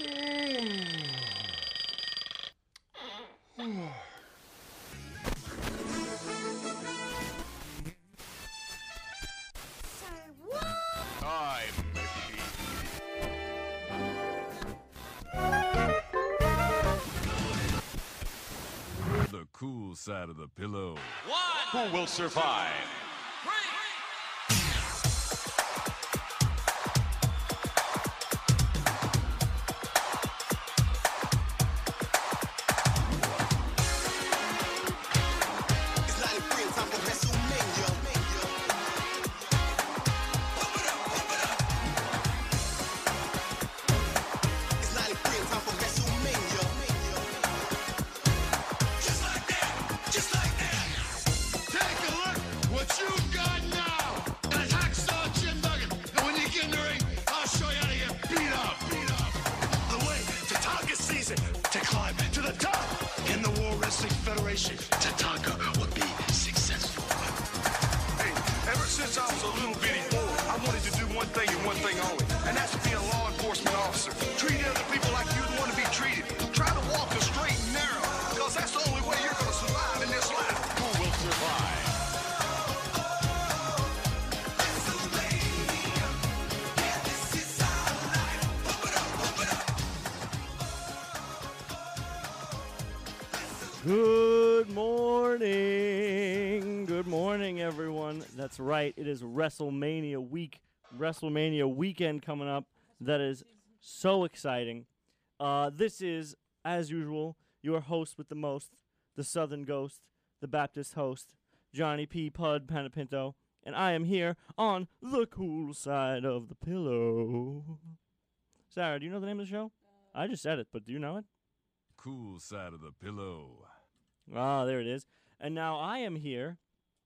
The cool side of the pillow. Who will survive? To climb to the top in the World Wrestling Federation, Tatanka will be successful. Hey, ever since I was a little bitty boy, I wanted to do one thing and one thing only, and that's to be a law enforcement officer. Treat other people like you'd want to be treated. Try to walk the straight and narrow, because that's the only way you're going to survive in this life. Who will survive? Good morning. Good morning, everyone. That's right. It is WrestleMania week, WrestleMania weekend coming up. That is so exciting. This is, as usual, your host with the most, the Southern Ghost, the Baptist host, Johnny P. Pud Panapinto, and I am here on the cool side of the pillow. Sarah, do you know the name of the show? I just said it, but do you know it? Cool side of the pillow. Ah, there it is. And now I am here,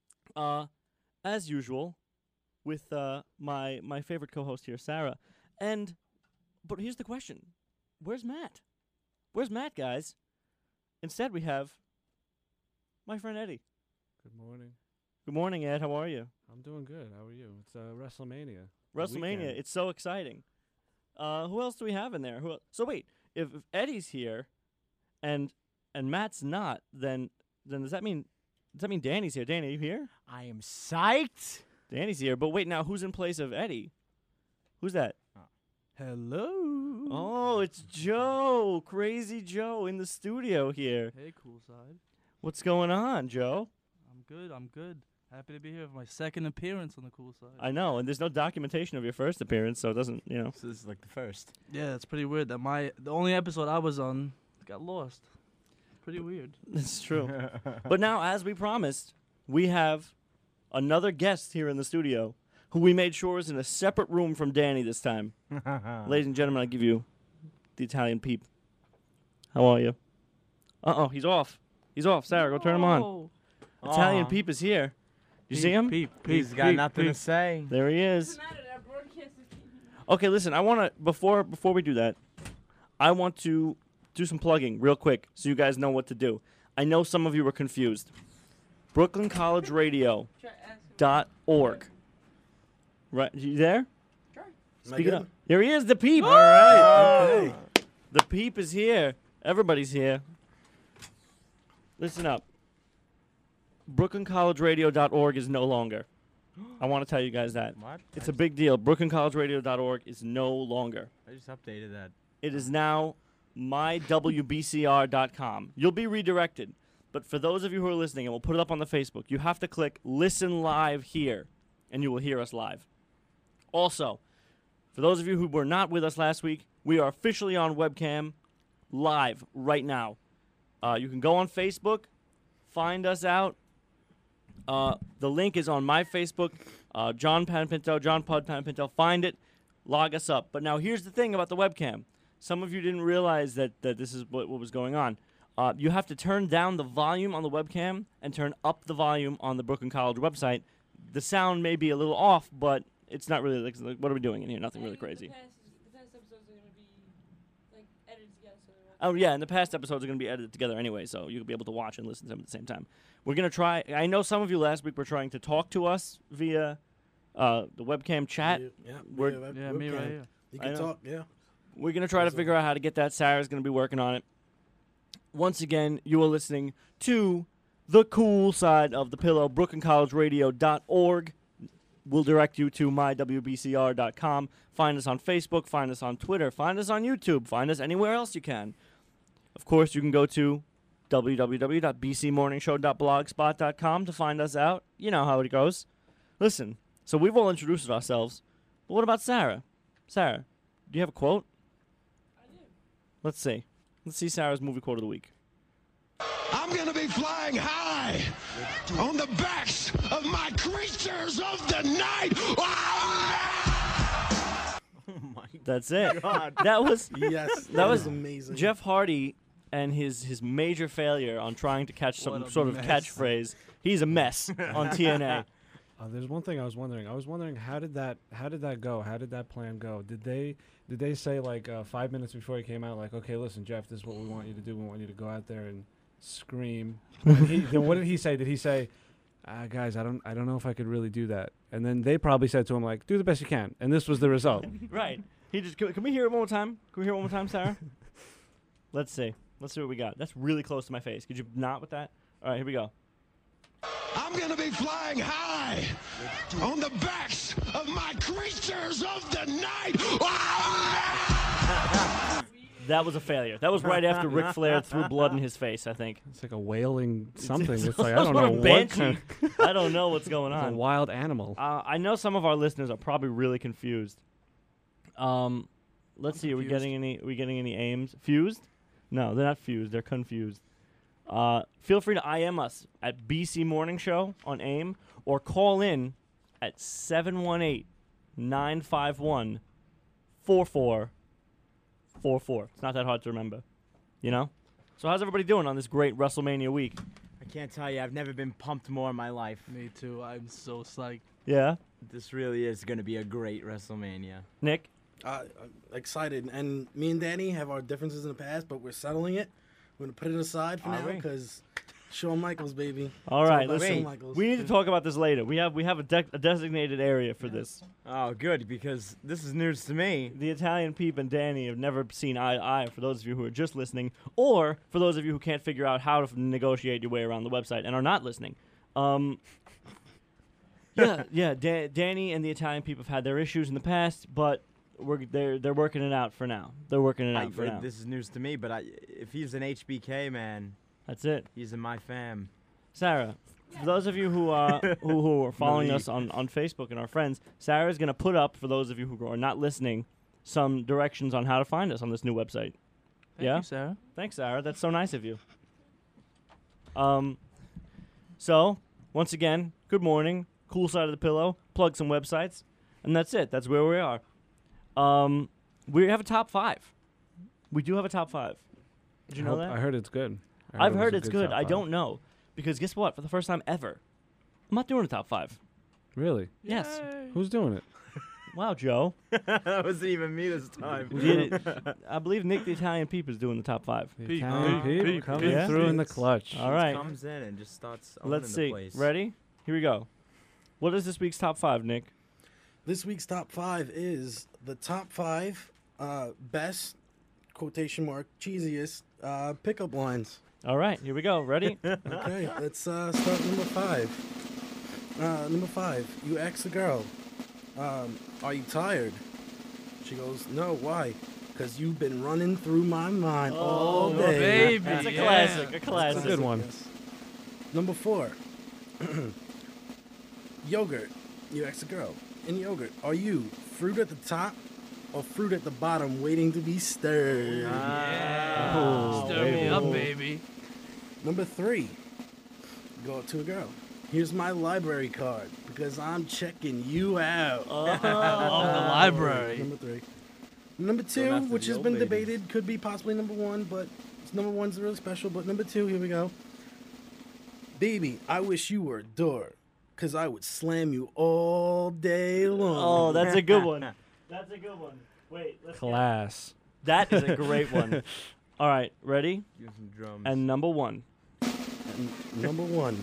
as usual, with my favorite co-host here, Sarah. But here's the question: where's Matt? Where's Matt, guys? Instead, we have my friend Eddie. Good morning. Good morning, Ed. How are you? I'm doing good. How are you? It's WrestleMania. WrestleMania. Weekend. It's so exciting. Who else do we have in there? So wait, if Eddie's here, and Matt's not, then does that mean Danny's here? Danny, are you here? I am psyched. Danny's here, but wait, now who's in place of Eddie? Who's that? Hello. Oh, it's Joe, Crazy Joe, in the studio here. Hey, cool side. What's going on, Joe? I'm good. Happy to be here for my second appearance on the cool side. I know, and there's no documentation of your first appearance, so it doesn't, So this is like the first. Yeah, it's pretty weird that the only episode I was on got lost. Pretty weird. It's true. But now, as we promised, we have another guest here in the studio who we made sure is in a separate room from Danny this time. Ladies and gentlemen, I give you the Italian Peep. How are you? Uh-oh, he's off. He's off. Sarah, go turn him on. Italian Peep is here. You see him? He's got nothing to say. There he is. Okay, listen, I want to, before we do that, I want to do some plugging real quick so you guys know what to do. I know some of you were confused. BrooklynCollegeRadio.org. Right, you there? Sure. Speak it up. Here he is, the Peep. All right. Okay. The Peep is here. Everybody's here. Listen up. BrooklynCollegeRadio.org is no longer. I want to tell you guys that. What? It's a big deal. BrooklynCollegeRadio.org is no longer. I just updated that. It is now mywbcr.com. You'll be redirected. But for those of you who are listening, and we'll put it up on the Facebook, you have to click Listen Live here, and you will hear us live. Also, for those of you who were not with us last week, we are officially on webcam live right now. You can go on Facebook, find us out. The link is on my Facebook, John Panapinto, John Pud Panapinto. Find it, log us up. But now here's the thing about the webcam. Some of you didn't realize that this is what was going on. You have to turn down the volume on the webcam and turn up the volume on the Brooklyn College website. The sound may be a little off, but it's not really like what are we doing in here? Nothing really crazy. The past episodes are going to be edited together. Oh, yeah, and the past episodes are going to be edited together anyway, so you'll be able to watch and listen to them at the same time. We're going to try. I know some of you last week were trying to talk to us via the webcam chat. Yeah, me right here. You can talk, yeah. We're going to try to figure out how to get that. Sarah's going to be working on it. Once again, you are listening to The Cool Side of the Pillow, brooklyncollegeradio.org. We'll direct you to mywbcr.com. Find us on Facebook, find us on Twitter, find us on YouTube, find us anywhere else you can. Of course, you can go to www.bcmorningshow.blogspot.com to find us out. You know how it goes. Listen, so we've all introduced ourselves, but what about Sarah? Sarah, do you have a quote? I do. Let's see. Let's see Sarah's movie quote of the week. I'm gonna be flying high on the backs of my creatures of the night. That's it. That was Yes, that was amazing. Jeff Hardy and his major failure on trying to catch some What a sort of mess. catchphrase. He's a mess on TNA. There's one thing I was wondering. I was wondering how did that go? How did that plan go? Did they say like 5 minutes before he came out, like, okay, listen, Jeff, this is what we want you to do. We want you to go out there and scream. And then what did he say? Did he say, guys, I don't know if I could really do that? And then they probably said to him, like, do the best you can. And this was the result. Right. He just can we hear it one more time? Can we hear it one more time, Sarah? Let's see. Let's see what we got. That's really close to my face. Could you not with that? All right, here we go. I'm gonna be flying high on the backs of my creatures of the night. That was a failure. That was right after Ric Flair threw blood in his face, I think. It's like a wailing something. It's It's like, I don't what know a what banshee. kind I don't know what's going of a on. wild animal. I know some of our listeners are probably really confused. Let's see. Are we getting any aims? Fused? No, they're not fused. They're confused. Feel free to IM us at BC Morning Show on AIM or call in at 718-951-4444. It's not that hard to remember, you know? So how's everybody doing on this great WrestleMania week? I can't tell you, I've never been pumped more in my life. Me too. I'm so psyched. Yeah? This really is going to be a great WrestleMania. Nick? I'm excited, and me and Danny have our differences in the past, but we're settling it. We're gonna put it aside for Are now we? because Shawn Michaels, baby. All It's right, about let's Shawn see. Michaels. We need to talk about this later. We have a designated area for this. Oh, good, because this is news to me. The Italian Peep and Danny have never seen eye to eye, for those of you who are just listening, or for those of you who can't figure out how to negotiate your way around the website and are not listening. Danny and the Italian Peep have had their issues in the past, but they're working it out for now. They're working it out for now. This is news to me, but if he's an HBK man, That's it. he's in my fam. Sarah, for those of you who who are following us on Facebook and our friends, Sarah's going to put up, for those of you who are not listening, some directions on how to find us on this new website. Thank you, Sarah. Thanks, Sarah. That's so nice of you. So, once again, good morning. Cool Side of the Pillow. Plug some websites. And that's it. That's where we are. We have a top 5. We do have a top 5. Did you know that? I heard it's good. I've it was heard a it's good. top I five. don't know. Because guess what? For the first time ever, I'm not doing a top 5. Really? Yes. Who's doing it? Wow, Joe. That wasn't even me this time. I believe Nick the Italian Peep is doing the top 5. The Italian people Peep, coming Peep, through in the Peep. clutch. All right. Comes in and just starts owning Let's the see. place. Ready? Here we go. What is this week's top 5, Nick? This week's top 5 is the top 5 best, quotation mark, cheesiest pickup lines. All right. Here we go. Ready? Okay, let's start number 5. Number 5, you ask the girl, are you tired? She goes, no, why? Because you've been running through my mind all day. baby. That's a Yeah. classic. A That's classic. a good one. Yes. Number 4, yogurt. You ask the girl, in yogurt, are you fruit at the top or fruit at the bottom waiting to be stirred? Stir me up, baby. Number 3, go up to a girl. Here's my library card because I'm checking you out. Of the library. Number 3. Number 2, after which the has old been ladies. debated, could be possibly number 1, but number 1's really special. But number 2, here we go. Baby, I wish you were a door, because I would slam you all day long. Oh, that's a good one. That's a good one. Wait. Let's Class. That is a great one. All right. Ready? Give some drums. And number 1. Number 1.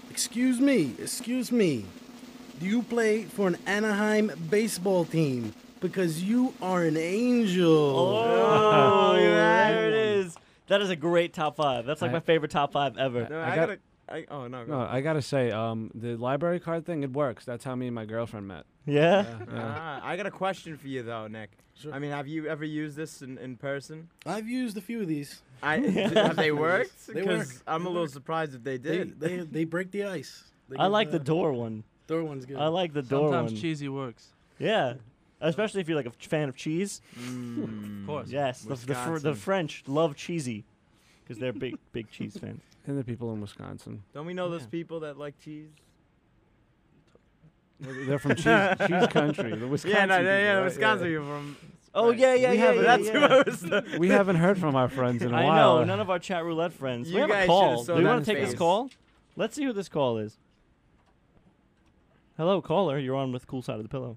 Excuse me. Do you play for an Anaheim baseball team? because you are an angel. Oh, yeah. there it is. That is a great top 5. That's like I- my favorite top 5 ever. No, I I got- gotta. Oh no. Go. No, I gotta say, the library card thing, it works. That's how me and my girlfriend met. Yeah? I got a question for you though, Nick. Sure. I mean, have you ever used this in person? I've used a few of these. Have they worked? They work. 'Cause I'm They a little work. surprised if they They, did. they break the ice. They I give, like the door one. door one's good. I like the door Sometimes one. cheesy works. Yeah. Especially if you're like a fan of cheese. Mm, Of course. Yes. The Wisconsin. French love cheesy because they're big cheese fans. And the people in Wisconsin. Don't we know those Yeah. people that like cheese? They're from cheese country. The Wisconsin. Yeah, no, people, yeah, right? Wisconsin people from. Oh, Right. yeah, yeah, We yeah, have- yeah. That's yeah. who I was. We haven't heard from our friends in a I while. know. None of our chat roulette friends. You we have guys a should've call. saw Do you that want to take this face. call? Let's see who this call is. Hello, caller. You're on with Cool Side of the Pillow.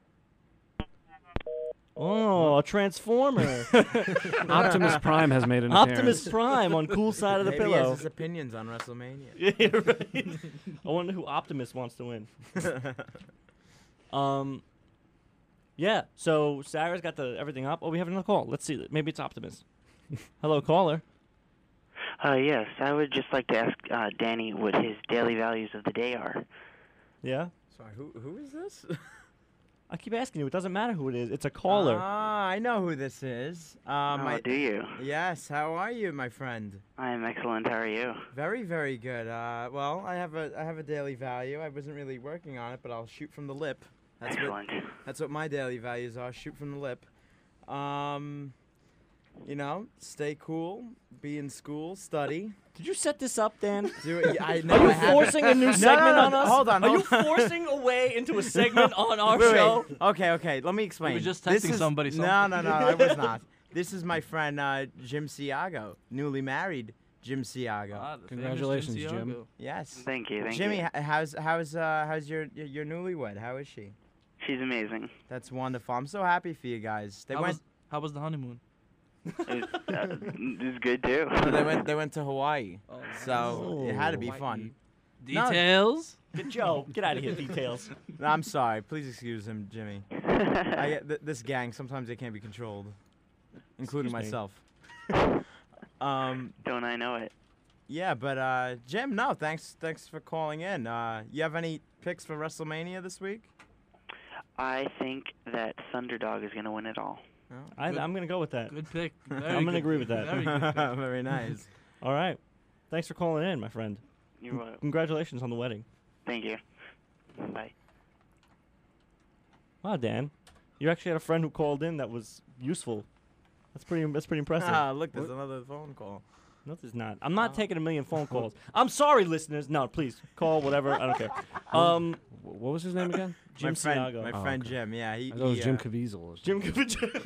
Oh, a Transformer. Optimus Prime has made an Optimus appearance. Prime on Cool Side of the Maybe he has Pillow. his opinions on WrestleMania. Yeah, right. I wonder who Optimus wants to win. Yeah, so Sarah's got everything up. Oh, we have another call. Let's see. Maybe it's Optimus. Hello, caller. Yes, I would just like to ask Danny what his daily values of the day are. Yeah? Sorry, who is this? I keep asking you. It doesn't matter who it is. It's a caller. Ah, I know who this is. Do you? Yes. How are you, my friend? I am excellent. How are you? Very, very good. Well, I have a daily value. I wasn't really working on it, but I'll shoot from the lip. Excellent. That's what my daily values are. Shoot from the lip. You know, stay cool, be in school, study. Did you set this up, Dan? Do it. I know. Are you I haven't. forcing a new No, segment no, on us? Hold on. Are you hold on. forcing a way into a segment on our Wait, wait. show? Okay. Let me explain. just This texting is- somebody No, I was not. This is my friend Jim Siago, newly married Jim Siago. Ah, the famous Congratulations, Jim. Santiago. Yes. Thank you. Thank Jimmy, you. how's your newlywed? How is she? She's amazing. That's wonderful. I'm so happy for you guys. They How was the honeymoon? It was good too. they went to Hawaii, so it had to be fun. No. Details? Joe, get out of here, details. No, I'm sorry. Please excuse him, Jimmy. This gang sometimes they can't be controlled, including Excuse me. myself. Don't I know it? Yeah, but Jim, no, thanks for calling in. You have any picks for WrestleMania this week? I think that Thunderdog is going to win it all. I'm going to go with that. Good pick. I'm going to agree with that. Very good pick. Very nice. All right. Thanks for calling in, my friend. You're welcome. Congratulations on the wedding. Thank you. Bye. Wow, Dan. You actually had a friend who called in that was useful. That's pretty impressive. Ah, look, there's another phone call. No, there's not. I'm not taking a million phone calls. I'm sorry, listeners. No, please call whatever. I don't care. What was his name again? Jim Siago. My Oh, friend okay. Jim. Yeah, he. I thought it was he, Jim Caviezel. or something.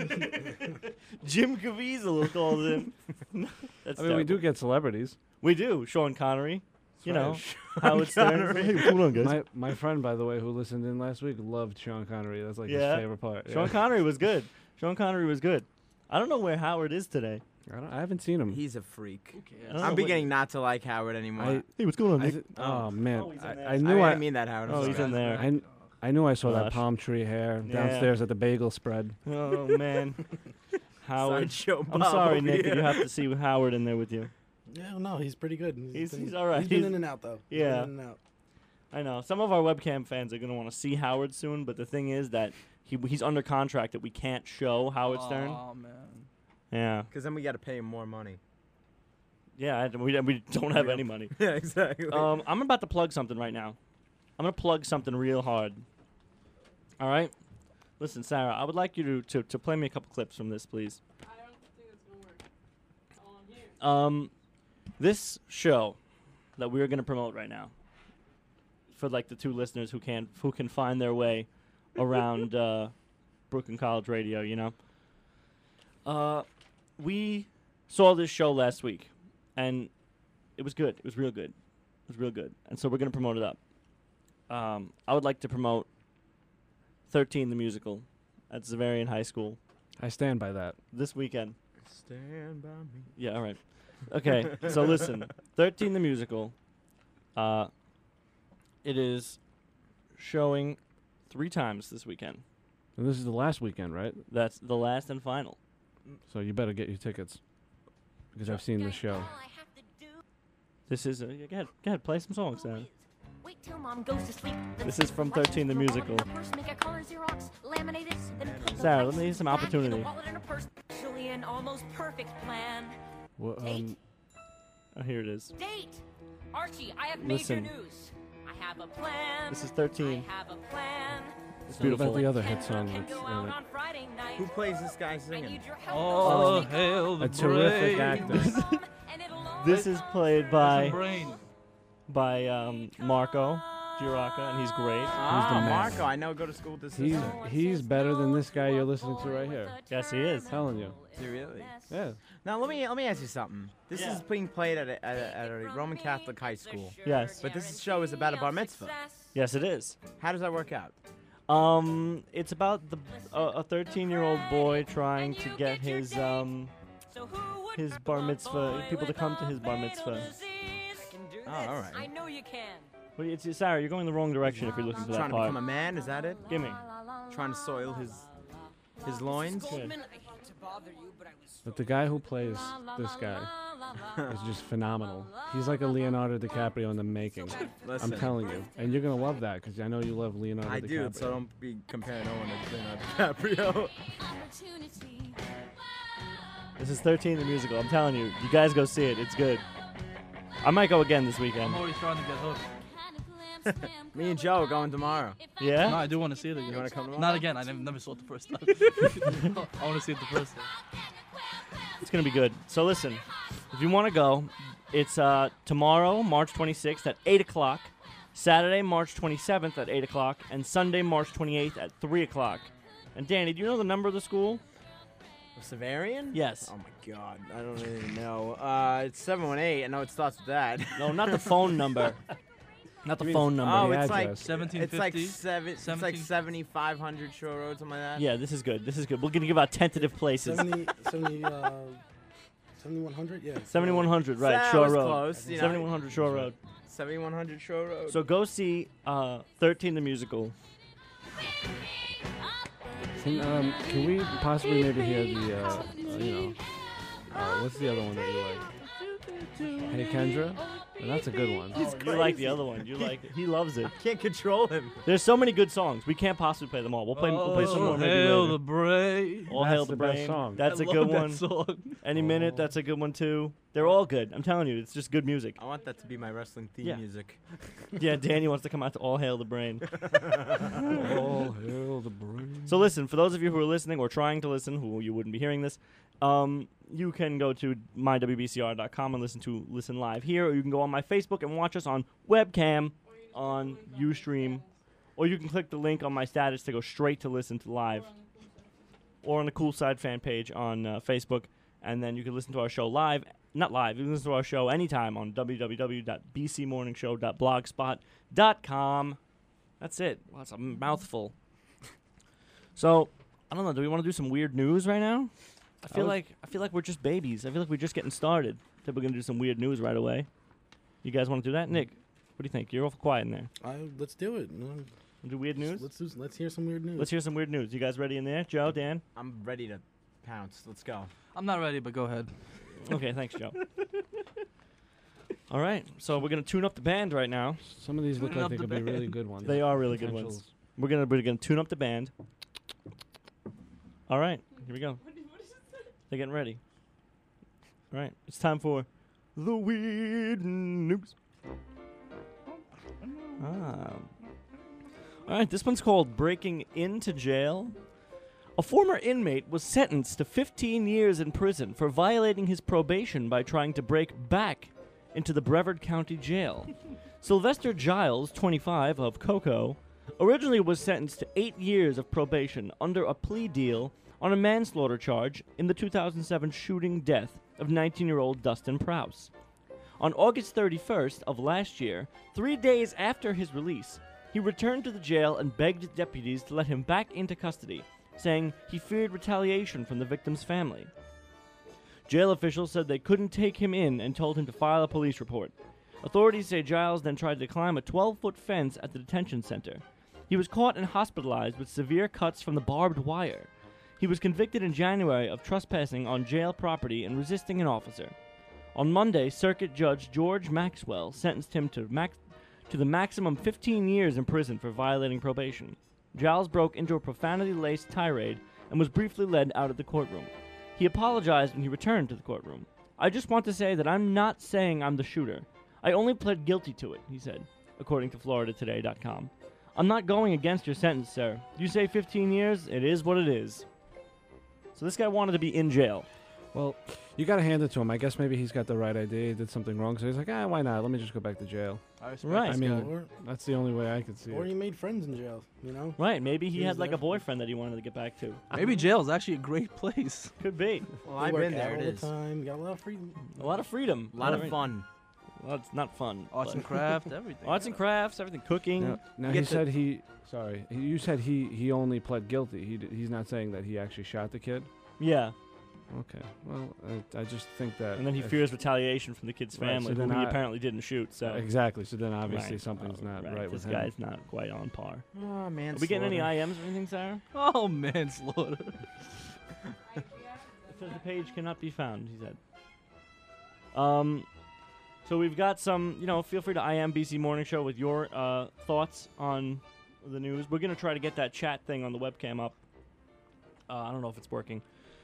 Jim Caviezel calls in. That's I mean, we do terrible. get celebrities. We do. Sean Connery. You know, right. Howard Stern. Hey, what's going on, guys? My friend, by the way, who listened in last week, loved Sean Connery. That's like Yeah. his favorite part. Sean Yeah. Connery was good. Sean Connery was good. I don't know where Howard is today. I haven't seen him. He's a freak. Who I cares? don't know I'm what- beginning not to like Howard anymore. Hey, what's going on, I Nick? th- oh man, Oh, he's in there. I I knew didn't I mean that, Howard. I'm Oh, he's sorry. in there. I knew I saw that Gosh. palm tree hair Yeah. downstairs at the bagel spread. Oh man, Howard. Sideshow I'm Bob sorry, over Nick. here. You have to see Howard in there with you. Yeah, no, he's pretty good. He's all right. He's been He's- in and out though. He's yeah. been in and out. I know some of our webcam fans are gonna want to see Howard soon, but the thing is that he's under contract that we can't show Howard Stern. Oh man. Yeah, Because then we got to pay him more money. yeah. We don't have any money. Yeah, exactly. I'm about to plug something right now. I'm gonna plug something real hard. All right. Listen, Sarah, I would like you to play me a couple clips from this, please. I don't think that's gonna work. Oh, I'm here. This show that we're gonna promote right now, for like the two listeners who can find their way around Brooklyn College Radio, you know. We saw this show last week, and it was good. It was real good. It was real good, and so we're gonna promote it up. I would like to promote 13 the musical at Zavarian High School I stand by that. this weekend. Stand by me. Yeah, all right. Okay, so listen, 13 the musical. It is showing 3 times this weekend. And this is the last weekend, right? That's the last and final. So you better get your tickets because I've seen the show. This is. Go ahead, play some songs, Sarah. Wait till mom goes to sleep. This is from 13 the musical. Sarah, let me hear some opportunity. Actually, an almost perfect plan. Well, oh, here it is. Date. Archie, I have Listen. major news. I have a plan. This is 13. I have a plan. It's What beautiful. about the other hit song that's Go in out it? on Friday night. Who plays this guy singing? Oh, hail the A terrific brave. actor. This is played Brain. by Marco Giuraca, and he's great. Ah, man. Marco. I know. Go to school with his sister. He's better than this guy you're listening to right here. Yes, he is. Telling you. Is he really? Yeah. Now let me ask you something. This Yeah. is being played at a Roman Catholic high school. Yes. But this show is about a bar mitzvah. Yes, it is. How does that work out? It's about a 13-year-old boy trying to get his bar mitzvah, people to come to his bar mitzvah. Oh, all right. I know you can. Well, it's Sarah, you're going the wrong direction if you're looking for that Trying to part. become a man, is that it? Gimme. Trying to soil his loins. But the guy who plays this guy is just phenomenal. He's like a Leonardo DiCaprio in the making. Listen. I'm telling you. And you're going to love that because I know you love Leonardo I DiCaprio. do, so don't be comparing Owen to Leonardo DiCaprio. This is 13 the musical. I'm telling you, you guys go see it. It's good. I might go again this weekend. I'm already trying to get hooked. Me and Joe are going tomorrow. Yeah? No, I do want to see it again. You want to come tomorrow? Not again. I never saw it the first time. I want to see it the first time. It's going to be good. So listen, if you want to go, it's tomorrow, March 26th at 8 o'clock, Saturday, March 27th at 8 o'clock, and Sunday, March 28th at 3 o'clock. And Danny, do you know the number of the school? Severian? Yes. Oh my God, I don't even know. It's 718. I know it starts with that. No, not the phone number. Not the phone number. Oh, the it's like address. 1750. It's like 7,500 Shore Road, something like that. Yeah, this is good. This is good. We're going to give out tentative places. 7100, yeah. 7100, right, That Shore was Road. close, you know. 7100 Shore Road. 7,100 Shore Road. So go see 13 the musical. Can we possibly maybe hear the, what's the other one that you like? Hey Kendra? Well, that's a good one. You like the other one. You like it. He loves it. Can't control him. There's so many good songs. We can't possibly play them all. We'll play some more maybe Hail later. the brave. All That's Hail the the best Brain. song. That's I a love good that one. song. Any Minute, that's a good one too. They're all good. I'm telling you, it's just good music. I want that to be my wrestling theme Yeah. music. Yeah, Danny wants to come out to All Hail the Brain. All hail the brain. So listen, for those of you who are listening or trying to listen, who you wouldn't be hearing this, you can go to mywbcr.com and listen live here, or you can go on my Facebook and watch us on webcam on Ustream, or you can click the link on my status to go straight to listen to live, or on the Cool Side fan page on Facebook, and then you can listen to our show live. Not live. You can listen to our show anytime on www.bcmorningshow.blogspot.com. That's it. Well, that's a mouthful. So, I don't know. Do we want to do some weird news right now? I feel like we're just babies. I feel like we're just getting started. I think we're gonna do some weird news right away. You guys want to do that, Nick? What do you think? You're awful quiet in there. Let's do it. Wanna do weird news. Let's hear some weird news. Let's hear some weird news. You guys ready in there? Joe, Dan? I'm ready to pounce. Let's go. I'm not ready, but go ahead. Okay, thanks, Joe. All right, so we're gonna tune up the band right now. Some of these look Tune like up they the could be really band. good ones. They are really good ones. We're gonna tune up the band. All right, here we go. They're getting ready. All right, it's time for the weird news. All right, this one's called Breaking Into Jail. A former inmate was sentenced to 15 years in prison for violating his probation by trying to break back into the Brevard County Jail. Sylvester Giles, 25, of Cocoa, originally was sentenced to 8 years of probation under a plea deal on a manslaughter charge in the 2007 shooting death of 19-year-old Dustin Prowse. On August 31st of last year, 3 days after his release, he returned to the jail and begged deputies to let him back into custody, saying he feared retaliation from the victim's family. Jail officials said they couldn't take him in and told him to file a police report. Authorities say Giles then tried to climb a 12-foot fence at the detention center. He was caught and hospitalized with severe cuts from the barbed wire. He was convicted in January of trespassing on jail property and resisting an officer. On Monday, Circuit Judge George Maxwell sentenced him to the maximum 15 years in prison for violating probation. Giles broke into a profanity-laced tirade and was briefly led out of the courtroom. He apologized when he returned to the courtroom. "I just want to say that I'm not saying I'm the shooter. I only pled guilty to it," he said, according to FloridaToday.com. "I'm not going against your sentence, sir. You say 15 years, it is what it is." So this guy wanted to be in jail. Well, you got to hand it to him. I guess maybe he's got the right idea. He did something wrong, so he's like, why not? Let me just go back to jail. Right. I mean, that's the only way I could see Or it. he made friends in jail, you know? Right, maybe he He had was like a there. boyfriend that he wanted to get back to. Maybe jail is actually a great place. Could be. Well, They I've work been out there. all It the is. time. Got a lot of freedom. A lot of freedom. A lot of Right. fun. Well, it's not fun. Arts but- and craft, everything. Arts and crafts, everything, cooking. Now You he get to- said he. Sorry, you said he only pled guilty. He's not saying that he actually shot the kid. Yeah. Okay. Well, I just think that. And then he if- fears retaliation from the kid's Right, family, so who then he I- apparently didn't shoot. So Exactly. So then obviously Right. something's not right with This him. guy's not quite on par. Oh, man. Are we getting any IMs or anything, Sarah? Oh, manslaughter. It says the page cannot be found, he said. So we've got some, feel free to IM BC Morning Show with your thoughts on the news. We're going to try to get that chat thing on the webcam up. I don't know if it's working.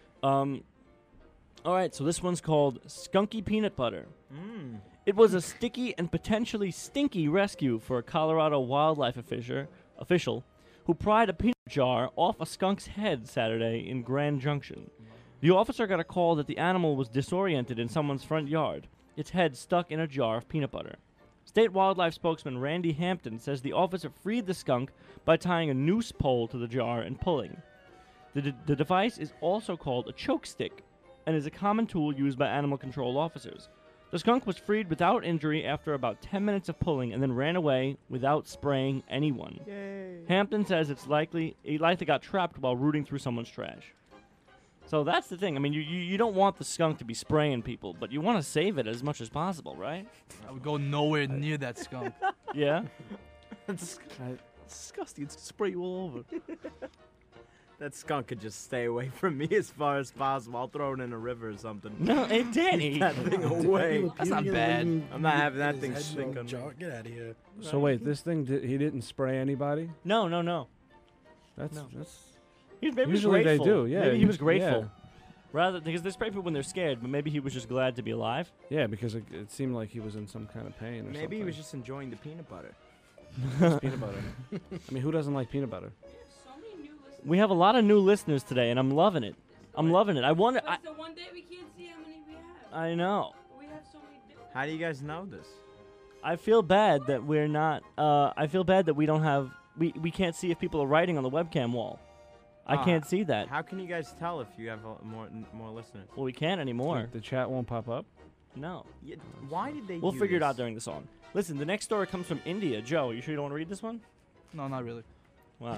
All right, so this one's called Skunky Peanut Butter. It was a sticky and potentially stinky rescue for a Colorado wildlife official who pried a peanut jar off a skunk's head Saturday in Grand Junction. The officer got a call that the animal was disoriented in someone's front yard, its head stuck in a jar of peanut butter. State wildlife spokesman Randy Hampton says the officer freed the skunk by tying a noose pole to the jar and pulling. The device is also called a choke stick and is a common tool used by animal control officers. The skunk was freed without injury after about 10 minutes of pulling and then ran away without spraying anyone. Yay. Hampton says he likely got trapped while rooting through someone's trash. So that's the thing. I mean, you don't want the skunk to be spraying people, but you want to save it as much as possible, right? I would go nowhere near that skunk. Yeah? It's disgusting. It's spray you all over. That skunk could just stay away from me as far as possible. I'll throw it in a river or something. No, it did. Keep that thing away. That's not bad. I'm not having that thing stink on me. Get out of here. So wait, this thing he didn't spray anybody? No. That's Maybe he was Usually they grateful. do, yeah, Maybe he was yeah. grateful. Rather, because they spray people when they're scared, but maybe he was just glad to be alive. yeah, because it seemed like he was in some kind of pain or something. Maybe he was just enjoying the peanut butter. peanut butter. I mean, who doesn't like peanut butter? We have a lot of new listeners today, and I'm loving it. I'm loving it. I wonder. That's the one day we can't see how many we have. I know. We have so many different. How do you guys know this? I feel bad that we're not. I feel bad that we don't have. We can't see if people are writing on the webcam wall. I can't see that. How can you guys tell if you have more listeners? Well, we can't anymore. The chat won't pop up? No. Yeah, why did they We'll do figure it this? out during the song. Listen, the next story comes from India. Joe, you sure you don't want to read this one? No, not really. Wow.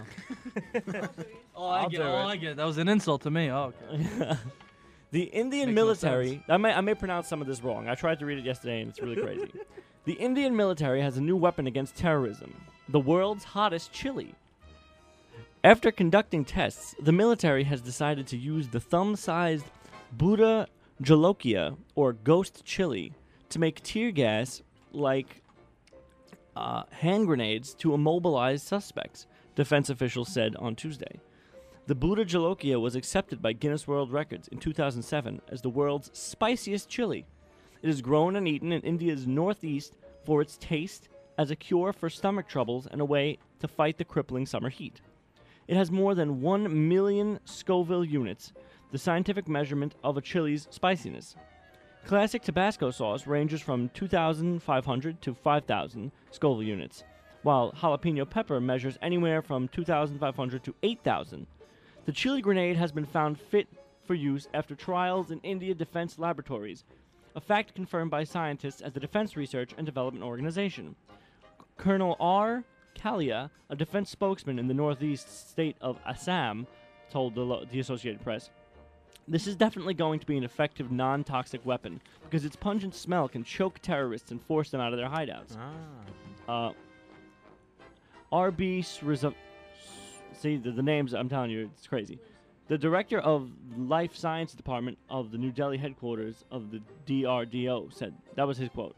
I get. That was an insult to me. Oh, okay. The Indian Makes no military. I may pronounce some of this wrong. I tried to read it yesterday, and it's really crazy. The Indian military has a new weapon against terrorism: the world's hottest chili. After conducting tests, the military has decided to use the thumb-sized Buddha Jolokia, or ghost chili, to make tear gas like hand grenades to immobilize suspects, defense officials said on Tuesday. The Buddha Jolokia was accepted by Guinness World Records in 2007 as the world's spiciest chili. It is grown and eaten in India's northeast for its taste, as a cure for stomach troubles and a way to fight the crippling summer heat. It has more than 1 million Scoville units, the scientific measurement of a chili's spiciness. Classic Tabasco sauce ranges from 2,500 to 5,000 Scoville units, while jalapeno pepper measures anywhere from 2,500 to 8,000. The chili grenade has been found fit for use after trials in India Defense Laboratories, a fact confirmed by scientists at the Defense Research and Development Organization. Colonel R. Kalia, a defense spokesman in the northeast state of Assam, told the Associated Press, "This is definitely going to be an effective non-toxic weapon because its pungent smell can choke terrorists and force them out of their hideouts." R.B. Sriza. See, the names, I'm telling you, it's crazy. The director of Life Science Department of the New Delhi headquarters of the DRDO said, that was his quote.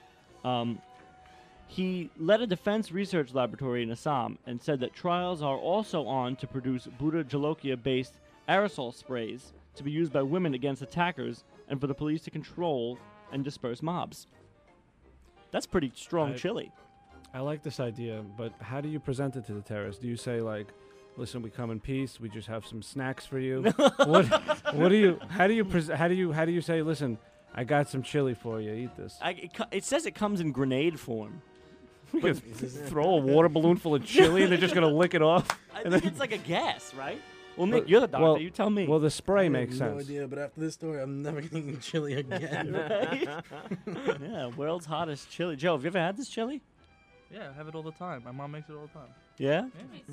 He led a defense research laboratory in Assam and said that trials are also on to produce Buddha Jalokia-based aerosol sprays to be used by women against attackers and for the police to control and disperse mobs. That's pretty strong chili. I like this idea, but how do you present it to the terrorists? Do you say like, "Listen, we come in peace. We just have some snacks for you." What do you? How do you say? "Listen, I got some chili for you. Eat this." It says it comes in grenade form. You could throw a water balloon full of chili and they're just gonna lick it off. I think it's like a gas, right? Well, Nick, you're the doctor. You tell me. Well, the spray I makes have no sense. idea, but after this story, I'm never eating chili again. Right? Yeah, world's hottest chili. Joe, have you ever had this chili? Yeah, I have it all the time. My mom makes it all the time. Yeah?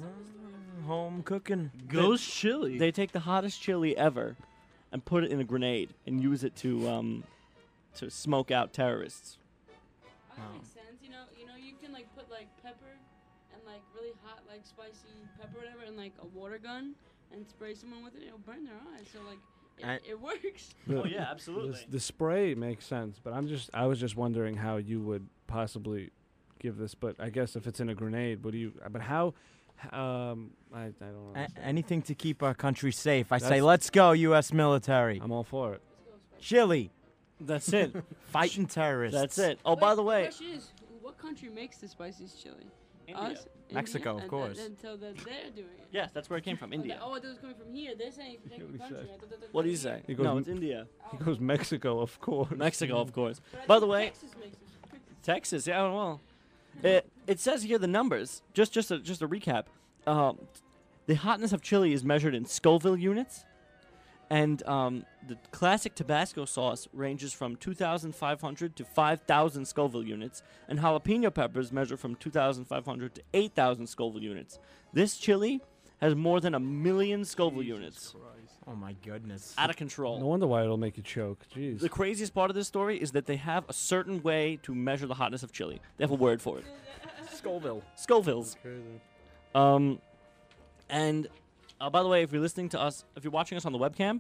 Home cooking. Ghost chili. They take the hottest chili ever and put it in a grenade and use it to smoke out terrorists. That makes sense. You can like put like pepper and like really hot like spicy pepper or whatever and like a water gun and spray someone with it. It'll burn their eyes. So like it works. Oh yeah, absolutely. The spray makes sense, but I was just wondering how you would possibly give this. But I guess if it's in a grenade, what do you? But how? I don't know. Anything to keep our country safe. I say, That's- let's go, U.S. military. I'm all for it. Chili. That's it. Fighting terrorists. That's it. Oh, by the way, The question is, what country makes the spiciest chili? India. Us? Mexico, India? of course. And so that they're doing it. yes, that's where it came from, India. Oh, I thought it was coming from here. They're saying it's from country. I thought that What do you was say? He goes No, m- it's India. He goes Mexico, of course. Mexico, of course. But I By the think way, Texas makes it. Texas, yeah, well, it says here the numbers. Just a recap. The hotness of chili is measured in Scoville units, and the classic Tabasco sauce ranges from 2,500 to 5,000 Scoville units, and jalapeno peppers measure from 2,500 to 8,000 Scoville units. This chili has more than 1 million Scoville units. Oh, my goodness. Out of control. No wonder why it'll make you choke. Jeez. The craziest part of this story is that they have a certain way to measure the hotness of chili. They have a word for it. Scoville. Scovilles. Crazy. And by the way, if you're listening to us, if you're watching us on the webcam,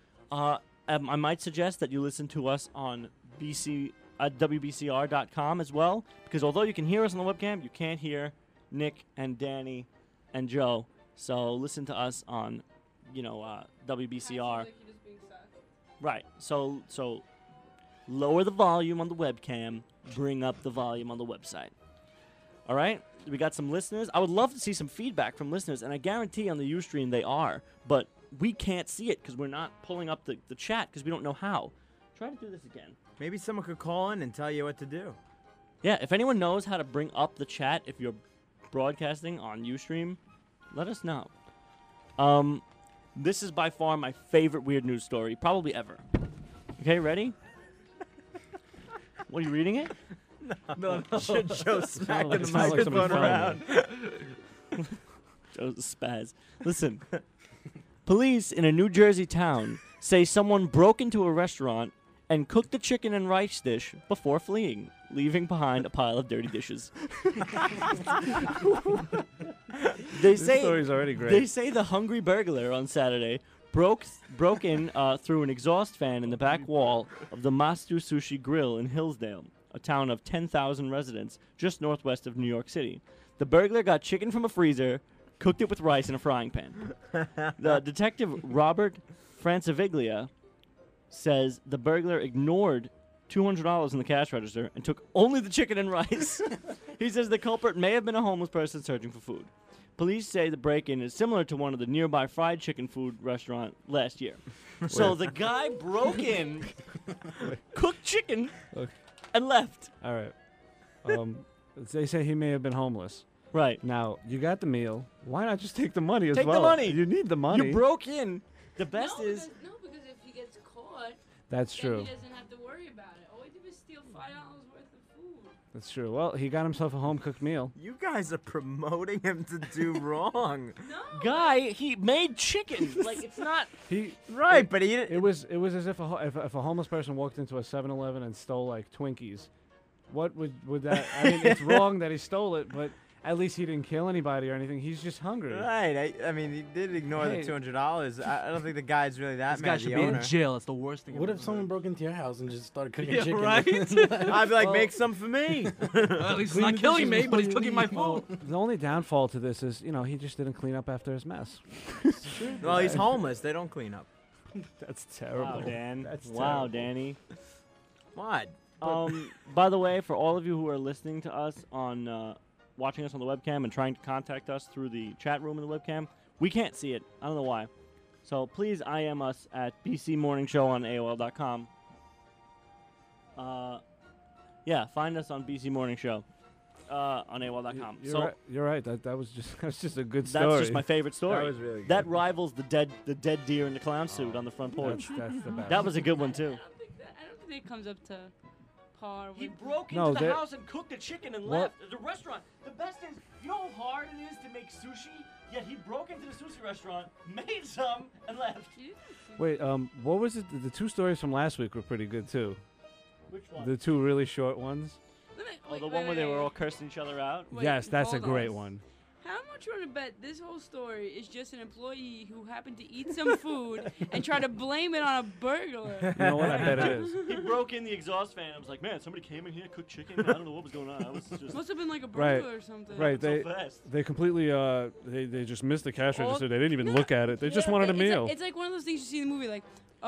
I might suggest that you listen to us on WBCR.com as well, because although you can hear us on the webcam, you can't hear Nick and Danny and Joe. So listen to us on, WBCR. Like you're just being sus. Right. So lower the volume on the webcam, bring up the volume on the website. All right? We got some listeners. I would love to see some feedback from listeners, and I guarantee on the Ustream they are, but we can't see it because we're not pulling up the chat because we don't know how. Try to do this again. Maybe someone could call in and tell you what to do. Yeah, if anyone knows how to bring up the chat if you're broadcasting on Ustream, let us know. This is by far my favorite weird news story, probably ever. Okay, ready? What, are you reading it? No. Joe smacking like- the it's not like somebody microphone around. Joe's a spaz. Listen. Police in a New Jersey town say someone broke into a restaurant and cooked the chicken and rice dish before fleeing, leaving behind a pile of dirty dishes. This story's already great. They say the hungry burglar on Saturday broke in through an exhaust fan in the back wall of the Mastu Sushi Grill in Hillsdale, a town of 10,000 residents just northwest of New York City. The burglar got chicken from a freezer, cooked it with rice in a frying pan. The detective Robert Francaviglia says the burglar ignored $200 in the cash register and took only the chicken and rice. He says the culprit may have been a homeless person searching for food. Police say the break-in is similar to one of the nearby fried chicken food restaurant last year. So the guy broke in, cooked chicken, and left. All right. They say he may have been homeless. Right. Now, you got the meal. Why not just take the money as Take well? the money. You need the money. You broke in. The best is... Because if he gets caught, That's then true. he doesn't have to worry about it. All he did was steal $5 worth of food. That's true. Well, he got himself a home-cooked meal. You guys are promoting him to do wrong. Guy, he made chicken. Like, it's not... Right, but he... It was as if if a homeless person walked into a 7-Eleven and stole, like, Twinkies. What would that... I mean, it's wrong that he stole it, but At least he didn't kill anybody or anything. He's just hungry. Right. I mean, he did ignore Hey. the $200. I don't think the guy's really that This mad. guy the should be in owner. jail. That's the worst thing. What I've if ever someone heard. broke into your house and just started cooking Yeah, chicken? right? I'd be like, Well- make some for me. At least he's Clean not the killing dishes me, but he's before you cooking my eat. food. The only downfall to this is, he just didn't clean up after his mess. Well, he's homeless. They don't clean up. That's terrible. Wow, Dan. That's Wow, terrible. Danny. What? By the way, for all of you who are listening to us on, watching us on the webcam and trying to contact us through the chat room in the webcam, we can't see it. I don't know why. So please IM us at BC Morning Show on AOL.com. Yeah, find us on BC Morning Show on AOL.com. You're right. That was just a good That's story. just my favorite story. That was really good. That rivals the dead deer in the clown suit on the front porch. That's the best. That was a good one too. I don't think it comes up to par with. He broke No, into the they- house and cooked the chicken and What? left. The restaurant. The best is, you know how hard it is to make sushi? Yet he broke into the sushi restaurant, made some, and left. Wait, what was it? The two stories from last week were pretty good too. Which one? The two really short ones. Oh, the one where they were all cursing each other out? Wait, Yes, that's a hold great on. one. How much you want to bet this whole story is just an employee who happened to eat some food and try to blame it on a burglar? You know what? I bet it is. He broke in the exhaust fan. I was like, man, somebody came in here, cooked chicken. I don't know what was going on. I was just. Must have been like a Right. burglar or something. Right. so They fast. they completely they just missed the cash All- register. They didn't even No, look at it. They just wanted a It's like- meal. It's like one of those things you see in the movie, like,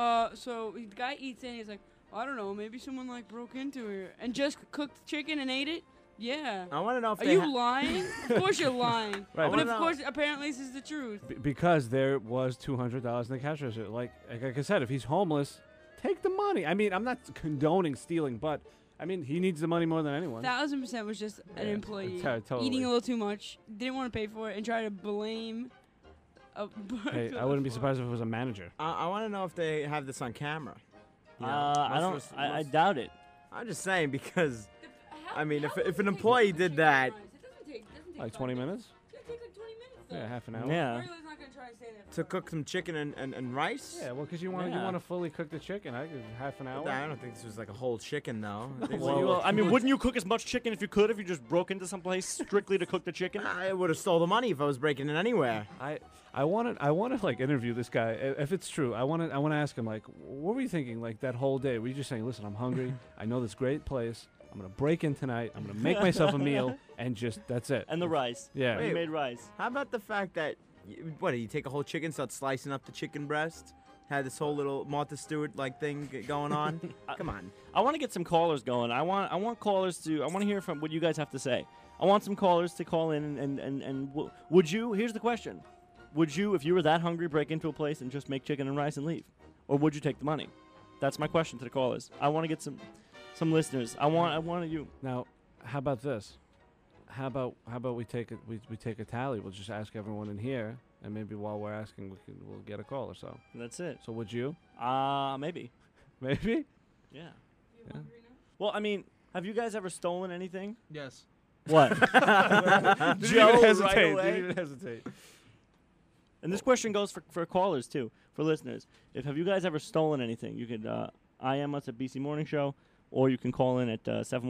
so the guy eats it and he's like, I don't know, maybe someone like broke into here and just cooked chicken and ate it. Yeah. I want to know if Are they you ha- lying? Of course you're lying. Right, But but- of course, apparently this is the truth. Because there was $200 in the cash register. Like I said, if he's homeless, take the money. I mean, I'm not condoning stealing, but I mean, he needs the money more than anyone. 1000% was just an Yeah, employee totally. eating a little too much, didn't want to pay for it, and try to blame a burglar. Hey, I wouldn't be surprised if it was a manager. I want to know if they have this on camera. You know, I most don't. of us- I most- doubt it. I'm just saying because, I mean, if an employee did that, Like 20 minutes? It takes like 20 minutes. Yeah, half an hour. Yeah. Burglar's not gonna try and stay there. to cook some chicken and rice. Yeah, well, because you want Yeah. to fully cook the chicken. I give half an hour. I don't think this was like a whole chicken though. I think Well, I mean, wouldn't you cook as much chicken if you could? If you just broke into some place strictly to cook the chicken? I would have stole the money if I was breaking in anywhere. I want to like interview this guy. If it's true, I want to ask him like, what were you thinking like that whole day? Were you just saying, listen, I'm hungry. I know this great place. I'm gonna break in tonight. I'm gonna make myself a meal and just that's it. And the rice. Yeah. You made rice. How about the fact that, what, you take a whole chicken, start slicing up the chicken breast? Had this whole little Martha Stewart like thing going on. Come on. I want to get some callers going. I want callers to. I want to hear from what you guys have to say. I want some callers to call in and would you? Here's the question: would you, if you were that hungry, break into a place and just make chicken and rice and leave, or would you take the money? That's my question to the callers. I want to get some listeners. I want you. Now, how about this? How about we take a tally? We'll just ask everyone in here, and maybe while we're asking, we'll get a call or so. That's it. So would you? Maybe. Maybe. Yeah. Well, I mean, have you guys ever stolen anything? Yes. What? Didn't Joe, even hesitate. right away? Didn't even hesitate. And this question goes for callers too, for listeners. Have you guys ever stolen anything? You could IM us at BC Morning Show, or you can call in at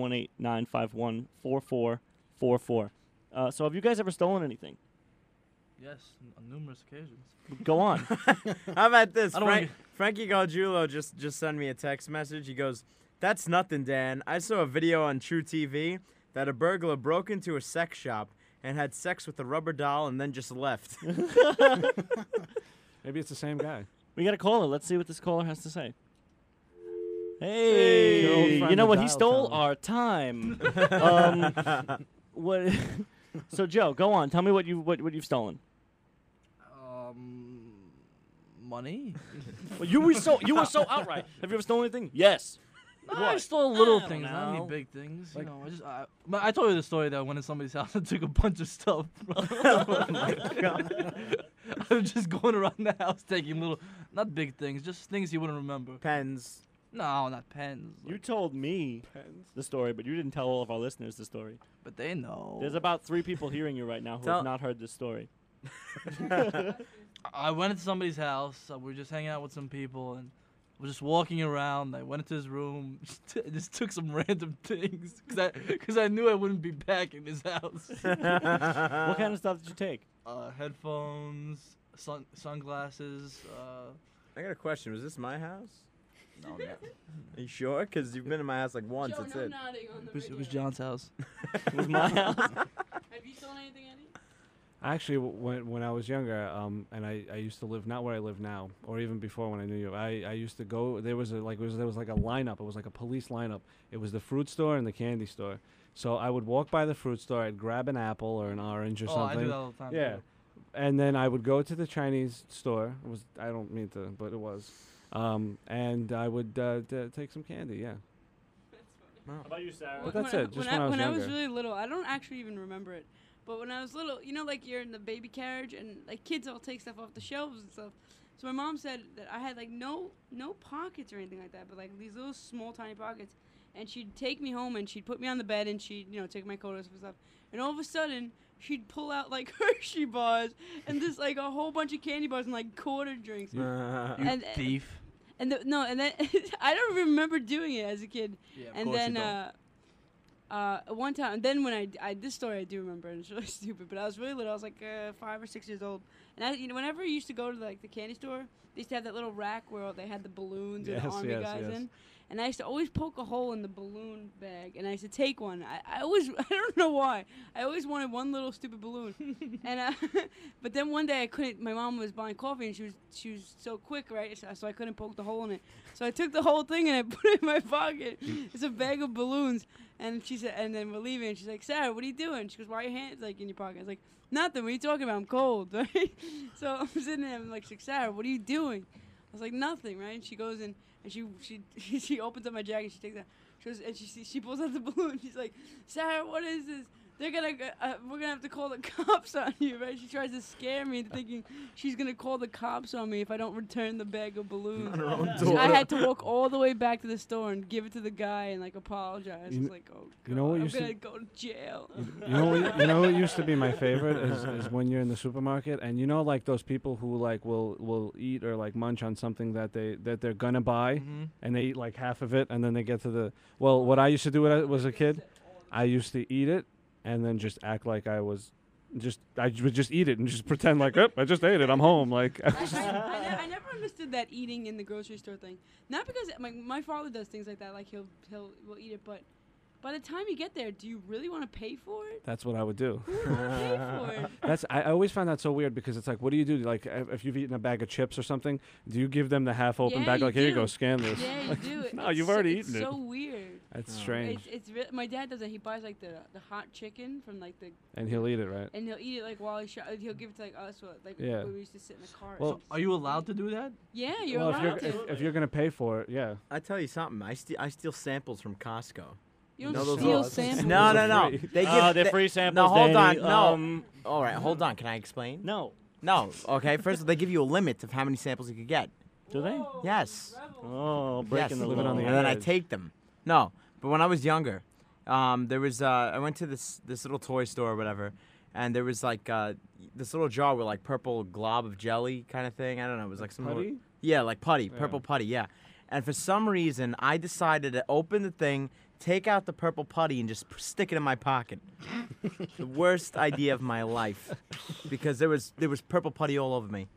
718-951-4444. So have you guys ever stolen anything? Yes, on numerous occasions. Go on. How about this? I don't wanna Frankie Gargiulo just sent me a text message. He goes, "That's nothing, Dan. I saw a video on True TV that a burglar broke into a sex shop and had sex with a rubber doll and then just left." Maybe it's the same guy. We got a caller. Let's see what this caller has to say. Hey, your old Hey, friend you know the what he dial stole? tone. Our time. What? So Joe, go on. Tell me what you've stolen. Money? Well, you were so outright. Have you ever stolen anything? Yes. No, I What? stole little I don't things, not any know. big things. Like- You know, I told you the story that I went in somebody's house and took a bunch of stuff. Oh my god! I was just going around the house taking little, not big things, just things you wouldn't remember. Pens. No, not pens. You told me the story, but you didn't tell all of our listeners the story. But they know. There's about 3 people hearing you right now who Tell- have not heard this story. I went into somebody's house. We were just hanging out with some people, and was just walking around. I went into his room, just took some random things because I knew I wouldn't be back in his house. What kind of stuff did you take? Headphones, sunglasses. I got a question. Was this my house? No, no. Are you sure? Because you've been in my house like once. Joe, That's no it. nodding on the It was radio. John's house. It was my house. Have you stolen anything, Eddie? Actually, when I was younger, and I used to live not where I live now, or even before when I knew you, I used to go. There was like a lineup. It was like a police lineup. It was the fruit store and the candy store. So I would walk by the fruit store. I'd grab an apple or an orange or Oh, something. I do that all the time. Yeah, too. and then I would go to the Chinese store. It was I don't mean to, but it was. And I would take some candy. Yeah. How about you, Sarah? But that's it. Just when I was when I was younger. really little, I don't actually even remember it. But when I was little, you know, like you're in the baby carriage and like kids all take stuff off the shelves and stuff. So my mom said that I had like no pockets or anything like that, but like these little small tiny pockets. And she'd take me home and she'd put me on the bed and she'd, you know, take my coat off and stuff. And all of a sudden, she'd pull out like Hershey bars and just like a whole bunch of candy bars and like quarter drinks. You thief. And then I don't remember doing it as a kid. Yeah, of And course then you don't. one time, and then when I this story I do remember, and it's really stupid, but I was really little. I was like 5 or 6 years old, and I, you know, whenever I used to go to like the candy store, they used to have that little rack where they had the balloons and the Yes, army yes, guys yes. in. And I used to always poke a hole in the balloon bag, and I used to take one. I always, I don't know why, I always wanted one little stupid balloon. And but then one day I couldn't. My mom was buying coffee, and she was so quick, right? So I couldn't poke the hole in it. So I took the whole thing and I put it in my pocket. It's a bag of balloons. And she said, and then we're leaving, and she's like, Sarah, what are you doing? She goes, why are your hands like in your pocket? I was like, nothing. What are you talking about? I'm cold, right? So I'm sitting there, I'm like, Sarah, what are you doing? I was like, nothing, right? And she goes in, and she opens up my jacket, she takes out, she goes, and she pulls out the balloon. She's like, Sarah, what is this? We're gonna have to call the cops on you, right? She tries to scare me into thinking she's gonna call the cops on me if I don't return the bag of balloons. On her own So door. I had to walk all the way back to the store and give it to the guy and like apologize. I You was kn- like, oh, you know what God, I'm used to- gonna go to jail. You know what used to be my favorite is when you're in the supermarket and you know like those people who like will eat or like munch on something that they're gonna buy and they eat like half of it and then they get to the what I used to do when I was a kid, I used to eat it and then just act like I would just eat it and just pretend like, oh, I just ate it, I'm home. Like I never understood that eating in the grocery store thing. Not because my father does things like that, like will eat it, but by the time you get there, do you really want to pay for it? that's what I would do. Who would wanna pay for it? I always found that so weird because it's like, what do you do? Like, if you've eaten a bag of chips or something, do you give them the half-open Yeah, bag? you Like, here you do. go, scan this. Yeah, you Like, do. No, It's you've so- already it's eaten it. so weird. That's strange. It's my dad does it. He buys like the hot chicken from like the. And he'll eat it, right? And he'll eat it like while he'll give it to like us, like Yeah. when we used to sit in the car. Well, Are you allowed to do that? Yeah, you're Well, allowed to. if you're gonna pay for it, yeah. I tell you something. I steal samples from Costco. You don't know those steal little- samples. No. They're free No, samples, hold on. Danny. No. All right, hold on. Can I explain? No. No. Okay. First, they give you a limit of how many samples you could get. Do they? Yes. Oh, breaking yes. the law. And then I take them. No, but when I was younger, there was I went to this little toy store or whatever, and there was like this little jar with like purple glob of jelly kind of thing. I don't know. It was like some putty? Yeah, like putty, purple putty. Yeah. And for some reason, I decided to open the thing, take out the purple putty, and just stick it in my pocket. The worst idea of my life, because there was purple putty all over me.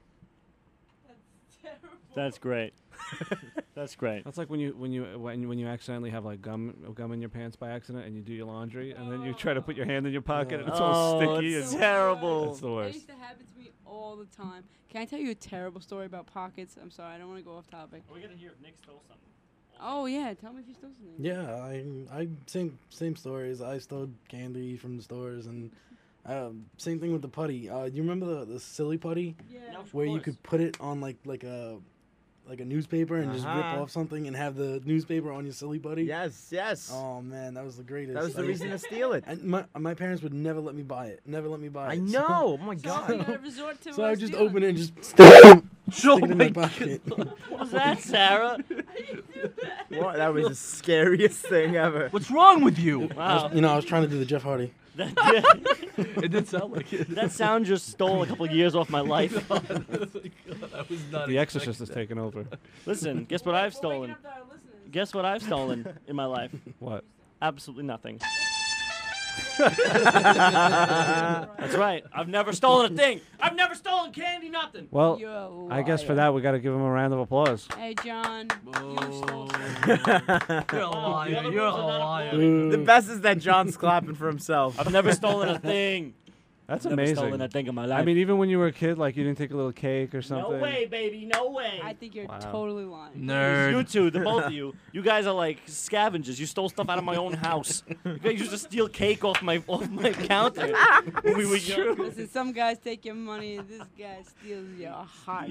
That's great. That's great. That's like when you accidentally have like gum in your pants by accident and you do your laundry and then you try to put your hand in your pocket and it's all sticky. It's and terrible. It's the That worst. used to happen to me all the time. Can I tell you a terrible story about pockets? I'm sorry, I don't want to go off topic. We're gonna hear if Nick stole something. Oh yeah, tell me if you stole something. Yeah, I same stories. I stole candy from the stores and same thing with the putty. You remember the silly putty? Yeah. Where you could put it on like a newspaper and just rip Uh-huh. off something and have the newspaper on your silly putty. Yes, yes. Oh man, that was the greatest. That was the I- reason to steal it. And my parents would never let me buy it. Never let me buy it. I know. Oh my So you god. gotta resort to So I would just stealing. open it and just stick Show Stick it in my the pocket. What was that, Sarah? What? That was the scariest thing ever. What's wrong with you? Wow. I was trying to do the Jeff Hardy. It did sound like it. That sound just stole a couple years off my life. I was not The Exorcist is taking over. Listen, guess what I've stolen? Guess what I've stolen in my life? What? Absolutely nothing. That's right. I've never stolen a thing. I've never stolen candy, nothing. Well, You're a I guess for liar. that we got to give him a round of applause. Hey, John. You stole You're a liar. You're a liar. The best is that John's clapping for himself. I've never stolen a thing. That's Never amazing. stolen a thing in my life. I mean, even when you were a kid, like you didn't take a little cake or something. no way, baby. No way. I think you're Wow. totally lying. Nerd. You two, the both of you, you guys are like scavengers. You stole stuff out of my own house. You guys used to steal cake off my counter when we were young. Listen, some guys take your money, and this guy steals your heart.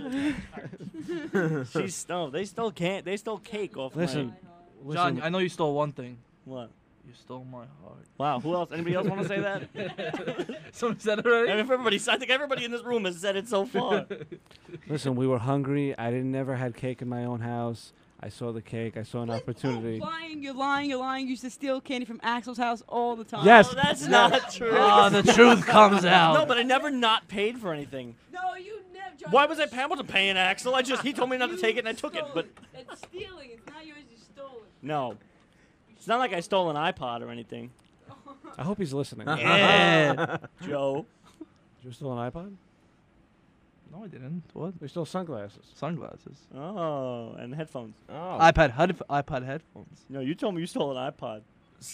They stole cake off Listen, my. John, listen. I know you stole one thing. What? You stole my heart. Wow. Who else? Anybody else want to say that? Someone said it already? I think everybody in this room has said it so far. Listen, we were hungry. I never had cake in my own house. I saw the cake. I saw an opportunity. You're lying. You used to steal candy from Axel's house all the time. Yes. No, that's not true. Oh, the truth comes out. No, but I never not paid for anything. No, you never. John, Why was I paying? I wasn't paying Axel. He told me not to take it and I took it. But That's stealing. It's not yours. You stole it. no, it's not like I stole an iPod or anything. I hope he's listening. Yeah, Joe. Did you steal an iPod? No, I didn't. What? We stole sunglasses. Sunglasses. Oh, and headphones. Oh. iPad headphones. No, you told me you stole an iPod.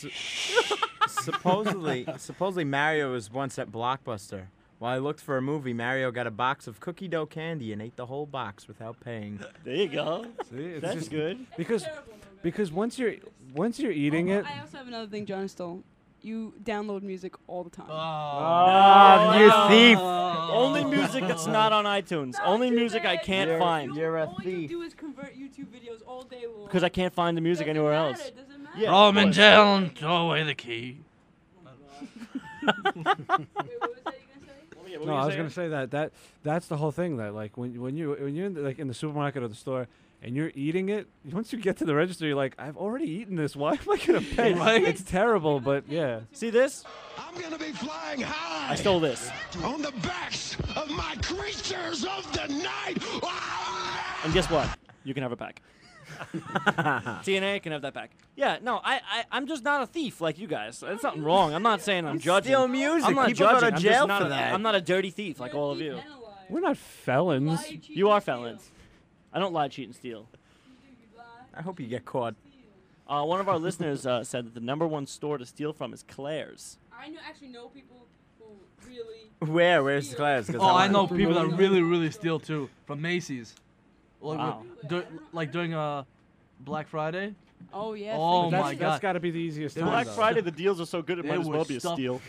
Supposedly Mario was once at Blockbuster. While I looked for a movie, Mario got a box of cookie dough candy and ate the whole box without paying. There you go. See, it's That's just good. because once you're eating it, I also have another thing John stole. You download music all the time. Oh, you thief! Only music that's not on iTunes. Only music I can't find. You're a All you thief. do is convert YouTube videos all day long. Because I can't find the music Doesn't anywhere matter, else. Doesn't matter. Yeah, Throw of him in course. jail and throw away the key. Wait, what was that you gonna say? no, I was gonna say that's the whole thing. That like when you're in the supermarket or the store and you're eating it, once you get to the register, you're like, I've already eaten this. Why am I gonna pay? Right? It's terrible, but yeah. See this? I'm gonna be flying high I stole this. on the backs of my creatures of the night. Ah! And guess what? You can have it back. TNA can have that back. Yeah, no, I'm just not a thief like you guys. There's something wrong. I'm not saying I'm judging. steal music. I'm not People go to judging. I'm jail just not for that. I'm not a dirty thief like all of you. We're not felons. You are felons. I don't lie, cheat, and steal. I hope you get caught. One of our listeners said that the #1 store to steal from is Claire's. I actually know people who really. Where's Claire's? Oh, I know people that really, really steal too from Macy's. Like, Wow. like during Black Friday. Oh yeah. Oh that's, my That's God. got to be the easiest time. Black though. Friday, the deals are so good it might It as well was be a stuff- steal.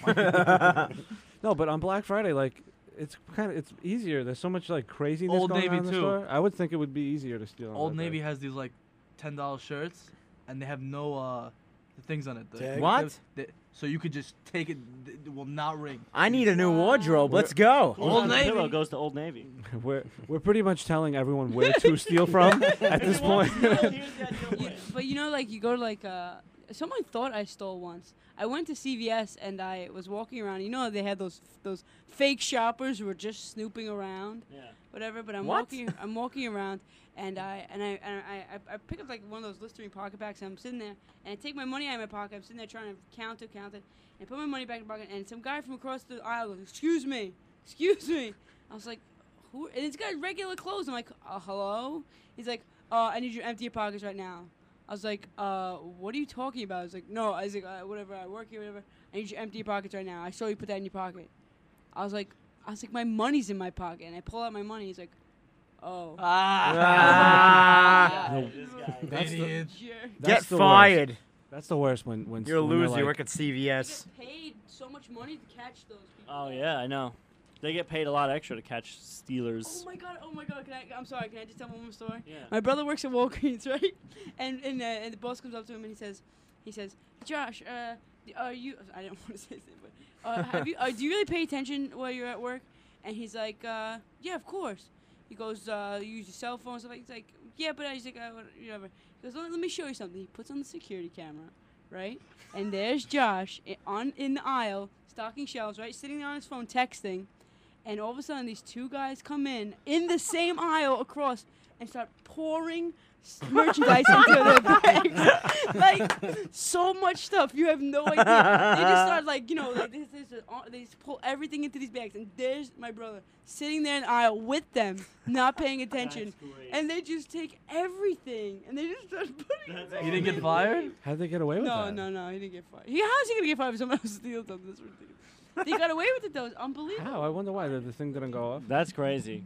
No, but on Black Friday, like it's easier. There's so much like craziness Old going Navy, on in the too. store. I would think it would be easier to steal. on Old that Navy day. has these like $10 shirts, and they have no things on it. Tag? What? So you could just take it. It will not ring. I need a new wardrobe. Let's go. Old Navy. Pillow goes to Old Navy. We're pretty much telling everyone where to steal from at this point. But you know, like you go to like someone thought I stole once. I went to CVS and I was walking around. You know, they had those fake shoppers who were just snooping around. Yeah. Whatever. But I'm What? walking around and I pick up like one of those Listerine pocket bags. And I'm sitting there and I take my money out of my pocket. I'm sitting there trying to count it, and put my money back in the pocket. And some guy from across the aisle goes, "Excuse me." I was like, "Who?" And it's got regular clothes. I'm like, "Hello?" He's like, "I need you to empty your pockets right now." I was like, what are you talking about? I was like, no. I was like, whatever, I work here, whatever. I need you to empty your pockets right now. I saw you put that in your pocket. I was like, my money's in my pocket. And I pull out my money. He's like, oh. That's the, Get that's the fired. Worst. That's the worst when You're a when they're loser. You like- work at CVS. Paid so much money to catch those people. Oh yeah, I know. They get paid a lot extra to catch stealers. Oh my god, I'm sorry, can I just tell one more story? Yeah. My brother works at Walgreens, right? And the boss comes up to him and he says, Josh, are you, I don't want to say this, but do you really pay attention while you're at work? And he's like, yeah, of course. He goes, you use your cell phone, stuff like. He's like, yeah, but he's like, whatever. He goes, let me show you something. He puts on the security camera, right? And there's Josh in the aisle, stocking shelves, right, sitting there on his phone texting, and all of a sudden these two guys come in the same aisle across and start pouring merchandise into their bags. Like, so much stuff. You have no idea. They just start, like, you know, like, they just pull everything into these bags. And there's my brother sitting there in the aisle with them, not paying attention. And they just take everything. And they just start putting it You didn't get fired? How'd they get away with that? No, he didn't get fired. How's he going to get fired if someone else steals something? That's ridiculous. They got away with it, though. It's unbelievable. How? I wonder why the thing didn't go off. That's crazy.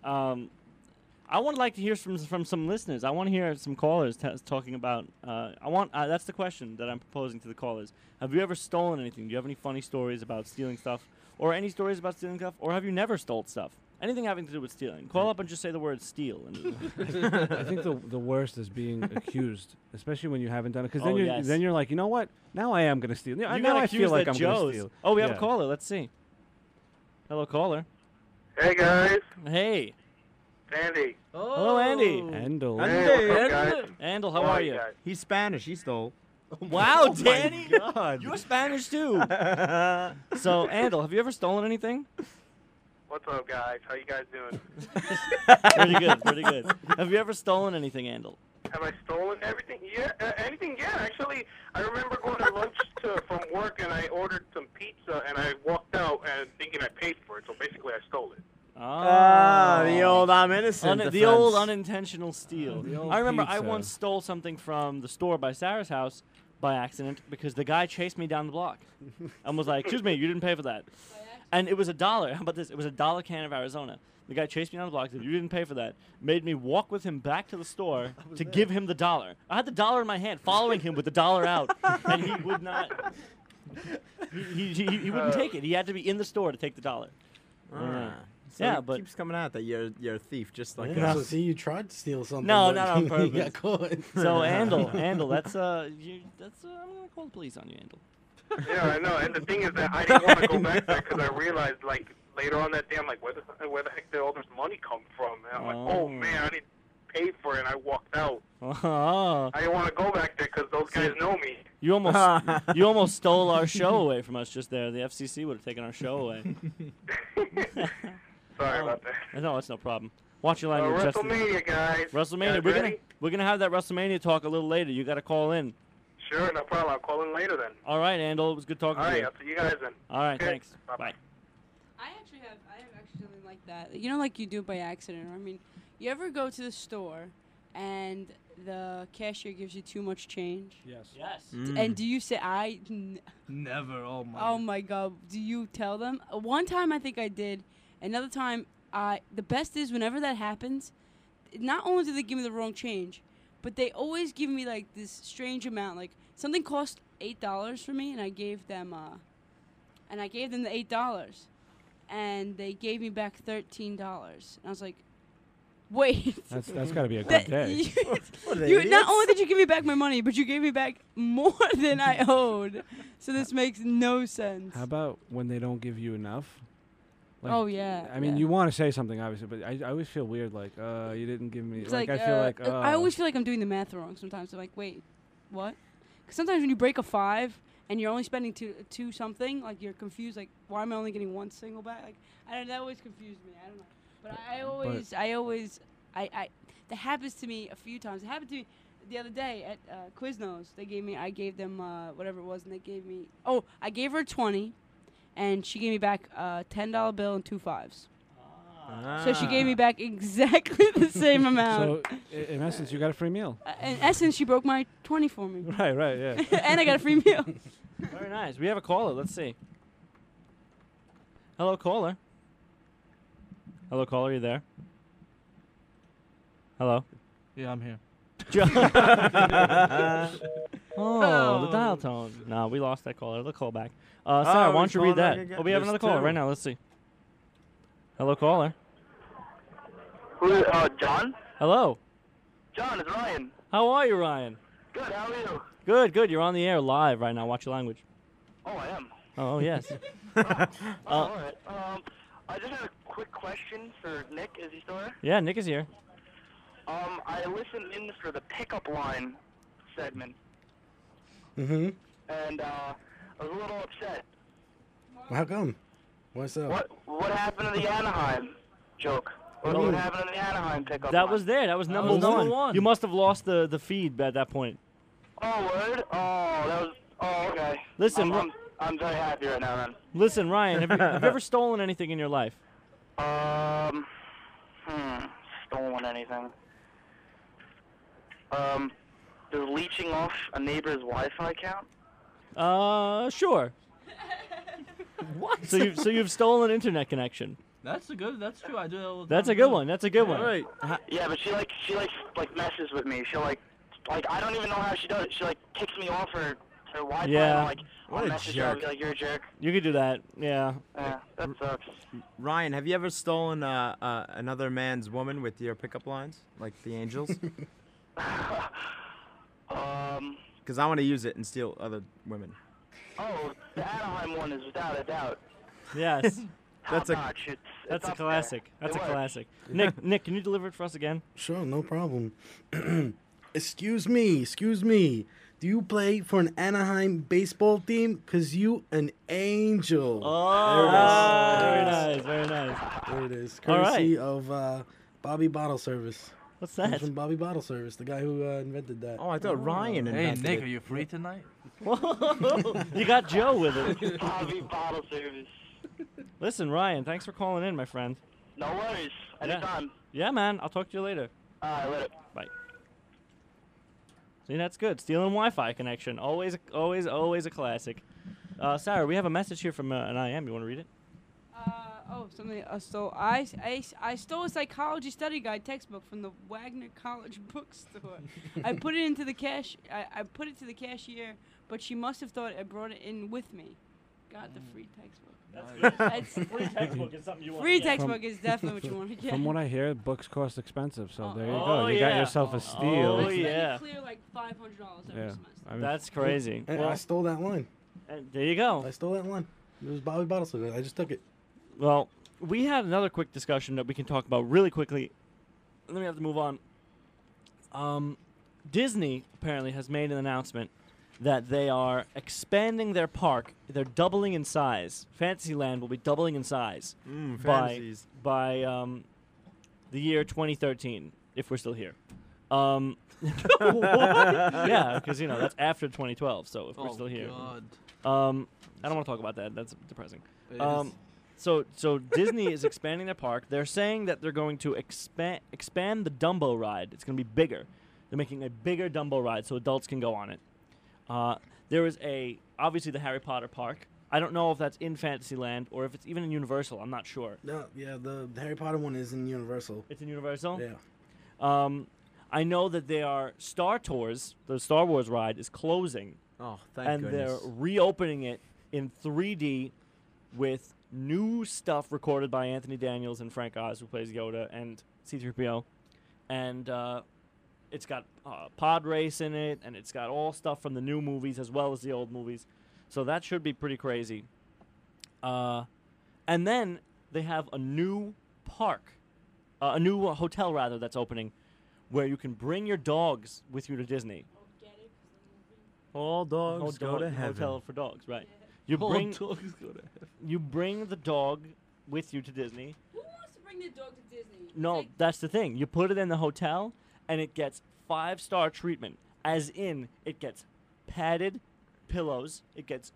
I would like to hear from some listeners. I want to hear some callers talking about. That's the question that I'm proposing to the callers. Have you ever stolen anything? Do you have any funny stories about stealing stuff, or any stories about stealing stuff, or have you never stole stuff? Anything having to do with stealing? Call up and just say the word steal. I think the worst is being accused, especially when you haven't done it, because then yes. you're like, you know what? Now I am gonna steal. You now I feel like I'm Joe's. gonna steal. Oh, we have a caller. Let's see. Hello, caller. Hey guys. Hey. Andy. Oh. Hello, Andy. Andel. Hey, what's up, guys? Andel, how are you? guys? He's Spanish. He stole. Wow, Oh my Danny. God. You're Spanish too. So, Andel, have you ever stolen anything? What's up, guys? How you guys doing? Pretty good. Have you ever stolen anything, Andel? Have I stolen everything? Yeah, anything? Yeah, actually, I remember going to lunch from work and I ordered some pizza and I walked out and thinking I paid for it. So basically, I stole it. The old I'm innocent. The old unintentional steal. The old I remember I pizza. once stole something from the store by Sarah's house by accident because the guy chased me down the block and was like, "Excuse me, you didn't pay for that." And it was $1. How about this? It was $1 can of Arizona. The guy chased me down the block, said, "You didn't pay for that." Made me walk with him back to the store to give him the $1. I had the $1 in my hand, following him with the $1 out, and he would not. He wouldn't take it. He had to be in the store to take the $1. So Yeah, it but keeps coming out that you're a thief, just like Yeah, us. so see, you tried to steal something. No, but not on you purpose. got caught. So Andel, that's I'm gonna call the police on you, Andel. Yeah, I know. And the thing is that I didn't want to go back there because I realized, like, later on that day, I'm like, where the heck did all this money come from? And I'm like, oh man, I didn't pay for it, and I walked out. Oh. I didn't want to go back there because those guys know me. You almost stole our show away from us just there. The FCC would have taken our show away. Sorry about that. No, it's no problem. Watch your language. Justin. WrestleMania, guys. WrestleMania. Guys We're gonna have that WrestleMania talk a little later. You got to call in. Sure, no problem. I'll call in later then. All right, Andel. It was good talking All to right, you. I'll see you guys then. All right, Okay. thanks. Bye-bye. Bye. I have actually something like that. You know, like you do it by accident. I mean, you ever go to the store and the cashier gives you too much change? Yes. Yes. And do you say Never. Oh my. Oh my God! Do you tell them? One time I think I did. Another time, the best is whenever that happens. Not only do they give me the wrong change, but they always give me like this strange amount. Like something cost $8 for me, and I gave them the $8, and they gave me back $13. And I was like, wait. That's got to be a good day. You not only did you give me back my money, but you gave me back more than I owed. So this makes no sense. How about when they don't give you enough? Like, Oh, yeah, I mean, yeah. you want to say something obviously, but I always feel weird. Like, you didn't give me. It's Like, I feel like. I always feel like I'm doing the math wrong sometimes. I'm like, wait, what? Because sometimes when you break a 5 and you're only spending two something, like you're confused. Like, why am I only getting one single back? Like, that always confused me. I don't know. But that happens to me a few times. It happened to me the other day at Quiznos. I gave them whatever it was, and they gave me. Oh, I gave her 20, and she gave me back a $10 bill and 2 5s. So she gave me back exactly the same amount. So, in essence, you got a free meal. In essence, she broke my 20 for me. Right, yeah. And I got a free meal. Very nice. We have a caller. Let's see. Hello, caller. Hello, caller. Are you there? Hello. Yeah, I'm here. The dial tone. No, we lost that caller. They'll call back. Sarah, why don't you read that? Oh, we have another caller right now. Let's see. Hello, caller. Who? John? Hello. John, it's Ryan. How are you, Ryan? Good. How are you? Good. You're on the air live right now. Watch your language. Oh, I am. Oh, yes. All right. I just had a quick question for Nick. Is he still there? Yeah, Nick is here. I listened in for the pickup line segment, Mm-hmm. and I was a little upset. How come? What's up? What happened to the Anaheim joke? What Oh. happened to the Anaheim pickup That line? was there. That was number was number one. one. You must have lost the feed at that point. Oh, word? Oh, that was... Oh, okay. Listen, I'm very happy right now, man. Listen, Ryan, have you ever stolen anything in your life? Stolen anything. Does leeching off a neighbor's Wi-Fi count? Sure. What? So you've stolen an internet connection. That's true. I do that all the That's time, a good too. one. That's a good one. Right. Yeah, but she messes with me. She'll like I don't even know how she does it. She like kicks me off her Wi-Fi. Yeah. And, What I'll a message her. I'll jerk. be like, you're a jerk. You could do that. Yeah. Yeah, that sucks. Ryan, have you ever stolen another man's woman with your pickup lines, like the Angels? Because I want to use it and steal other women. Oh, the Anaheim one is without a doubt. Yes. That's a Top-notch. It's That's a up there. classic. That's It a works. classic. Nick, can you deliver it for us again? Sure, no problem. Excuse me. Do you play for an Anaheim baseball team? Cause you an angel. Oh, very nice, very nice. There it is. All right. Courtesy of Bobby Bottle Service. What's Comes that? from Bobby Bottle Service, the guy who invented that. Oh, I thought Ryan Hey, invented Nick, it. are you free tonight? You got Joe with it. Bobby Bottle Service. Listen, Ryan, thanks for calling in, my friend. No worries. Anytime. Yeah, man. I'll talk to you later. Later. Bye. See, that's good. Stealing Wi-Fi connection. Always a classic. Sarah, we have a message here from an IM. You want to read it? Something I stole. I stole a psychology study guide textbook from the Wagner College bookstore. I put it into the cash. I put it to the cashier, but she must have thought I brought it in with me. Got the free textbook. That's Free textbook is something you want. Free textbook is definitely what you want to get. From what I hear, books cost expensive, so there you Oh, go. You got yeah. yourself a steal. Oh, You yeah. clear like $500 every Yeah. semester. I mean, That's crazy. And Well, I stole that line. there you go. I stole that line. It was Bobby Bottle Service. I just took it. Well, we had another quick discussion that we can talk about really quickly. Then we have to move on. Disney apparently has made an announcement that they are expanding their park. They're doubling in size. Fantasyland will be doubling in size Fantasies. by the year 2013, if we're still here. What? Yeah, because that's after 2012. So if we're still here, God. I don't want to talk about that. That's depressing. It is. So Disney is expanding their park. They're saying that they're going to expand the Dumbo ride. It's going to be bigger. They're making a bigger Dumbo ride so adults can go on it. There is obviously the Harry Potter park. I don't know if that's in Fantasyland or if it's even in Universal. I'm not sure. No, yeah, the Harry Potter one is in Universal. It's in Universal? Yeah. I know that they are Star Tours, the Star Wars ride, is closing. Oh, thank and goodness. they're reopening it in 3D with new stuff recorded by Anthony Daniels and Frank Oz, who plays Yoda, and C-3PO. And it's got pod race in it, and it's got all stuff from the new movies as well as the old movies. So that should be pretty crazy. And then they have a new park, a new hotel, rather, that's opening, where you can bring your dogs with you to Disney. All dogs go to heaven. Hotel for dogs, right? You All bring dogs go to heaven. You bring the dog with you to Disney. Who wants to bring their dog to Disney? No, that's the thing. You put it in the hotel, and it gets 5-star treatment. As in, it gets padded pillows. It gets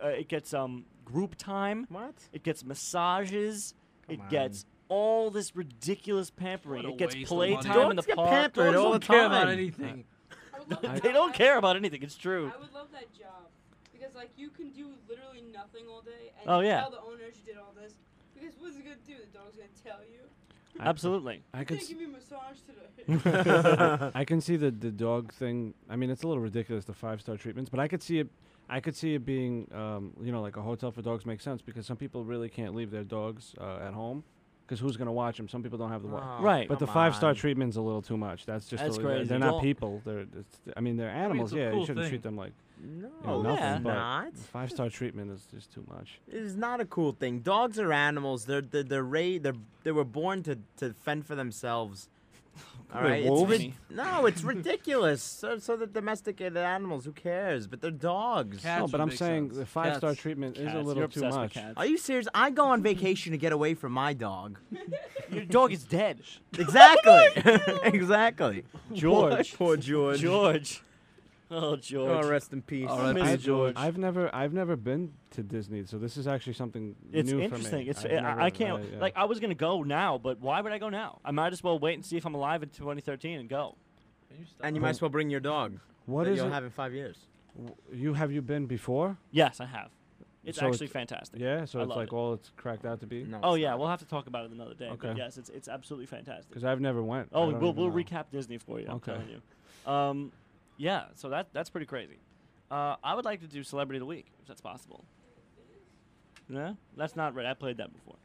group time. What? It gets massages. Come on. Gets all this ridiculous pampering. What a It gets waste of money. playtime in the Dogs get park. pampered Dogs all don't the care about time. anything. I would love that They don't job. care about anything. It's true. I would love that job because like you can do literally nothing all day and Oh, you yeah. tell the owners you did all this. Because what's it gonna do? The dog's gonna tell you. Absolutely. I You could. didn't give me a massage today. I can see the dog thing. I mean, it's a little ridiculous, the 5-star treatments, but I could see it. I could see it being, like a hotel for dogs makes sense because some people really can't leave their dogs at home, because who's gonna watch them? Some people don't have the watch. Oh, Right. But the come 5-star on. treatment's a little too much. That's just That's a little, crazy. they're not Well- people. I mean, they're animals. a Yeah, cool you shouldn't thing. treat them like No, nothing. it's but not. 5-star treatment is just too much. It is not a cool thing. Dogs are animals. They were born to fend for themselves. All Wait, right. wolves? No, it's ridiculous. So the domesticated animals, who cares? But they're dogs. Cats No, but would I'm make saying sense. the 5-star Cats. treatment is Cats. a little You're too obsessed with much. cats. Are you serious? I go on vacation to get away from my dog. Your dog is dead. Exactly. Exactly. George. Poor George. George. Oh, George. Oh, rest in peace. All right, miss Pete George. I've never been to Disney, so this is actually something It's new interesting. for me. It's I've never- I can't yeah. like I was gonna go now, but why would I go now? I might as well wait and see if I'm alive in 2013 and go. And you might as well bring your dog. What that is you'll it? have in 5 years. Have you been before? Yes, I have. It's So actually fantastic. Yeah, so I it's love like it. all it's cracked out to be. No, Oh it's yeah, not. we'll have to talk about it another day. But Okay. yes, it's absolutely fantastic. Because I've never went. I Oh, don't we'll even know. recap Disney for you. I'm Okay. telling you. Yeah, so that's pretty crazy. I would like to do Celebrity of the Week if that's possible. Yeah, that's not right. I played that before.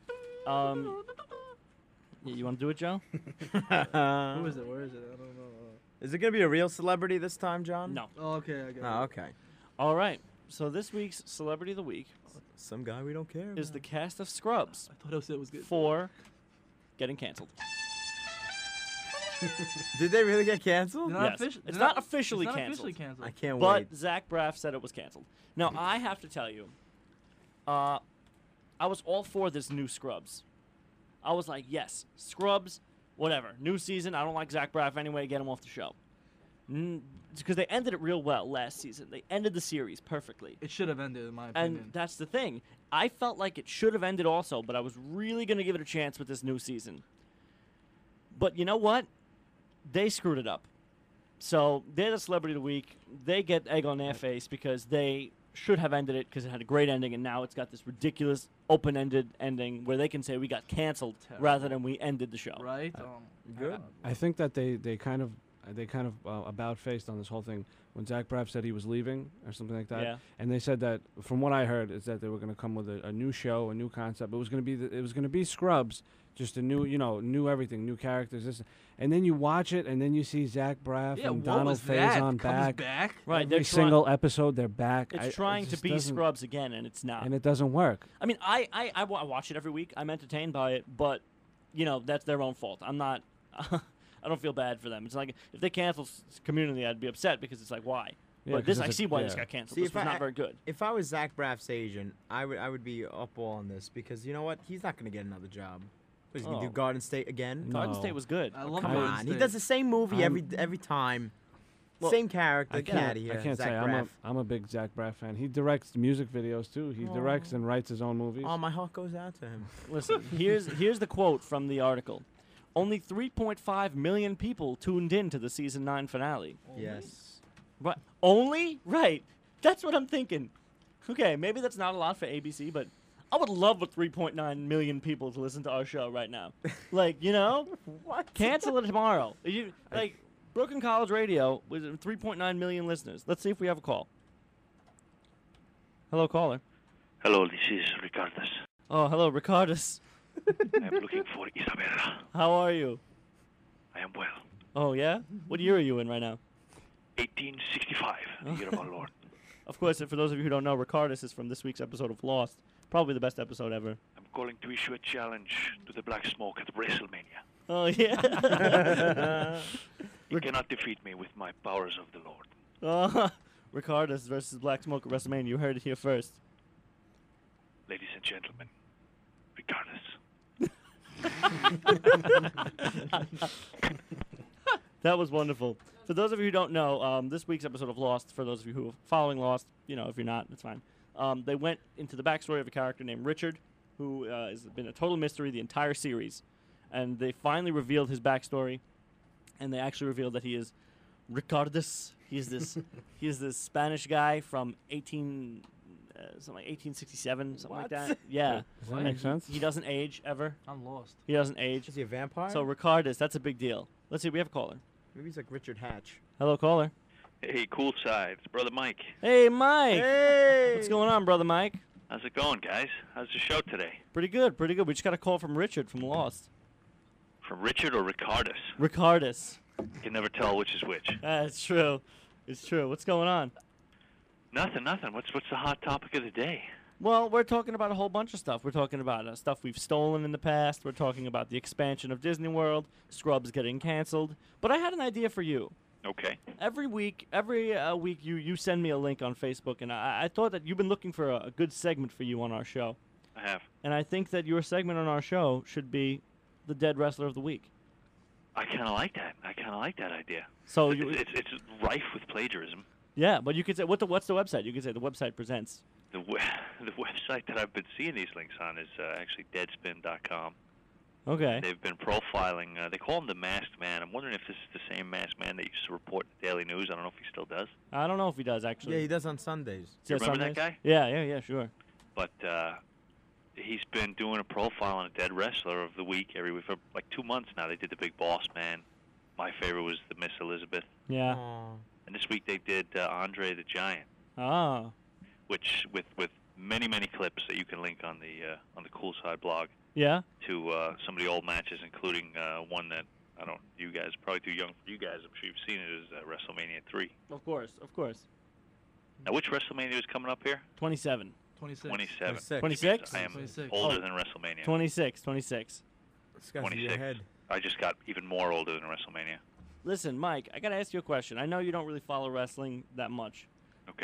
Yeah, you want to do it, Joe? Who is it? Where is it? I don't know. Is it gonna be a real celebrity this time, John? No. Oh, okay, I got Oh, it. okay. All right. So this week's Celebrity of the Week Some guy we don't care. is the cast of Scrubs I thought it was good. for getting canceled. Did they really get canceled? They're not Yes. offici- It's they're not officially it's not canceled. officially canceled. I can't But wait. Zach Braff said it was canceled. Now I have to tell you, I was all for this new Scrubs. I was like, yes, Scrubs, whatever, new season. I don't like Zach Braff anyway. Get him off the show. Because they ended it real well last season. They ended the series perfectly. It should have ended, in my opinion. And that's the thing. I felt like it should have ended also, but I was really going to give it a chance with this new season. But you know what? They screwed it up. So they're the Celebrity of the Week. They get egg on their face because they should have ended it because it had a great ending, and now it's got this ridiculous open-ended ending where they can say we got canceled rather than we ended the show. Right? Good. I think that they kind of about faced on this whole thing when Zach Braff said he was leaving or something like that. Yeah. And they said that, from what I heard, is that they were going to come with a new show, a new concept. It was going to be Scrubs, just a new, new everything, new characters. This, and then you watch it, and then you see Zach Braff Yeah, and what Donald was that? Faison Comes back? Right, Every they're single episode, they're back. It's it trying to just be doesn't- Scrubs again, and it's not. and it doesn't work. I mean, I watch it every week. I'm entertained by it, but that's their own fault. I'm not. I don't feel bad for them. It's like if they cancel Community, I'd be upset because it's like why. Yeah, but this, 'cause I it's a- see why this yeah. got canceled. See, This if was I- not very good. If I was Zach Braff's agent, I would be up all on this because you know what? He's not going to get another job. He's going to Oh. do Garden State again. Garden No. State was good. I love Come Garden on, he State. does the same movie I'm- every time. Well, Same character. I Get out can't, of here, I can't Zach say Braff. I'm a big Zach Braff fan. He directs music videos too. He directs and writes his own movies. Oh, my heart goes out to him. Listen, here's the quote from the article. Only 3.5 million people tuned in to the season 9 finale. Yes. Right? Only? Right. That's what I'm thinking. Okay, maybe that's not a lot for ABC, but I would love for 3.9 million people to listen to our show right now. Like, What? cancel it tomorrow. Like, Brooklyn College Radio with 3.9 million listeners. Let's see if we have a call. Hello, caller. Hello, this is Ricardus. Oh, hello, Ricardus. I'm looking for Isabella. How are you? I am well. Oh, yeah? What year are you in right now? 1865, the year of our Lord. Of course, for those of you who don't know, Ricardus is from this week's episode of Lost. Probably the best episode ever. I'm calling to issue a challenge to the Black Smoke at WrestleMania. Oh, yeah. You cannot defeat me with my powers of the Lord. Ricardus versus Black Smoke at WrestleMania. You heard it here first. Ladies and gentlemen, Ricardus. That was wonderful. For those of you who don't know, this week's episode of Lost, for those of you who are following Lost, if you're not, it's fine. They went into the backstory of a character named Richard, who has been a total mystery the entire series. And they finally revealed his backstory, and they actually revealed that he is Ricardus. He is this Spanish guy from 1867, something like What? that. Yeah. Does that And make sense? He doesn't age ever. I'm lost. He doesn't age. Is he a vampire? So Ricardus, that's a big deal. Let's see, we have a caller. Maybe he's like Richard Hatch. Hello, caller. Hey, cool side. It's Brother Mike. Hey, Mike. Hey! What's going on, brother Mike? How's it going, guys? How's the show today? Pretty good, pretty good. We just got a call from Richard from Lost. From Richard or Ricardus? Ricardus. You can never tell which is which. It's true. It's true. What's going on? Nothing. What's the hot topic of the day? Well, we're talking about a whole bunch of stuff. We're talking about stuff we've stolen in the past. We're talking about the expansion of Disney World, Scrubs getting canceled. But I had an idea for you. Okay. Every week, you send me a link on Facebook, and I thought that you've been looking for a good segment for you on our show. I have. And I think that your segment on our show should be the Dead Wrestler of the Week. I kind of like that. idea. So it's rife with plagiarism. Yeah, but you could say what's the website? You could say the website presents. The website that I've been seeing these links on is actually Deadspin.com. Okay. They've been profiling. They call him the Masked Man. I'm wondering if this is the same Masked Man that used to report the Daily News. I don't know if he still does. I don't know if he does actually. Yeah, he does on Sundays. You remember that guy? Yeah, sure. But he's been doing a profile on a dead wrestler of the week every week for like 2 months now. They did the Big Boss Man. My favorite was the Miss Elizabeth. Yeah. And this week they did Andre the Giant. Ah. Which with many clips that you can link on the Cool Side blog. Yeah. To some of the old matches, including one that you guys probably too young for you guys. I'm sure you've seen it. Is WrestleMania 3. Of course. Now, which WrestleMania is coming up here? 27. 27. 26? I am 26. older than WrestleMania. 26. This guy's in your 26. head. I just got even more older than WrestleMania. Listen, Mike, I gotta ask you a question. I know you don't really follow wrestling that much. Okay.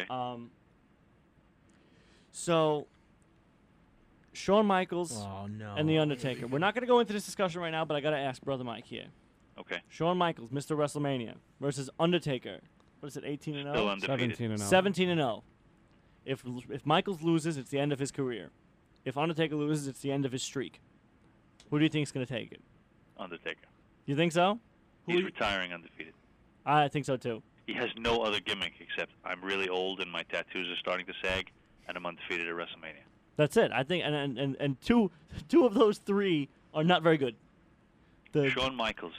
So, Shawn Michaels no. and The Undertaker. We're not gonna go into this discussion right now, but I gotta ask Brother Mike here. Okay. Shawn Michaels, Mr. WrestleMania, versus Undertaker. What is it, 18-0? Still undefeated. 17-0. If Michaels loses, it's the end of his career. If Undertaker loses, it's the end of his streak. Who do you think is gonna take it? Undertaker. You think so? He's retiring undefeated. I think so too. He has no other gimmick except I'm really old and my tattoos are starting to sag, and I'm undefeated at WrestleMania. That's it. I think, and two of those three are not very good. Shawn Michaels.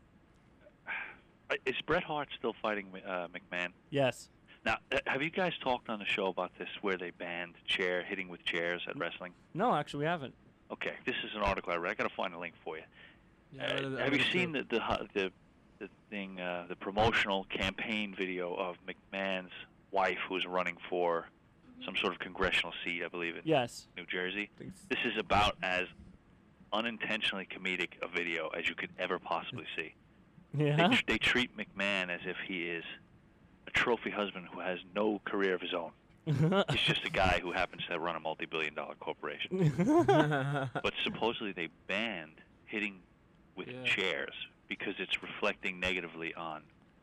Is Bret Hart still fighting McMahon? Yes. Now, have you guys talked on the show about this, where they banned hitting with chairs at wrestling? No, actually, we haven't. Okay, this is an article I read. I got to find a link for you. Yeah, have you seen the promotional campaign video of McMahon's wife, who's running for some sort of congressional seat, I believe, in New Jersey? This is about as unintentionally comedic a video as you could ever possibly see. Yeah. They treat McMahon as if he is a trophy husband who has no career of his own. He's just a guy who happens to run a multi-billion-dollar corporation. But supposedly they banned hitting with chairs because it's reflecting negatively on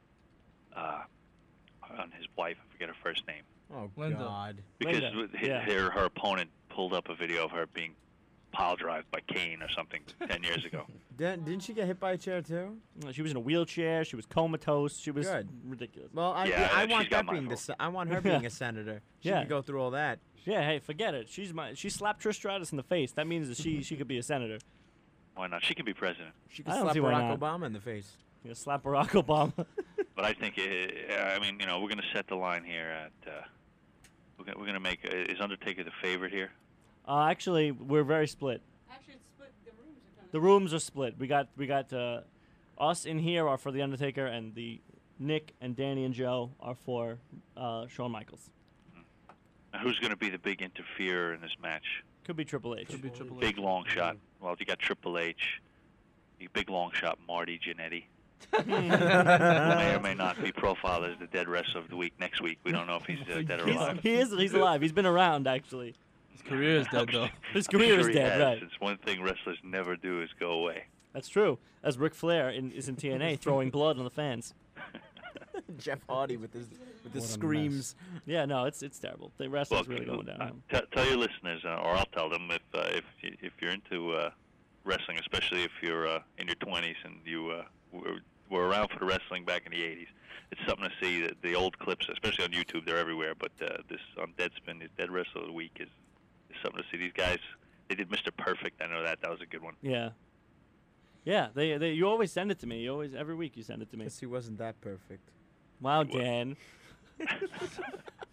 his wife. I forget her first name. Oh, Linda. God. Because Linda. her opponent pulled up a video of her being pile-drived by Kane or something 10 years ago. Didn't she get hit by a chair, too? She was in a wheelchair. She was comatose. She was Good. ridiculous. Well, I she's want got that being my I want her being a senator. She Yeah. could go through all that. Yeah, hey, forget it. She slapped Trish Stratus in the face. That means that she could be a senator. Why not? She can be president. She could I don't slap see why Barack not. Obama in the face. Yeah, slap Barack Obama. But I think, we're going to set the line here at. We're going to make. Is Undertaker the favorite here? Actually, we're very split. Actually, it's split. The rooms are kind of. The rooms are split. We got us in here are for the Undertaker, and the Nick and Danny and Joe are for Shawn Michaels. Now, who's going to be the big interferer in this match? Could be Triple H. Could be Triple H. Big long shot. Well, you got Triple H. You big long shot Marty Jannetty. Who may or may not be profiled as the dead wrestler of the week next week. We don't know if he's dead or alive. He's alive. He's been around actually. His career is dead though. His career is Sure he dead, has. right? It's one thing wrestlers never do is go away. That's true. As Ric Flair is in TNA throwing blood on the fans. Jeff Hardy with his What a screams. Yeah, no, it's terrible. The wrestling's really going down. Tell your listeners, or I'll tell them, if you're into wrestling, especially if you're in your 20s and you were around for the wrestling back in the 80s, it's something to see. The old clips, especially on YouTube, they're everywhere. But this on Deadspin, the Dead Wrestler of the Week is something to see. These guys, they did Mr. Perfect. I know that was a good one. Yeah. Yeah, they you always send it to me. Every week you send it to me. Guess he wasn't that perfect. Wow, Dan.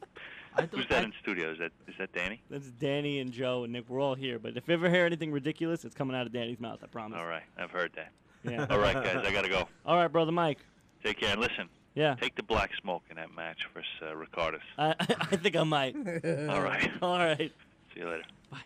Who's that in studio? Is that Danny? That's Danny and Joe and Nick. We're all here. But if you ever hear anything ridiculous, it's coming out of Danny's mouth. I promise. All right, I've heard that. Yeah. All right, guys, I gotta go. All right, brother Mike. Take care and listen. Yeah. Take the black smoke in that match versus Ricardus. I think I might. All right. All right. See you later.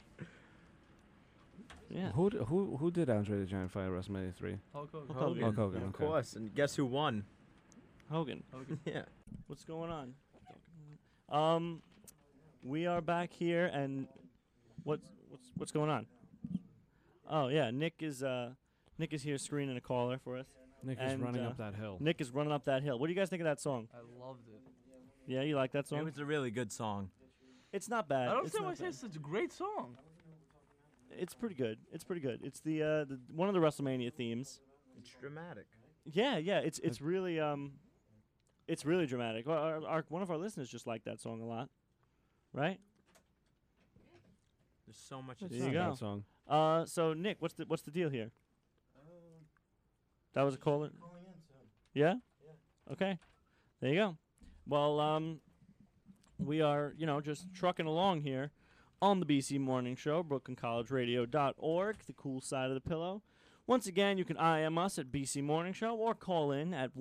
Yeah. Who did Andre the Giant fight at WrestleMania 3? Hulk Hogan. Hulk Hogan. Of Okay. course. And guess who won? Hogan. Yeah. What's going on? We are back here, and what's going on? Oh yeah, Nick is here screening a caller for us. Nick is running up that hill. Nick is running up that hill. What do you guys think of that song? I loved it. Yeah, you like that song? It was a really good song. It's not bad. I don't It's understand not why I say bad. it's such a great song. It's pretty good. It's pretty good. It's the one of the WrestleMania themes. It's dramatic. Yeah. It's really dramatic. Our one of our listeners just liked that song a lot, right? There's so much. There at you stake. go. Song. So Nick, what's the deal here? That was a caller. Yeah. Okay. There you go. Well, we are just trucking along here on the BC Morning Show, BrooklynCollegeRadio.org, the cool side of the pillow. Once again, you can IM us at BC Morning Show or call in at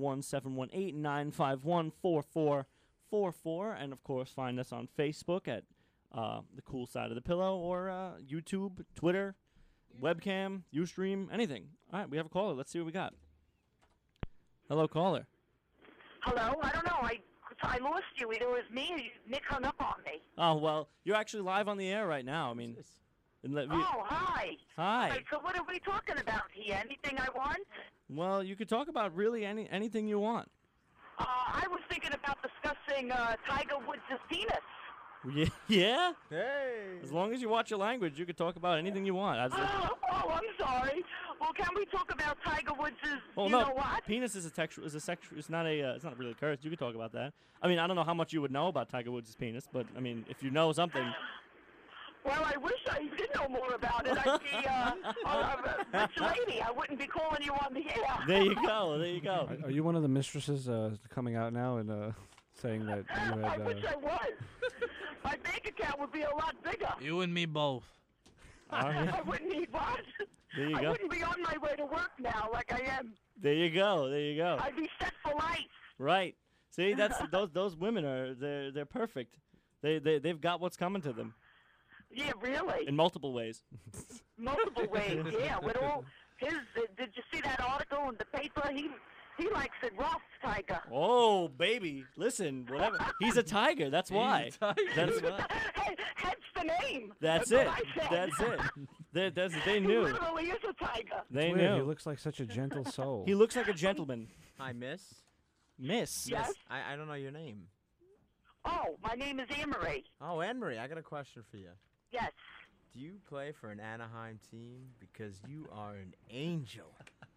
1-718-951-4444, and of course find us on Facebook at the cool side of the pillow, or YouTube, Twitter, webcam, Ustream, anything. All right, we have a caller. Let's see what we got. Hello, caller. Hello? I don't know. I lost you. Either it was me or Nick hung up on me. Oh, well, you're actually live on the air right now. I mean, Oh, hi. Hi. Okay, so what are we talking about here? Anything I want? Well, you could talk about really anything you want. I was thinking about discussing Tiger Woods' penis. Yeah? Hey. As long as you watch your language, you could talk about anything you want. Oh, I'm sorry. Well, can we talk about Tiger Woods' Well, you no, know what? penis is a sexual. It's not really a curse. You could talk about that. I mean, I don't know how much you would know about Tiger Woods' penis, but I mean, if you know something. Well, I wish I did know more about it. I'd be a rich lady. I wouldn't be calling you on the air. There you go. There you go. Are you one of the mistresses coming out now and saying that you I had? wish I was. My bank account would be a lot bigger. You and me both. I wouldn't need what? There you I go. wouldn't be on my way to work now like I am. There you go. There you go. I'd be set for life. Right. See, that's those women are they're perfect. They've got what's coming to them Yeah, really. in multiple ways. Multiple ways, yeah. With all his, did you see that article in the paper? He likes it rough, Tiger. Oh, baby. Listen, whatever. He's a tiger. That's why. That's why. Hence the name. That's what it. I said. That's it. They He knew. literally is a tiger. They It's weird, knew. He looks like such a gentle soul. He looks like a gentleman. Hi, miss. Miss. Yes? I don't know your name. Oh, my name is Anne-Marie. Oh, Anne-Marie, I got a question for you. Yes. Do you play for an Anaheim team? Because you are an angel.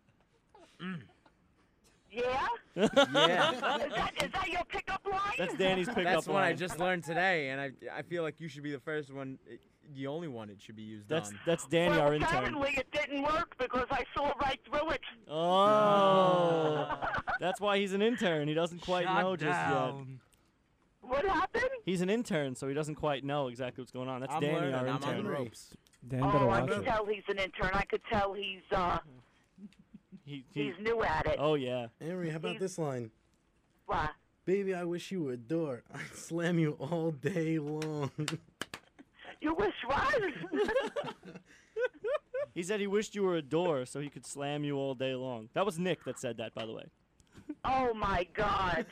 Yeah? Yeah. Is that your pickup line? That's Danny's pickup That's what I line. just learned today, and I feel like you should be the first one, the only one it should be used on. That's Danny, well, our intern. apparently it didn't work because I saw right through it. Oh, that's why he's an intern. He doesn't quite Shut know just yet. down. What happened? He's an intern, so he doesn't quite know exactly what's going on. That's I'm Danny, learning. our I'm on intern. the ropes. Dan better Oh, I watch could it. tell he's an intern. I could tell he's He, new at it. oh yeah. Henry, how about He's- this line? What? Baby, I wish you were a door. I'd slam you all day long. You wish what? He said he wished you were a door so he could slam you all day long. That was Nick that said that, by the way. Oh my God.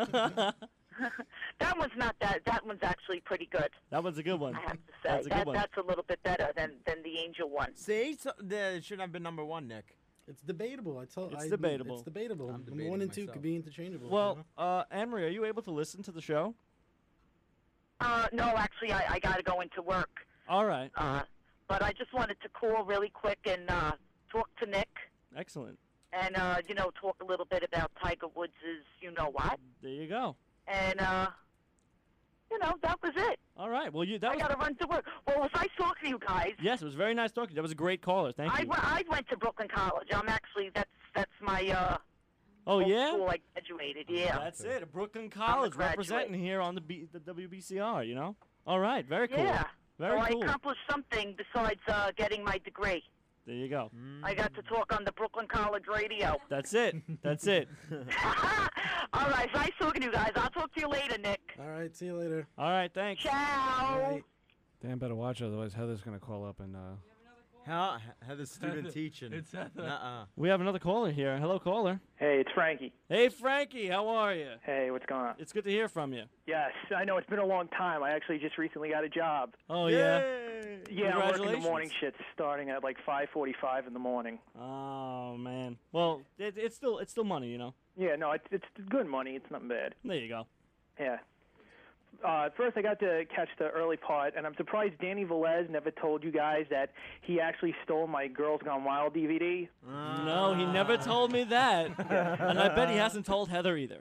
That one's not that. That one's actually pretty good. That one's a good one. I have to say That's a good one. that's a little bit better than the Angel one. See, so, it should have been number one, Nick. It's debatable. It's debatable. It's debatable. I'm Number debating 1 and 2 myself. could be interchangeable. Well, Anne-Marie, are you able to listen to the show? No, actually, I got to go into work. All right. But I just wanted to call really quick and talk to Nick Excellent. and talk a little bit about Tiger Woods' you know what. There you go. And that was it. All right. Well, I got to run to work. Well, was I talking to you guys? Yes, it was very nice talking to you. That was a great caller. Thank you. I went to Brooklyn College. I'm actually that's my Oh, Old yeah? School, I graduated. Yeah. That's it. Brooklyn College graduate. representing here on the WBCR, you know? All right, very cool. Yeah. Very so cool. I accomplished something besides getting my degree. There you go. I got to talk on the Brooklyn College radio. That's it. That's it. All right, nice talking to you guys. I'll talk to you later, Nick. All right, see you later. All right, thanks. Ciao. Dan better watch, otherwise Heather's gonna call up and. Heather's student teaching. It's Heather. Nuh-uh. We have another caller here. Hello, caller. Hey, it's Frankie. Hey, Frankie. How are you? Hey, what's going on? It's good to hear from you. Yes, I know it's been a long time. I actually just recently got a job. Oh, yeah? Yeah, I'm working the Congratulations. morning shifts starting at like 5:45 in the morning. Oh, man. Well, it's still money, you know? Yeah, no, it's good money. It's nothing bad. There you go. Yeah. First, I got to catch the early part, and I'm surprised Danny Velez never told you guys that he actually stole my Girls Gone Wild DVD. No, he never told me that. And I bet he hasn't told Heather either.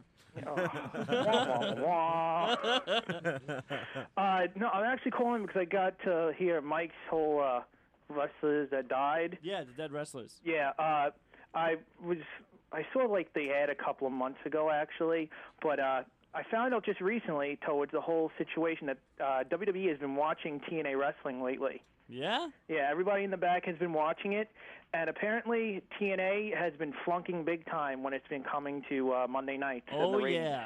No, I'm actually calling because I got to hear Mike's whole wrestlers that died. Yeah, the dead wrestlers. Yeah, I saw like the ad a couple of months ago actually, but I found out just recently towards the whole situation that WWE has been watching TNA wrestling lately. Yeah? Yeah, everybody in the back has been watching it, and apparently TNA has been flunking big time when it's been coming to Monday nights. in Oh, the ratings. yeah.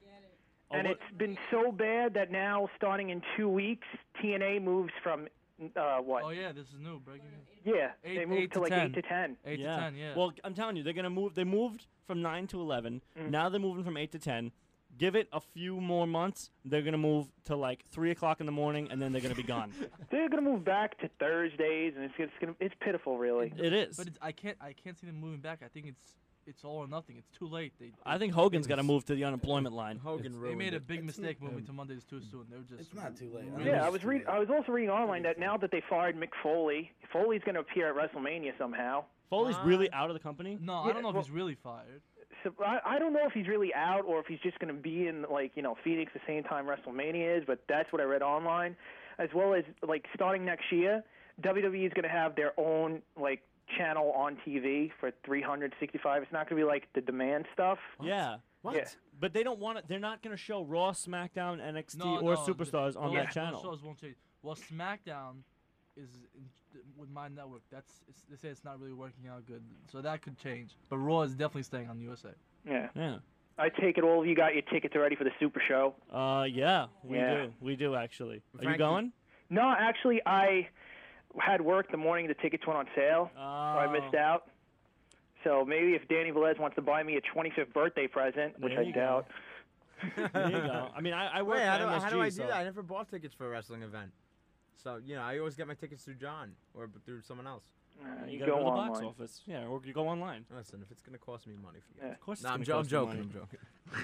And it's been so bad that now, starting in 2 weeks, TNA moves from what? Oh yeah, this is new. Breaking news. Yeah, they moved to like 8 to 10. 8 to 10, yeah. Well, I'm telling you, they're gonna move. They moved from 9 to 11. Now they're moving from 8 to 10. Give it a few more months, they're gonna move to like 3 o'clock in the morning, and then they're gonna be gone. They're gonna move back to Thursdays, and it's pitiful, really. It is. But I can't see them moving back. I think it's all or nothing. It's too late. I think Hogan's got to move to the unemployment line. They made a big mistake moving to Mondays too soon. They were just. It's not too late. really Yeah, I was screwed. I was also reading online that now that they fired Mick Foley, Foley's gonna appear at WrestleMania somehow. Foley's really out of the company? No, I Yeah, don't know if well- he's really fired. So I don't know if he's really out or if he's just going to be in, like, Phoenix the same time WrestleMania is, but that's what I read online. As well as, like, starting next year, WWE is going to have their own, like, channel on TV for 365. It's not going to be like the demand stuff. Yeah. What? Yeah. But they don't want it. They're not going to show Raw, SmackDown, NXT, No, or no, Superstars on those- that channel. Those shows won't change. Well, SmackDown is with my network. They say it's not really working out good, so that could change. But Raw is definitely staying on USA. Yeah. Yeah. I take it all of you got your tickets already for the Super Show. Yeah, we Yeah. do. We do, actually. Are you Frankie- going? No, actually, I had work the morning the tickets went on sale, so I missed out. So maybe if Danny Velez wants to buy me a 25th birthday present, which There I you go. doubt. There you go. I mean, I work Wait, at how MSG, do I do so- that? I never bought tickets for a wrestling event. So, I always get my tickets through John or through someone else. You gotta go to the box office. Yeah, or you go online. Listen, if it's going to cost me money for you guys. Of course No, it's I'm gonna cost you joking. money. I'm joking.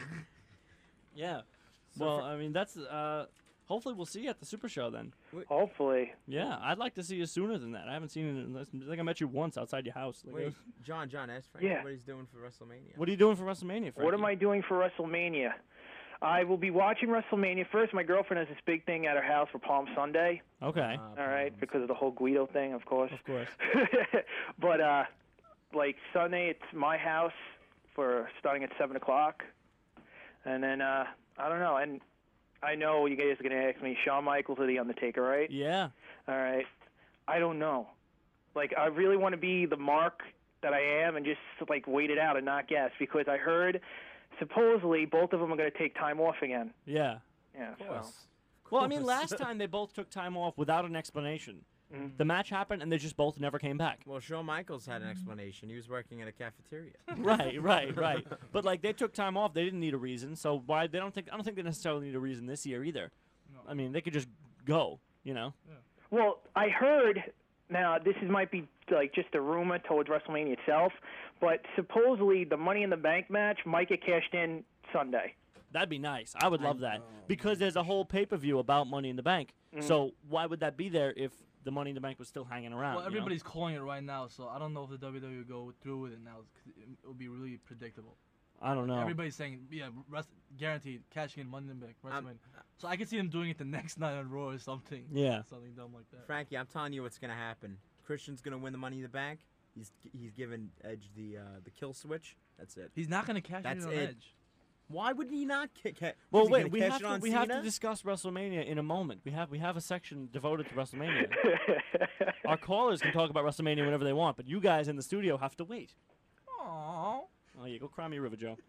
Yeah. So Well, for- I mean, that's hopefully we'll see you at the Super Show then. Hopefully. Yeah, I'd like to see you sooner than that. I haven't seen you. I think I met you once outside your house. Like, Wait, John, ask Frank Yeah. what he's doing for WrestleMania. what are you doing for WrestleMania, Frankie? What am I doing for WrestleMania? I will be watching WrestleMania. First, my girlfriend has this big thing at her house for Palm Sunday. Okay. All right, because of the whole Guido thing, of course. Of course. But, like, Sunday, it's my house for starting at 7 o'clock. And then, I don't know. And I know you guys are going to ask me, Shawn Michaels or The Undertaker, right? Yeah. All right. I don't know. Like, I really want to be the mark that I am and just, like, wait it out and not guess. Because I heard, supposedly, both of them are going to take time off again. Yeah. Yeah, so. Well, I mean, last time they both took time off without an explanation. Mm-hmm. The match happened, and they just both never came back. Well, Shawn Michaels had an explanation. He was working at a cafeteria. Right. But like, they took time off. They didn't need a reason. So why? I don't think they necessarily need a reason this year either. I mean, they could just go. Well, I heard, now this might be like just a rumor towards WrestleMania itself, but supposedly the Money in the Bank match might get cashed in Sunday. That'd be nice. I would love that because there's a whole pay-per-view about Money in the Bank. Mhm. So why would that be there if the Money in the Bank was still hanging around? Well, you know? everybody's calling it right now, so I don't know if the WWE will go through with it now. 'Cause it will be really predictable. I don't know. Everybody's saying, guaranteed, cashing in Money in the Bank, WrestleMania. So I can see them doing it the next night on Raw or something. Yeah. Something dumb like that. Frankie, I'm telling you what's going to happen. Christian's going to win the Money in the Bank. He's given Edge the kill switch. That's it. He's not gonna cash That's it on it. Edge. Why would he not kick? Well, wait, we have to discuss WrestleMania in a moment. We have a section devoted to WrestleMania. Our callers can talk about WrestleMania whenever they want, but you guys in the studio have to wait. Aww. Oh yeah, go cry me a river, Joe.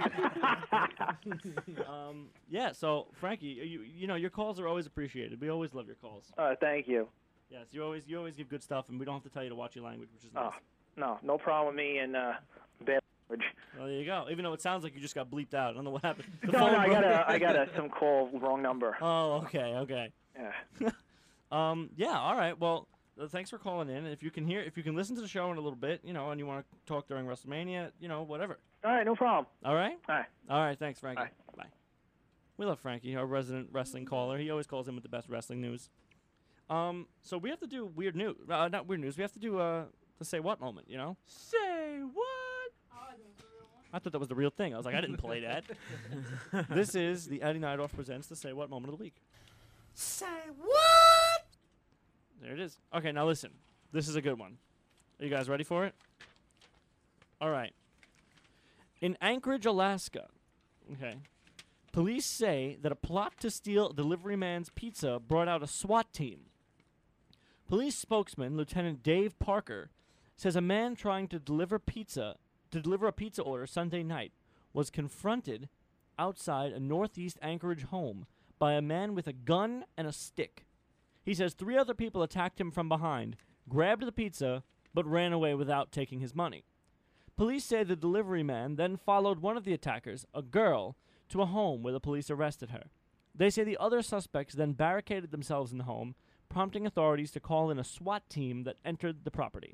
Yeah, so Frankie, you know your calls are always appreciated. We always love your calls. Thank you. Yes, you always give good stuff, and we don't have to tell you to watch your language, which is nice. No problem with me and bad language. Well, there you go. Even though it sounds like you just got bleeped out. I don't know what happened. The No, phone I broke. got a some call wrong number. Oh, okay. Yeah. Yeah, all right. Well, thanks for calling in. And if you can listen to the show in a little bit, and you want to talk during WrestleMania, whatever. All right, no problem. All right? All right. All right, thanks, Frankie. Bye. We love Frankie, our resident wrestling caller. He always calls in with the best wrestling news. So we have to do weird news. Not weird news. We have to do the Say What moment, Say what? I thought that was the real thing. I was like, I didn't play that. This is the Eddie Nightoff presents the Say What moment of the week. Say what? There it is. Okay, now listen. This is a good one. Are you guys ready for it? All right. In Anchorage, Alaska, police say that a plot to steal a delivery man's pizza brought out a SWAT team. Police spokesman Lieutenant Dave Parker says a man trying to deliver a pizza order Sunday night was confronted outside a northeast Anchorage home by a man with a gun and a stick. He says 3 other people attacked him from behind, grabbed the pizza, but ran away without taking his money. Police say the delivery man then followed one of the attackers, a girl, to a home where the police arrested her. They say the other suspects then barricaded themselves in the home, prompting authorities to call in a SWAT team that entered the property.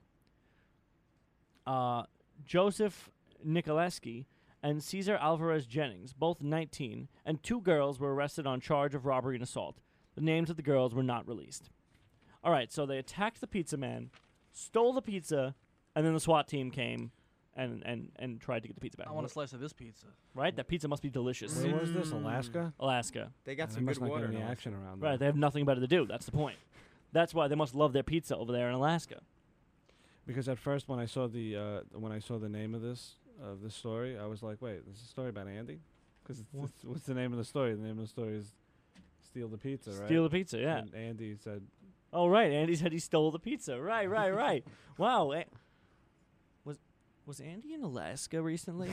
Joseph Nicoleski and Cesar Alvarez Jennings, both 19, and 2 girls were arrested on charge of robbery and assault. The names of the girls were not released. All right, so they attacked the pizza man, stole the pizza, and then the SWAT team came and tried to get the pizza back. I want a slice of this pizza. Right? That pizza must be delicious. Where was this? Alaska? Alaska. They got They some must good not water. get in any Alaska. action around there. Right, they have nothing better to do. That's the point. That's why they must love their pizza over there in Alaska. Because at first, when I saw the name of this story, I was like, "Wait, this is a story about Andy?" Because what's the name of the story? The name of the story is "Steal the Pizza," right? Steal the Pizza, yeah. And Andy said, Oh, right. Andy said he stole the pizza. Right. Wow. Was Andy in Alaska recently?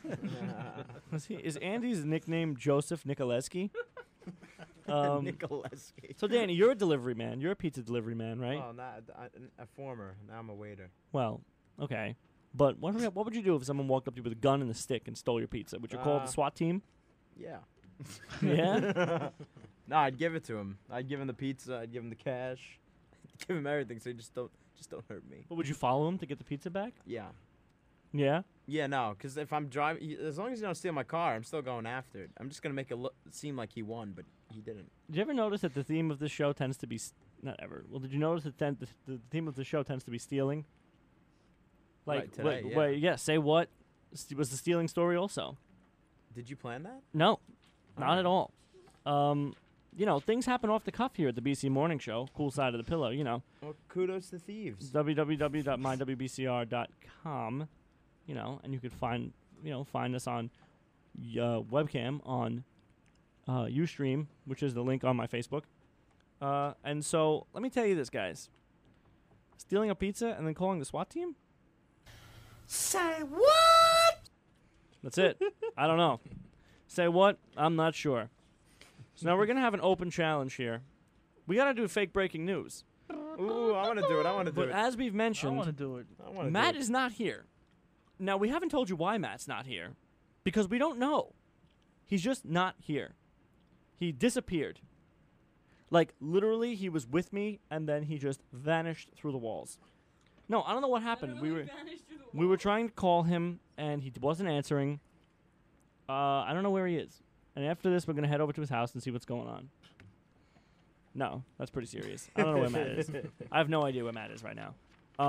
Is Andy's nickname Joseph Nicoleski? Nicoleski. So, Danny, you're a delivery man. You're a pizza delivery man, right? Oh, not a former. Now I'm a waiter. Well, okay. But what would you do if someone walked up to you with a gun and a stick and stole your pizza? Would you call the SWAT team? Yeah. Yeah? No, I'd give it to him. I'd give him the pizza. I'd give him the cash. I'd give him everything. So he just don't hurt me. But would you follow him to get the pizza back? Yeah. Yeah? Yeah, no, because if I'm driving, as long as you don't steal my car, I'm still going after it. I'm just gonna make it seem like he won, but he didn't. Did you ever notice that the theme of this show tends to be not ever? Well, did you notice that the theme of the show tends to be stealing? Like, Right, today, yeah. wait, yeah. Say what? Was the stealing story also? Did you plan that? No, not at all. Things happen off the cuff here at the BC Morning Show. Cool side of the pillow, Well, kudos to thieves. www.mywbcr.com. And you could find us on webcam on Ustream, which is the link on my Facebook. And so let me tell you this, guys. Stealing a pizza and then calling the SWAT team? Say what? That's it. I don't know. Say what? I'm not sure. So now we're going to have an open challenge here. We got to do fake breaking news. Ooh, I want to do it. But as we've mentioned, I want to do it. Matt is not here. Now, we haven't told you why Matt's not here, because we don't know. He's just not here. He disappeared. Like, literally, he was with me, and then he just vanished through the walls. No, I don't know what happened. We were trying to call him, and he wasn't answering. I don't know where he is. And after this, we're going to head over to his house and see what's going on. No, that's pretty serious. I don't know where Matt is. I have no idea where Matt is right now.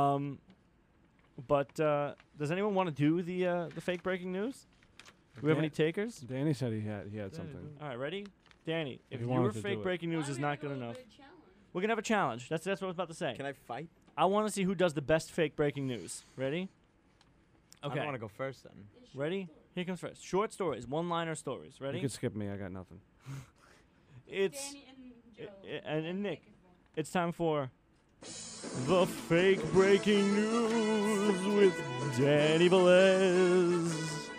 But does anyone want to do the fake breaking news? Do we have any takers? Danny said he had something. All right, ready? Danny, if He your wanted to fake do it. breaking news is not good enough, we're going to have a challenge. That's what I was about to say. Can I fight? I want to see who does the best fake breaking news. Ready? I Okay. don't want to go first then. Ready? Here comes first. Short stories, one-liner stories. You Ready? can skip me. I got nothing. It's and Nick. It's time for the fake breaking news with Danny Velez.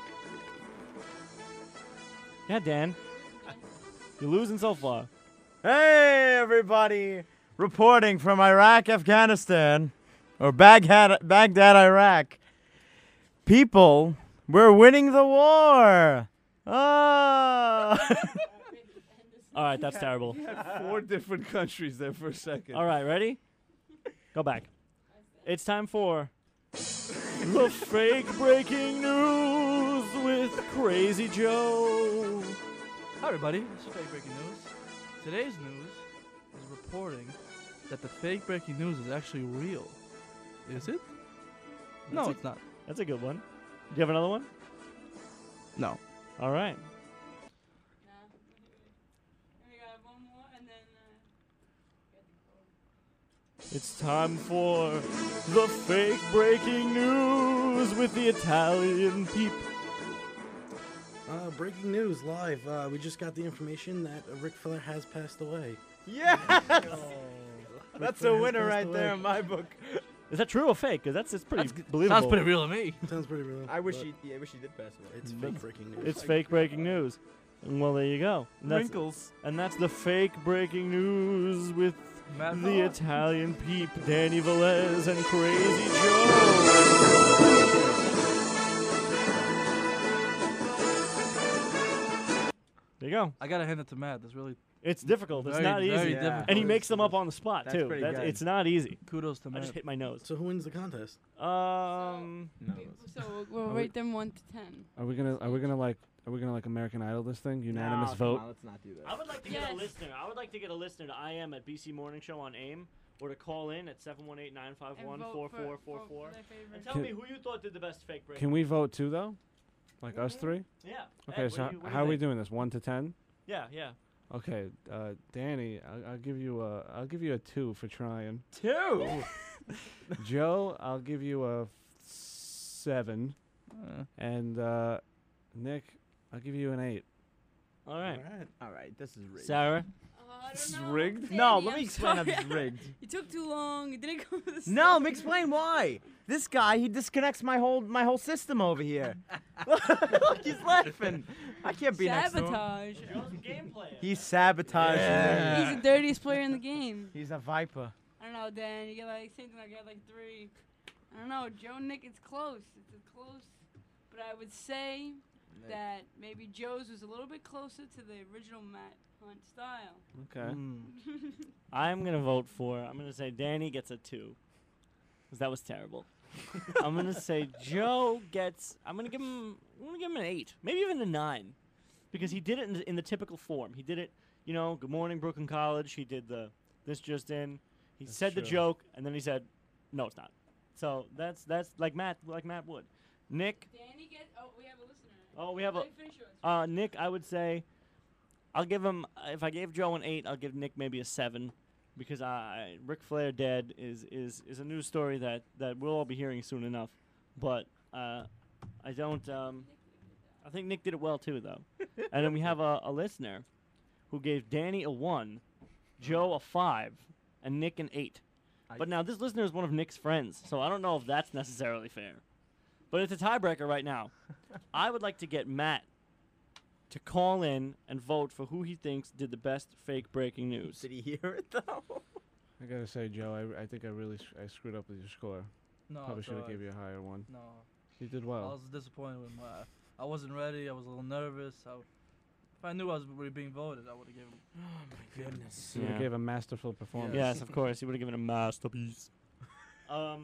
Yeah, Dan. You're losing so far. Hey, everybody! Reporting from Iraq, Afghanistan, or Baghdad, Iraq. People, we're winning the war. Ah! All right, that's terrible. You had 4 different countries there for a second. All right, ready? Go back. It's time for the fake breaking news with Crazy Joe. Hi, everybody. This is fake breaking news. Today's news is reporting that the fake breaking news is actually real. Is it? No, it's not. That's a good one. Do you have another one? No. All right. It's time for the fake breaking news with the Italian people. Breaking news live. We just got the information that Ric Flair has passed away. Yes! That's a Flair has winner passed right there away. in my book. Is that true or fake? Because it's pretty believable. Sounds pretty real to me. Sounds pretty real. I wish but he did pass away. It's fake breaking news. It's fake breaking news. Well, there you go. And that's- Wrinkles. And that's the fake breaking news with Matt the Hart. Italian peep, Danny Velez and Crazy Joe. There you go. I gotta hand it to Matt. That's really. It's difficult. It's Very, not very easy. difficult. And he makes them up on the spot, That's too. pretty good. It's not easy. Kudos to I Matt. just hit my nose. So who wins the contest? So we'll Are rate them 1 to 10. Are we gonna like American Idol this thing? Unanimous vote. let's not do that. I would like to get Yes. a listener. I would like to get a listener to IM at BC Morning Show on AIM, or to call in at 718-951-4444 and tell Can- me who you thought did the best fake break. Can we vote too though? Like us 3? Yeah. Okay, Ed, so what do you how are we think? doing this? 1 to 10? Yeah, yeah. Okay, Danny, I'll give you a 2 for trying. 2. Joe, I'll give you a 7, and Nick, I'll give you an 8. All right. All right. This is rigged. Sarah? This is rigged? No, Danny, let me I'm explain how sorry. this is rigged. You took too long. You didn't go to the No, store. let me explain why. This guy, he disconnects my whole system over here. Look, he's laughing. I can't be next to him. Sabotage. He's sabotaging. He's the dirtiest player in the game. He's a viper. I don't know, Dan. You get like same thing. I got like 3. I don't know, Joe, Nick. It's close. It's close, but I would say that maybe Joe's was a little bit closer to the original Matt Hunt style. Okay. I'm going to vote for, I'm going to say Danny gets a 2. Because that was terrible. I'm going to say Joe gets, I'm going to give him an 8. Maybe even a 9. Because he did it in the typical form. He did it, good morning, Brooklyn College. He did this just in. He said the true. joke, and then he said, no, it's not. So that's like Matt would. Nick. Danny gets. Oh, we have a listener. Oh, we have Let me finish yours. Nick, I would say, I'll give him. If I gave Joe an 8, I'll give Nick maybe a 7, because Ric Flair dead is a news story that we'll all be hearing soon enough. But I don't. I think Nick did it well too, though. And then we have a listener who gave Danny a 1, Joe a 5, and Nick an 8. But now this listener is one of Nick's friends, so I don't know if that's necessarily fair. But it's a tiebreaker right now. I would like to get Matt to call in and vote for who he thinks did the best fake breaking news. Did he hear it though? I gotta say, Joe, I think I really I screwed up with your score. No, Probably it's should have alright. gave you a higher one. No. You did I well. was disappointed with my. I wasn't ready. I was a little nervous. If I knew I was really being voted, I would have given. Oh my goodness. You gave a masterful performance. Yes, of course. He would have given a masterpiece. All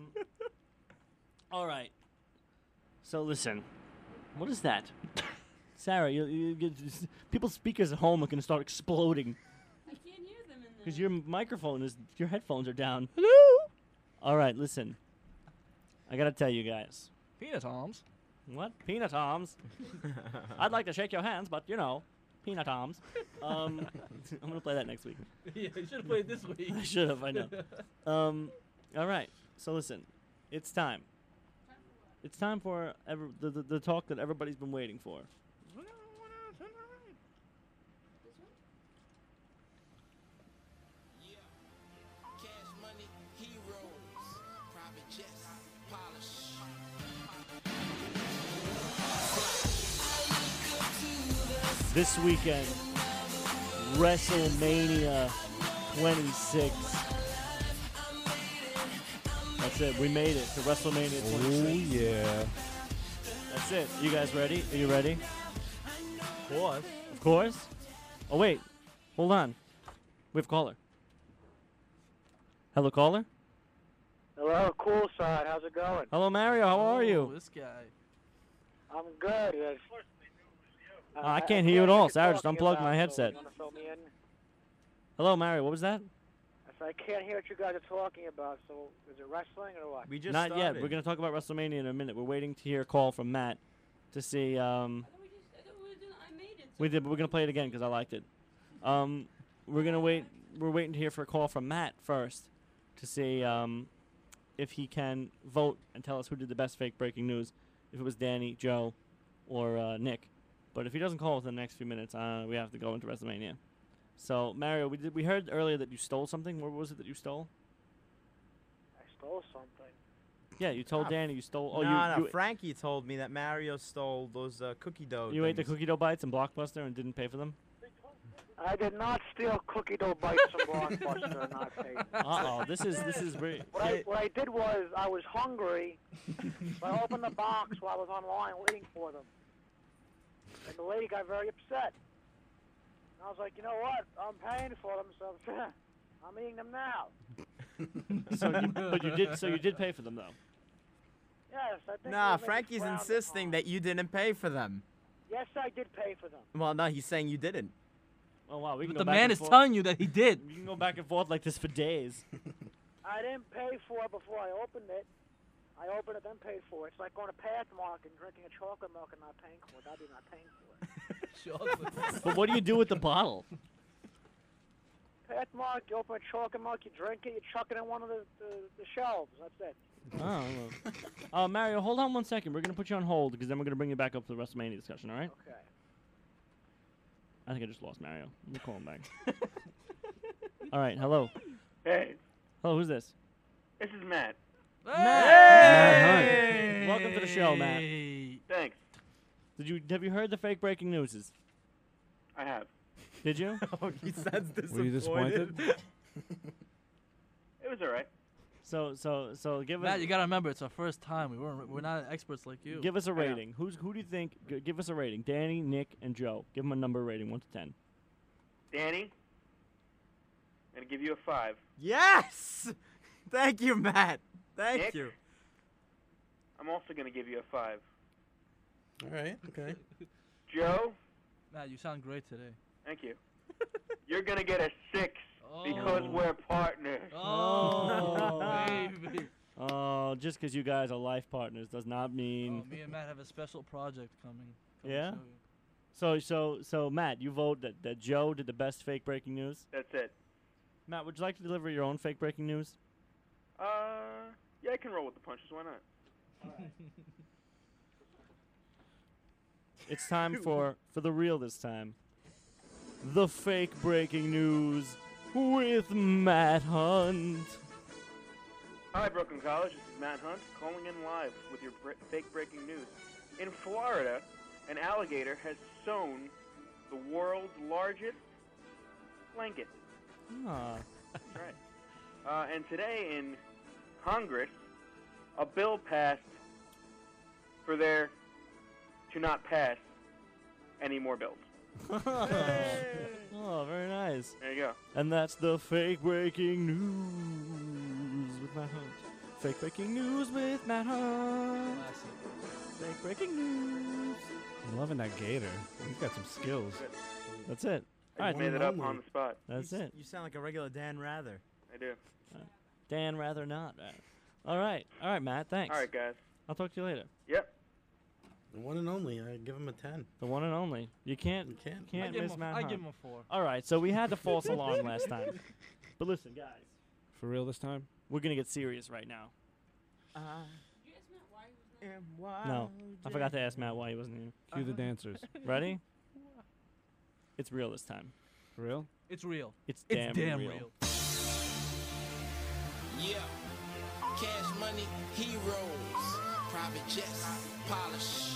right. So listen, what is that? Sarah, people's speakers at home are going to start exploding. I can't hear them in there. Because your your headphones are down. Hello? All right, listen. I got to tell you guys. Peanut arms. What? Peanut arms? I'd like to shake your hands, but peanut arms. I'm going to play that next week. Yeah, you should have played this week. I should have, I know. All right, so listen. It's time. It's time for the talk that everybody's been waiting for. This weekend, WrestleMania 26. That's it. We made it to WrestleMania 26. Oh, yeah. That's it. You guys ready? Are you ready? Of course. Of course. Oh, wait. Hold on. We have a caller. Hello, caller? Hello, cool side. How's it going? Hello, Mario. How are you? This guy. I'm good. Yes. I can't hear you at all. Sarah, just unplugged my So headset. you wanna fill me in? Hello, Mario. What was that? I can't hear what you guys are talking about. So is it wrestling or what? We just Not yet. started. We're going to talk about WrestleMania in a minute. We're waiting to hear a call from Matt to see. We did, but we're going to play it again because I liked it. We're going to wait. We're waiting to hear for a call from Matt first to see if he can vote and tell us who did the best fake breaking news. If it was Danny, Joe, or Nick. But if he doesn't call within the next few minutes, we have to go into WrestleMania. So, Mario, we heard earlier that you stole something. What was it that you stole? I stole something. Yeah, you told Ah, Danny you stole. Oh, no, you Frankie told me that Mario stole those cookie dough. You ate the things. cookie dough bites in Blockbuster and didn't pay for them? I did not steal cookie dough bites from Blockbuster and not pay. Uh-oh, this is really... What I did was I was hungry, so I opened the box while I was online waiting for them. And the lady got very upset. And I was like, you know what? I'm paying for them, so I'm eating them now. But you did pay for them, though? Yes, I think Nah, they may Frankie's frown insisting that you didn't pay for them. Yes, I did pay for them. Well, no, he's saying you didn't. Oh, wow. We can But go the back man and is forth. telling you that he did. You can go back and forth like this for days. I didn't pay for it before I opened it. I opened it, then paid for it. It's like going to Pathmark and drinking a chocolate milk and not paying for it. I'd be not paying for it. But what do you do with the bottle? Pathmark, you open a chocolate milk, you drink it, you chuck it in one of the shelves. That's it. Oh, well. Mario, hold on 1 second. We're going to put you on hold because then we're going to bring you back up to the WrestleMania discussion, all right? Okay. I think I just lost Mario. Let me call him back. All right, hello. Hey, Hello, who's this? this is Matt. Matt Hunt. Welcome to the show, Matt. Thanks. Have you heard the fake breaking newses? I have. Did you? Oh, he sounds disappointed. Were you disappointed? It was alright. So give us. Matt, you gotta remember, it's our first time. We're not experts like you. Give us a rating. Who do you think? Give us a rating. Danny, Nick, and Joe. Give them a number rating, 1 to 10. Danny, I'm gonna give you a 5. Yes! Thank you, Matt. Thank Nick? you. I'm also gonna give you a 5. All right. Okay. Joe, Matt, you sound great today. thank you. You're gonna get a 6 because we're partners. Oh, baby. Oh, just because you guys are life partners does not mean. Me and Matt have a special project coming. Yeah? soon. So Matt, you vote that Joe did the best fake breaking news. That's it. Matt, would you like to deliver your own fake breaking news? Yeah, I can roll with the punches. Why not? It's time for the real this time. The fake breaking news with Matt Hunt. Hi, Brooklyn College. This is Matt Hunt calling in live with your fake breaking news. In Florida, an alligator has sewn the world's largest blanket. Ah. That's right. And today in Congress, a bill passed for there to not pass any more bills. Oh, very nice. There you go. And that's the fake breaking news with Matt Hunt. Fake breaking news with Matt Hunt. Fake breaking news. I'm loving that gator. He's got some skills. That's it. I All just right. made it up on the spot. That's it. You sound like a regular Dan Rather. I do. Dan, rather not. All right, Matt. Thanks. All right, guys. I'll talk to you later. Yep. The one and only. I give him a 10. The one and only. You can't I give miss him a- Matt I Hunt. give him a 4. All right, so we had the false alarm last time. But listen, guys. For real this time? We're going to get serious right now. No, I forgot to ask Matt why he wasn't here. Cue the dancers. Ready? It's real this time. For real? It's real. It's damn real. Yeah. Cash money, heroes, private jets, polish.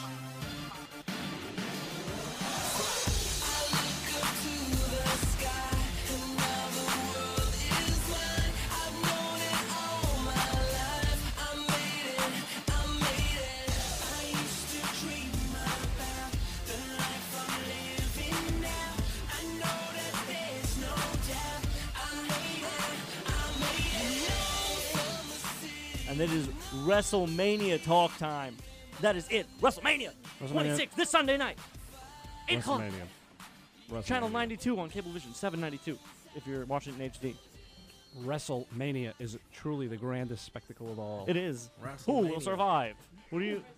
And it is WrestleMania talk time. That is it. WrestleMania 26 this Sunday night. 8 o'clock. Channel 92 on Cablevision, 792 if you're watching it in HD. WrestleMania is truly the grandest spectacle of all. It is. Who will survive? What do you?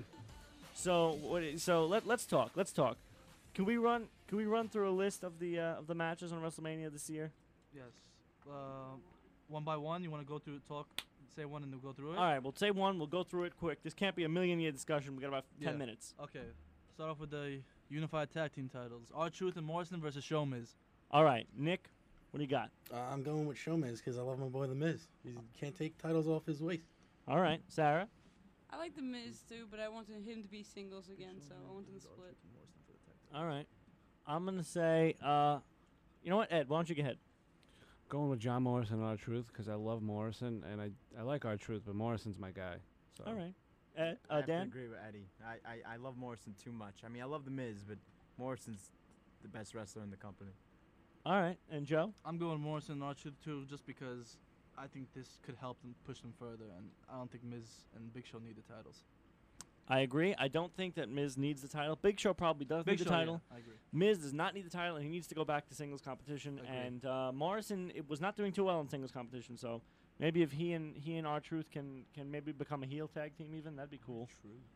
Let's talk. Let's talk. Can we run through a list of the matches on WrestleMania this year? Yes. One by one. You want to go through talk? Say one and then go through it. All right, we'll say one. We'll go through it quick. This can't be a million-year discussion. We got about 10 minutes. Okay. Start off with the unified tag team titles. R-Truth and Morrison versus Show Miz. All right, Nick, what do you got? I'm going with Show Miz because I love my boy The Miz. He can't take titles off his waist. All right, Sarah. I like the Miz too, but I wanted him to be singles again, so I wanted to split. All right, I'm gonna say, you know what, Ed? Why don't you go ahead? Going with John Morrison and R-Truth because I love Morrison and I like R-Truth, but Morrison's my guy. So. All right. I have to Dan? agree with Eddie. I love Morrison too much. I mean, I love The Miz, but Morrison's the best wrestler in the company. All right, and Joe? I'm going Morrison and R-Truth too, just because I think this could help them push them further, and I don't think Miz and Big Show need the titles. I agree. I don't think that Miz needs the title. Big Show probably does need the title. Yeah, I agree. Miz does not need the title, and he needs to go back to singles competition. And Morrison was not doing too well in singles competition, so maybe if he and R-Truth can maybe become a heel tag team even, that'd be cool.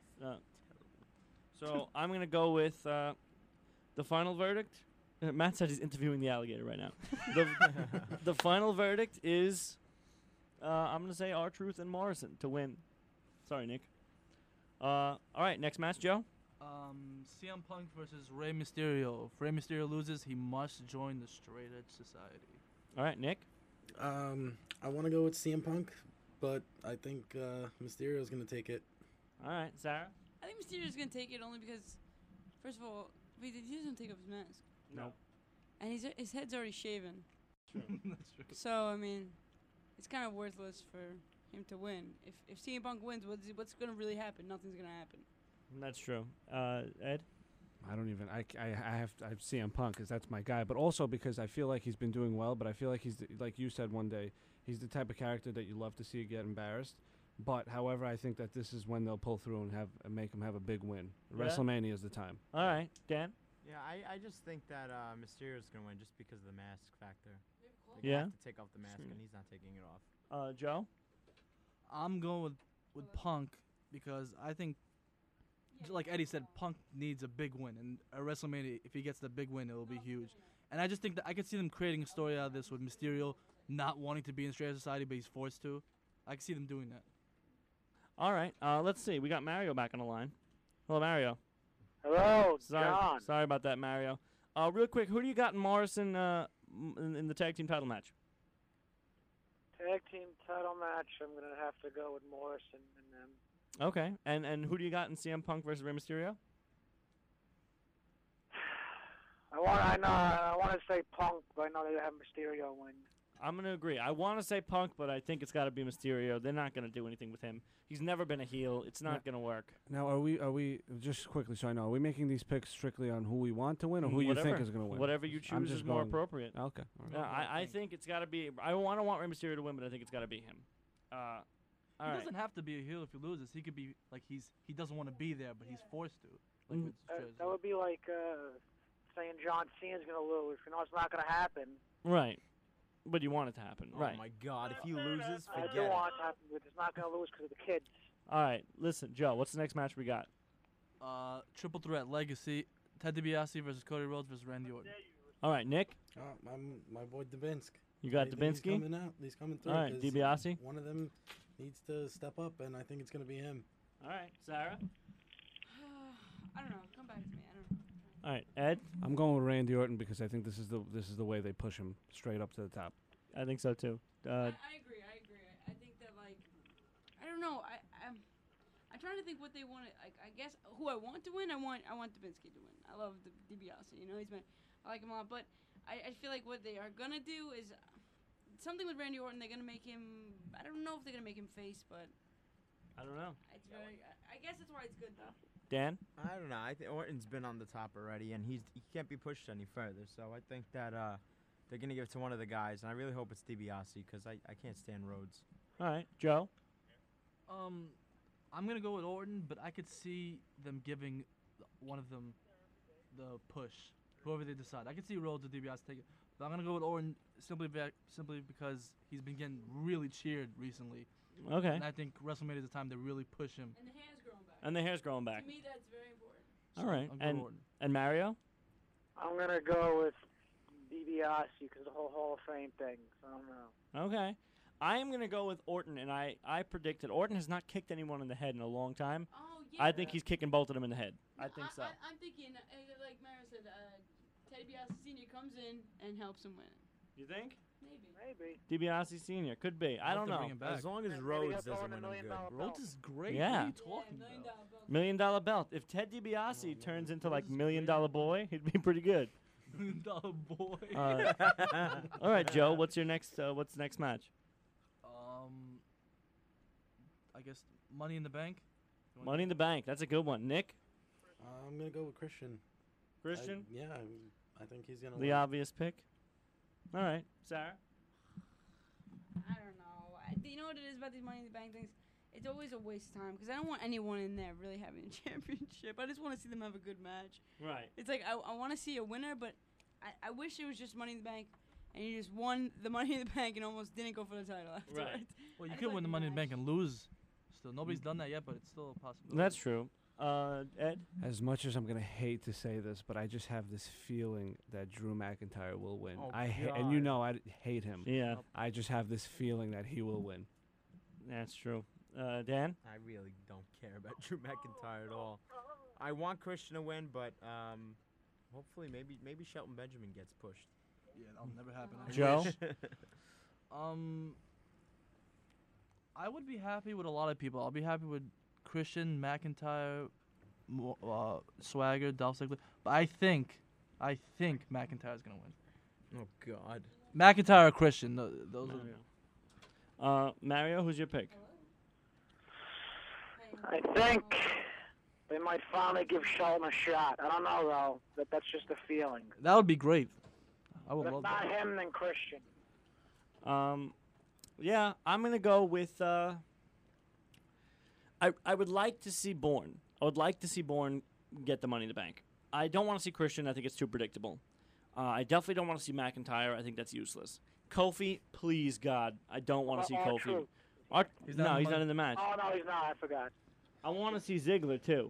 So I'm going to go with the final verdict. Matt said he's interviewing the alligator right now. The final verdict is I'm going to say R-Truth and Morrison to win. Sorry, Nick. All right, next match, Joe. CM Punk versus Rey Mysterio. If Rey Mysterio loses, he must join the Straight Edge Society. All right, Nick. I want to go with CM Punk, but I think Mysterio's going to take it. All right, Sarah. I think Mysterio's gonna take it only because, first of all, he doesn't take off his mask. No. And his head's already shaven. That's true. So I mean, it's kind of worthless for him to win. If CM Punk wins, what's gonna really happen? Nothing's gonna happen. That's true. Ed? I don't even. I have CM Punk because that's my guy, but also because I feel like he's been doing well. But I feel like he's like you said one day, he's the type of character that you love to see get embarrassed. But however, I think that this is when they'll pull through and make him have a big win. Yeah. WrestleMania is the time. All right, Dan. Yeah, I just think that Mysterio's gonna win just because of the mask factor. They Yeah. have to take off the mask, and he's not taking it off. Joe. I'm going with Punk because I think, like Eddie said, Punk needs a big win, and at WrestleMania, if he gets the big win, it will be huge. And I just think that I could see them creating a story out of this with Mysterio not wanting to be in Straight Edge Society, but he's forced to. I can see them doing that. All right, let's see. We got Mario back on the line. Hello, Mario. Hello, Sorry, John. sorry about that, Mario. Real quick, who do you got in Morrison in the tag team title match? Tag team title match. I'm gonna have to go with Morrison and them. Okay, and who do you got in CM Punk versus Rey Mysterio? I want to say Punk, but I know they have Mysterio win. I'm gonna agree. I want to say Punk, but I think it's got to be Mysterio. They're not gonna do anything with him. He's never been a heel. It's not gonna work. Now, are we just quickly so I know? Are we making these picks strictly on who we want to win or who you think is going to win? Whatever you choose is more appropriate. Okay. Yeah, I think it's got to be. I want Rey Mysterio to win, but I think it's got to be him. All He right. doesn't have to be a heel if he loses. He could be like he doesn't want to be there, but he's forced to. Like with Straight That would be like saying John Cena's going to lose. You know it's not going to happen. Right. But you want it to happen, right? Oh my God! If he loses, I forget do it. want it to happen, but it's not going to lose because of the kids. All right, listen, Joe. What's the next match we got? Triple threat legacy: Ted DiBiase versus Cody Rhodes versus Randy Orton. All right, Nick. My boy Dubinsky. You got I think Dubinsky? He's coming out. He's coming through. All right, 'cause DiBiase. One of them needs to step up, and I think it's going to be him. All right, Sarah. I don't know. Come back to me. I don't know. All right, Ed. I'm going with Randy Orton because I think this is the way they push him straight up to the top. I think so too. I agree. I think that like, I don't know. I'm trying to think what they want. I guess who I want to win. I want Dubinsky to win. I love DiBiase. You know, I like him a lot. But I feel like what they are gonna do is something with Randy Orton. They're gonna make him. I don't know if they're gonna make him face, but I don't know. it's very. I guess that's why it's good though. Dan. I don't know. I think Orton's been on the top already, and he can't be pushed any further. So I think that they're gonna give it to one of the guys, and I really hope it's DiBiase because I can't stand Rhodes. All right, Joe. I'm gonna go with Orton, but I could see them giving one of them the push, whoever they decide. I could see Rhodes or DiBiase take it, but I'm gonna go with Orton simply because he's been getting really cheered recently. Okay. And I think WrestleMania is the time to really push him. And the hair's growing back. And the hair's growing back. To me, that's very important. All right, I'll go with Orton. and Mario. I'm gonna go with DiBiase because the whole Hall of Fame thing. So I don't know. Okay. I am going to go with Orton, and I predict that Orton has not kicked anyone in the head in a long time. Oh, yeah. I think he's kicking both of them in the head. I think so. I'm thinking, like Mario said, Teddy DiBiase Sr. comes in and helps him win. You think? Maybe. DiBiase Sr. Could be. I don't know. As long as Rhodes doesn't win him good. Rhodes is great. Yeah. What are you talking about? $1 million belt. If Ted DiBiase turns into like $1 million boy, he'd be pretty good. $1 million boy. All right, Joe. What's your next? What's the next match? I guess Money in the Bank. Money in the Bank. That's a good one. Nick. I'm gonna go with Christian. Christian. I think he's gonna. The win. obvious pick. All right, Sarah. I don't know. You know what it is about these Money in the Bank things? It's always a waste of time because I don't want anyone in there really having a championship. I just want to see them have a good match. Right. It's like I want to see a winner, but I wish it was just Money in the Bank and you just won the Money in the Bank and almost didn't go for the title afterwards. Right. Well, you could win the Money in the Bank and lose. Still, nobody's done that yet, but it's still a possibility. That's true. Ed. As much as I'm gonna hate to say this, but I just have this feeling that Drew McIntyre will win. Oh, and you know I hate him. Yeah. I just have this feeling that he will win. That's true. Dan. I really don't care about Drew McIntyre at all. I want Christian to win, but hopefully maybe Shelton Benjamin gets pushed. Yeah, that'll never happen. Joe. I would be happy with a lot of people. I'll be happy with Christian, McIntyre, Swagger, Dolph Ziggler. But I think McIntyre's gonna win. Oh God. McIntyre or Christian? Those are. Mario, who's your pick? I think they might finally give Shelton a shot. I don't know though, but that's just a feeling. That would be great. I would But if love not that. him, then Christian. Yeah, I'm gonna go with. I would like to see Bourne. I would like to see Bourne get the Money in the Bank. I don't want to see Christian. I think it's too predictable. I definitely don't want to see McIntyre. I think that's useless. Kofi, please God, I don't want to see Kofi. R-Truth. He's No, not in he's the not in the match. Oh no, he's not. I forgot. I want to see Ziggler too.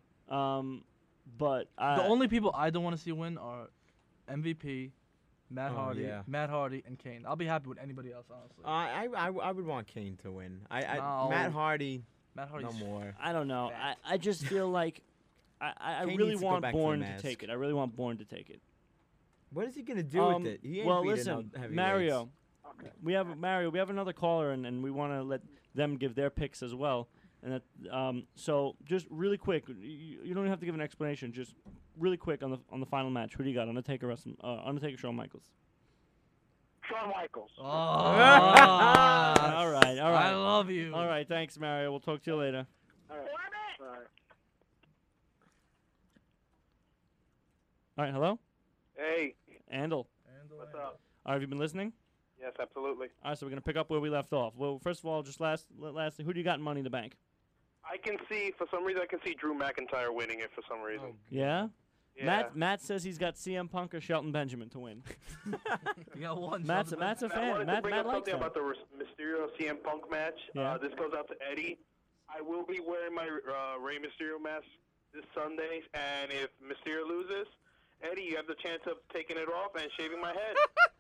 But The only people I don't want to see win are MVP, Matt Oh, Hardy, and Kane. I'll be happy with anybody else, honestly. I would want Kane to win. No. Matt Hardy. Matt Hardy's No more. I don't know. I just feel like I Kane really needs to go want back to the Bourne to mask. take it. I really want Bourne to take it. What is he gonna do with it? He ain't well, beating listen, no heavyweights. Mario. We have another caller, and we want to let them give their picks as well. And that, so just really quick, you don't even have to give an explanation. Just really quick on the final match. Who do you got? Undertaker, Shawn Michaels. Shawn Michaels. Oh, all right. I love you. All right, thanks, Mario. We'll talk to you later. All right. All right. All right, hello, Hey, Andel. what's up? Have you been listening? Yes, absolutely. All right, so we're gonna pick up where we left off. Well, first of all, just lastly, who do you got in Money in the Bank? I can see, for some reason, I can see Drew McIntyre winning it for some reason. Yeah. Yeah. Matt says he's got CM Punk or Shelton Benjamin to win. You got one. Matt's a I fan. wanted to Matt bring up likes something that. about the Mysterio CM Punk match. Yeah. This goes out to Eddie. I will be wearing my Rey Mysterio mask this Sunday, and if Mysterio loses, Eddie, you have the chance of taking it off and shaving my head.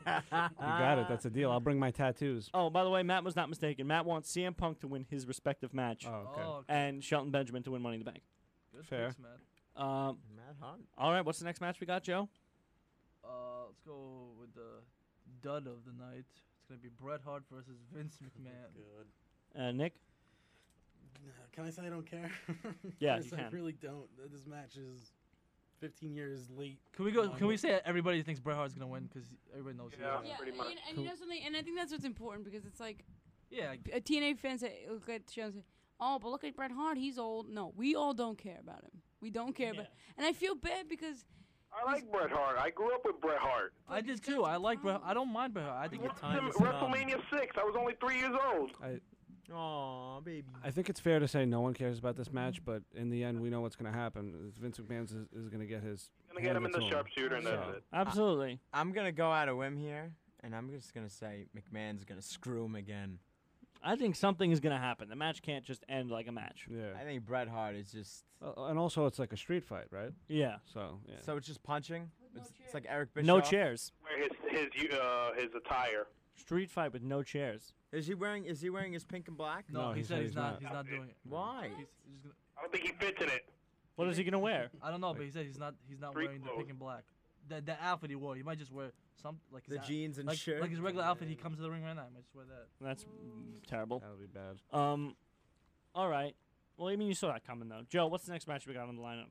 got it. That's a deal. I'll bring my tattoos. Oh, by the way, Matt was not mistaken. Matt wants CM Punk to win his respective match. Oh, okay. And Shelton Benjamin to win Money in the Bank. Good Fair. picks, Matt. Matt Hunt. All right, what's the next match we got, Joe? Let's go with the dud of the night. It's gonna be Bret Hart versus Vince McMahon. Good. Nick? Can I say I don't care? Yeah, Yes, you can. I really don't. This match is 15 years late. Can we go? Can we say everybody thinks Bret Hart's gonna win because everybody knows? Yeah, and you know something, and I think that's what's important because it's like, Yeah. a TNA fan say, look at the show and say, oh, but look at Bret Hart, he's old. No, we all don't care about him. We don't care about, and I feel bad because. I like Bret Hart. I grew up with Bret Hart. I did too. I like Bret. I don't mind Bret Hart. I think it's WrestleMania 6. I was only 3 years old. Aw, baby. I think it's fair to say no one cares about this match, but in the end, we know what's going to happen. Vince McMahon is going to get his. Gonna get him in the sharpshooter, and that's it. Absolutely. I'm gonna go out of whim here, and I'm just gonna say McMahon's gonna screw him again. I think something is going to happen. The match can't just end like a match. Yeah. I think Bret Hart is just. And also, it's like a street fight, right? Yeah. So, yeah. So it's just punching. It's like Eric Bischoff. No chairs. Wear his attire. Street fight with no chairs. Is he wearing his pink and black? No, he said he's not. He's not doing it. Why? He's just gonna, I don't think he fits in it. What is he going to wear? I don't know, but he said he's not wearing the pink and black. The outfit he wore, he might just wear some like his The jeans and like, shirt. like his regular outfit. He comes to the ring right now. He might just wear that. That's terrible. That would be bad. All right. Well, I mean, you saw that coming, though. Joe, what's the next match we got on the lineup?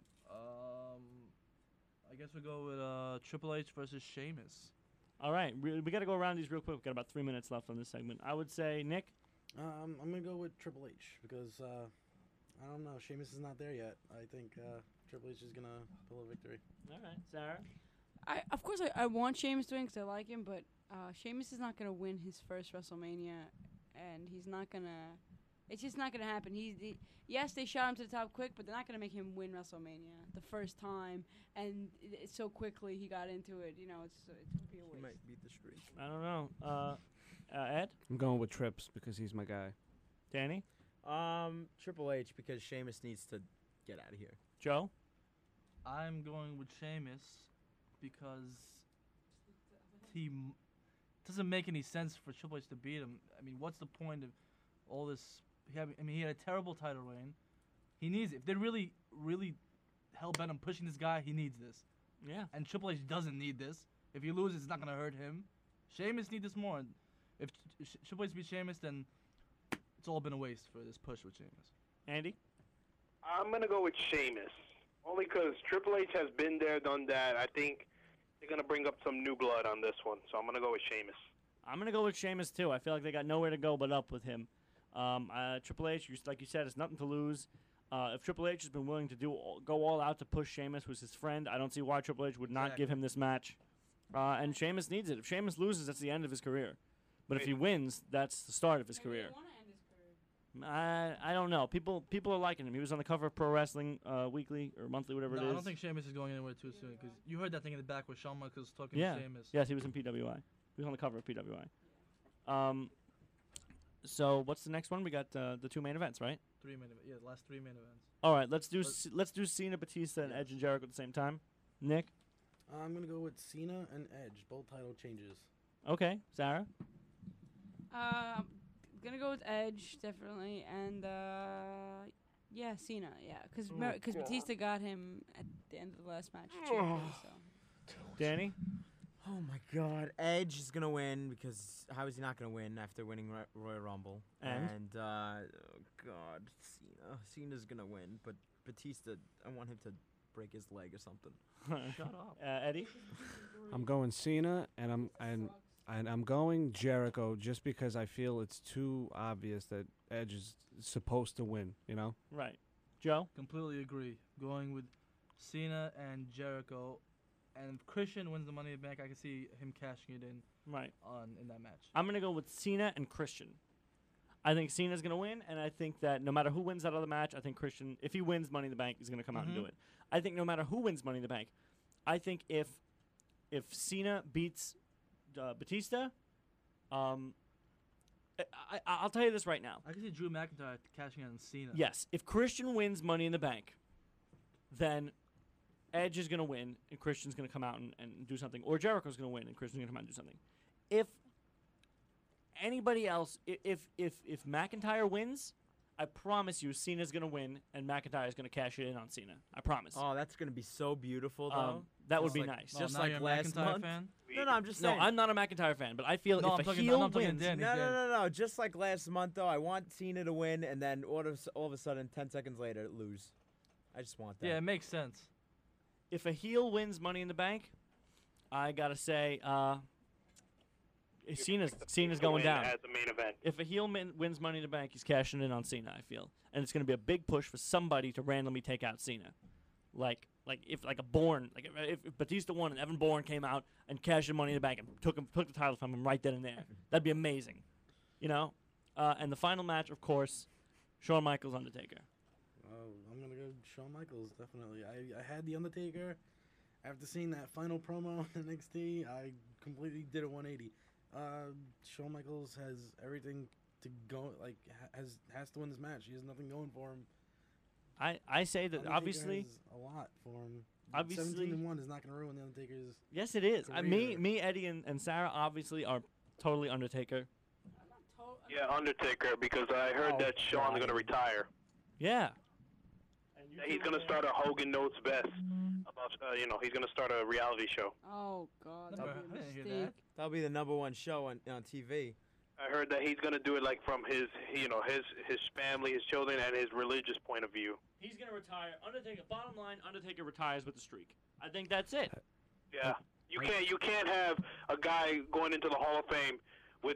I guess we go with Triple H versus Sheamus. All right. We got to go around these real quick. We've got about 3 minutes left on this segment. I would say, Nick? I'm gonna go with Triple H because I don't know. Sheamus is not there yet. I think Triple H is gonna pull a victory. All right, Sarah. Of course, I want Sheamus to win because I like him, but Sheamus is not going to win his first WrestleMania, and he's not going to. It's just not going to happen. Yes, they shot him to the top quick, but they're not going to make him win WrestleMania the first time, and so quickly he got into it. You know, it's going to be a waste. He might beat the streak. I don't know. Ed? I'm going with Trips because he's my guy. Danny? Triple H because Sheamus needs to get out of here. Joe? I'm going with Sheamus because doesn't make any sense for Triple H to beat him. I mean, what's the point of all this? He had a terrible title reign. He needs it. If they're really, really hell-bent on pushing this guy, he needs this. Yeah. And Triple H doesn't need this. If he loses, it's not going to hurt him. Sheamus needs this more. If Triple H beats Sheamus, then it's all been a waste for this push with Sheamus. Andy? I'm going to go with Sheamus. Only because Triple H has been there, done that. I think they're going to bring up some new blood on this one. So I'm going to go with Sheamus. I'm going to go with Sheamus, too. I feel like they got nowhere to go but up with him. Triple H, like you said, has nothing to lose. If Triple H has been willing to go all out to push Sheamus, who's his friend, I don't see why Triple H would not give him this match. And Sheamus needs it. If Sheamus loses, that's the end of his career. But if he wins, that's the start of his career. I don't know. People are liking him. He was on the cover of Pro Wrestling Weekly or Monthly, whatever it is. I don't think Sheamus is going anywhere too soon because you heard that thing in the back where Shawn Michaels talking Yeah. to Sheamus. Yes, he was in PWI. He was on the cover of PWI. So what's the next one? We got the two main events, right? The last 3 main events. All right, let's do Cena, Batista, and Edge and Jericho at the same time. Nick? I'm gonna go with Cena and Edge, both title changes. Okay, Sarah? I'm gonna go with Edge definitely, and yeah, Cena, yeah, because Batista got him at the end of the last match. So. Danny? Oh my God, Edge is gonna win because how is he not gonna win after winning Royal Rumble? And oh God, Cena's gonna win, but Batista, I want him to break his leg or something. Shut up, Eddie. I'm going Cena, and I'm going Jericho just because I feel it's too obvious that Edge is supposed to win. You know? Right. Joe? Completely agree. Going with Cena and Jericho. And if Christian wins the Money in the Bank, I can see him cashing it in in that match. I'm going to go with Cena and Christian. I think Cena's going to win, and I think that no matter who wins that other match, I think Christian, if he wins Money in the Bank, is going to come out and do it. I think no matter who wins Money in the Bank, I think if Cena beats Batista, I'll tell you this right now. I can see Drew McIntyre cashing in on Cena. Yes, if Christian wins Money in the Bank, then Edge is going to win and Christian's going to come out and do something, or Jericho's going to win and Christian's going to come out and do something. If anybody else, if McIntyre wins, I promise you Cena's going to win and McIntyre is going to cash it in on Cena. I promise. Oh, that's going to be so beautiful, though. That would be nice. Just now like you're a last McIntyre month. fan? No, I'm just saying. No, I'm not a McIntyre fan, but I feel No, if I'm a heel talking wins, Danny. No. Just like last month, though, I want Cena to win, and then all of a sudden, 10 seconds later, lose. I just want that. Yeah, it makes sense. if a heel wins Money in the Bank, I gotta say, Cena's going down. As the main event. If a heel wins Money in the Bank, he's cashing in on Cena. I feel, and it's gonna be a big push for somebody to randomly take out Cena, like if Batista won and Evan Bourne came out and cashed in Money in the Bank and took the title from him right then and there. That'd be amazing, you know. And the final match, of course, Shawn Michaels Undertaker. Oh, I'm gonna go Shawn Michaels, definitely. I had the Undertaker. After seeing that final promo in NXT, I completely did a 180. Shawn Michaels has everything to go. Like has to win this match. He has nothing going for him. I say that Undertaker obviously has a lot for him. Obviously, 17-1 is not gonna ruin the Undertaker's. Yes, it is. career. Me, Eddie, and Sarah obviously are totally Undertaker. Yeah, Undertaker, because I heard that Shawn's going to retire. Yeah. He's going to start a Hogan Knows Best. About, he's going to start a reality show. Oh, God. That'd be a mistake. That'll be the #1 show on TV. I heard that he's going to do it like from his family, his children, and his religious point of view. He's gonna retire. Undertaker. Bottom line, Undertaker retires with the streak. I think that's it. Yeah, you can't have a guy going into the Hall of Fame with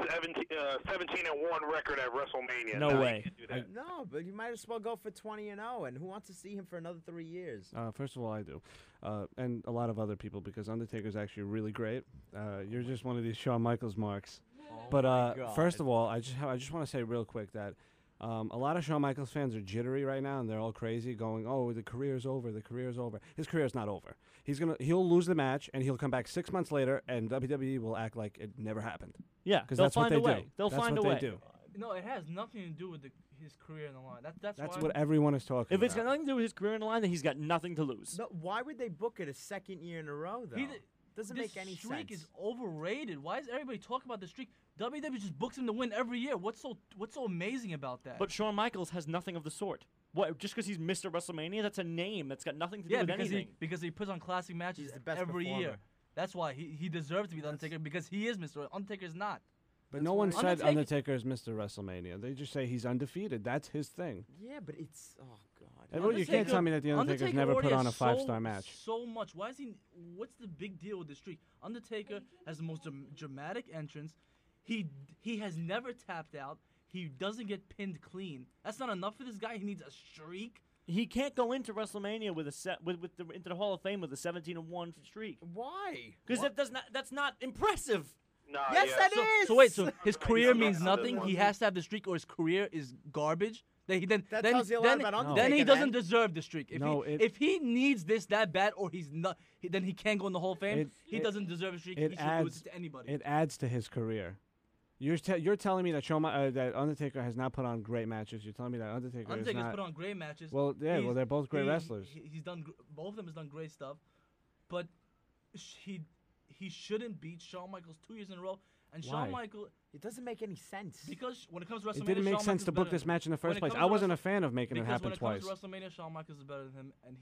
17-1 record at WrestleMania. No way. You can't do that. No, but you might as well go for 20-0. And who wants to see him for another 3 years? First of all, I do, and a lot of other people, because Undertaker's actually really great. You're just one of these Shawn Michaels marks. But first of all, I just want to say real quick that a lot of Shawn Michaels fans are jittery right now, and they're all crazy, going, "Oh, the career's over. The career's over." His career's not over. He'll lose the match, and he'll come back 6 months later, and WWE will act like it never happened. Yeah, because they'll that's what find they a way. do. They'll That's find what a they way. do. No, it has nothing to do with his career in the line. That's That's why what everyone is talking If it's about. got nothing to do with his career in the line, then he's got nothing to lose. No, why would they book it a second year in a row, though? Doesn't this make any streak sense. is overrated. Why is everybody talking about the streak? WWE just books him to win every year. What's so amazing about that? But Shawn Michaels has nothing of the sort. What? Just because he's Mr. WrestleMania, that's a name that's got nothing to do with anything. because he puts on classic matches He's the best every performer. year. That's why he deserves to be the Undertaker, because he is Mr. Undertaker's not. But no one said Undertaker is Mr. WrestleMania. They just say he's undefeated. That's his thing. Yeah, but it's God. And well, you can't tell me that the Undertaker's never put on a already has 5-star match. So much. Why is he? What's the big deal with the streak? Undertaker has the most dramatic entrance. He has never tapped out. He doesn't get pinned clean. That's not enough for this guy. He needs a streak. He can't go into WrestleMania with into the Hall of Fame with a 17-1 streak. Why? Because that's not impressive. No, Yes, yeah. that is. So wait, so his career He's means not nothing. the He one. has to have the streak, or his career is garbage. That tells you a lot about Undertaker, then he doesn't man. deserve the streak. If he needs this that bad, or he's not, then he can't go in the Hall of Fame. He doesn't deserve a streak. He should lose it to anybody. It adds to his career. You're telling me that that Undertaker has not put on great matches. You're telling me that Undertaker's is not. put on great matches. Well, yeah, they're both great wrestlers. He's done. Both of them has done great stuff, but he shouldn't beat Shawn Michaels 2 years in a row. And Why? Shawn Michaels, it doesn't make any sense. Because when it comes to WrestleMania, It didn't make Shawn sense Michaels to is book better this than match in the him. When first it place. comes I to wasn't a fan of making it because happen when twice. it comes to WrestleMania, Shawn Michaels is better than him, and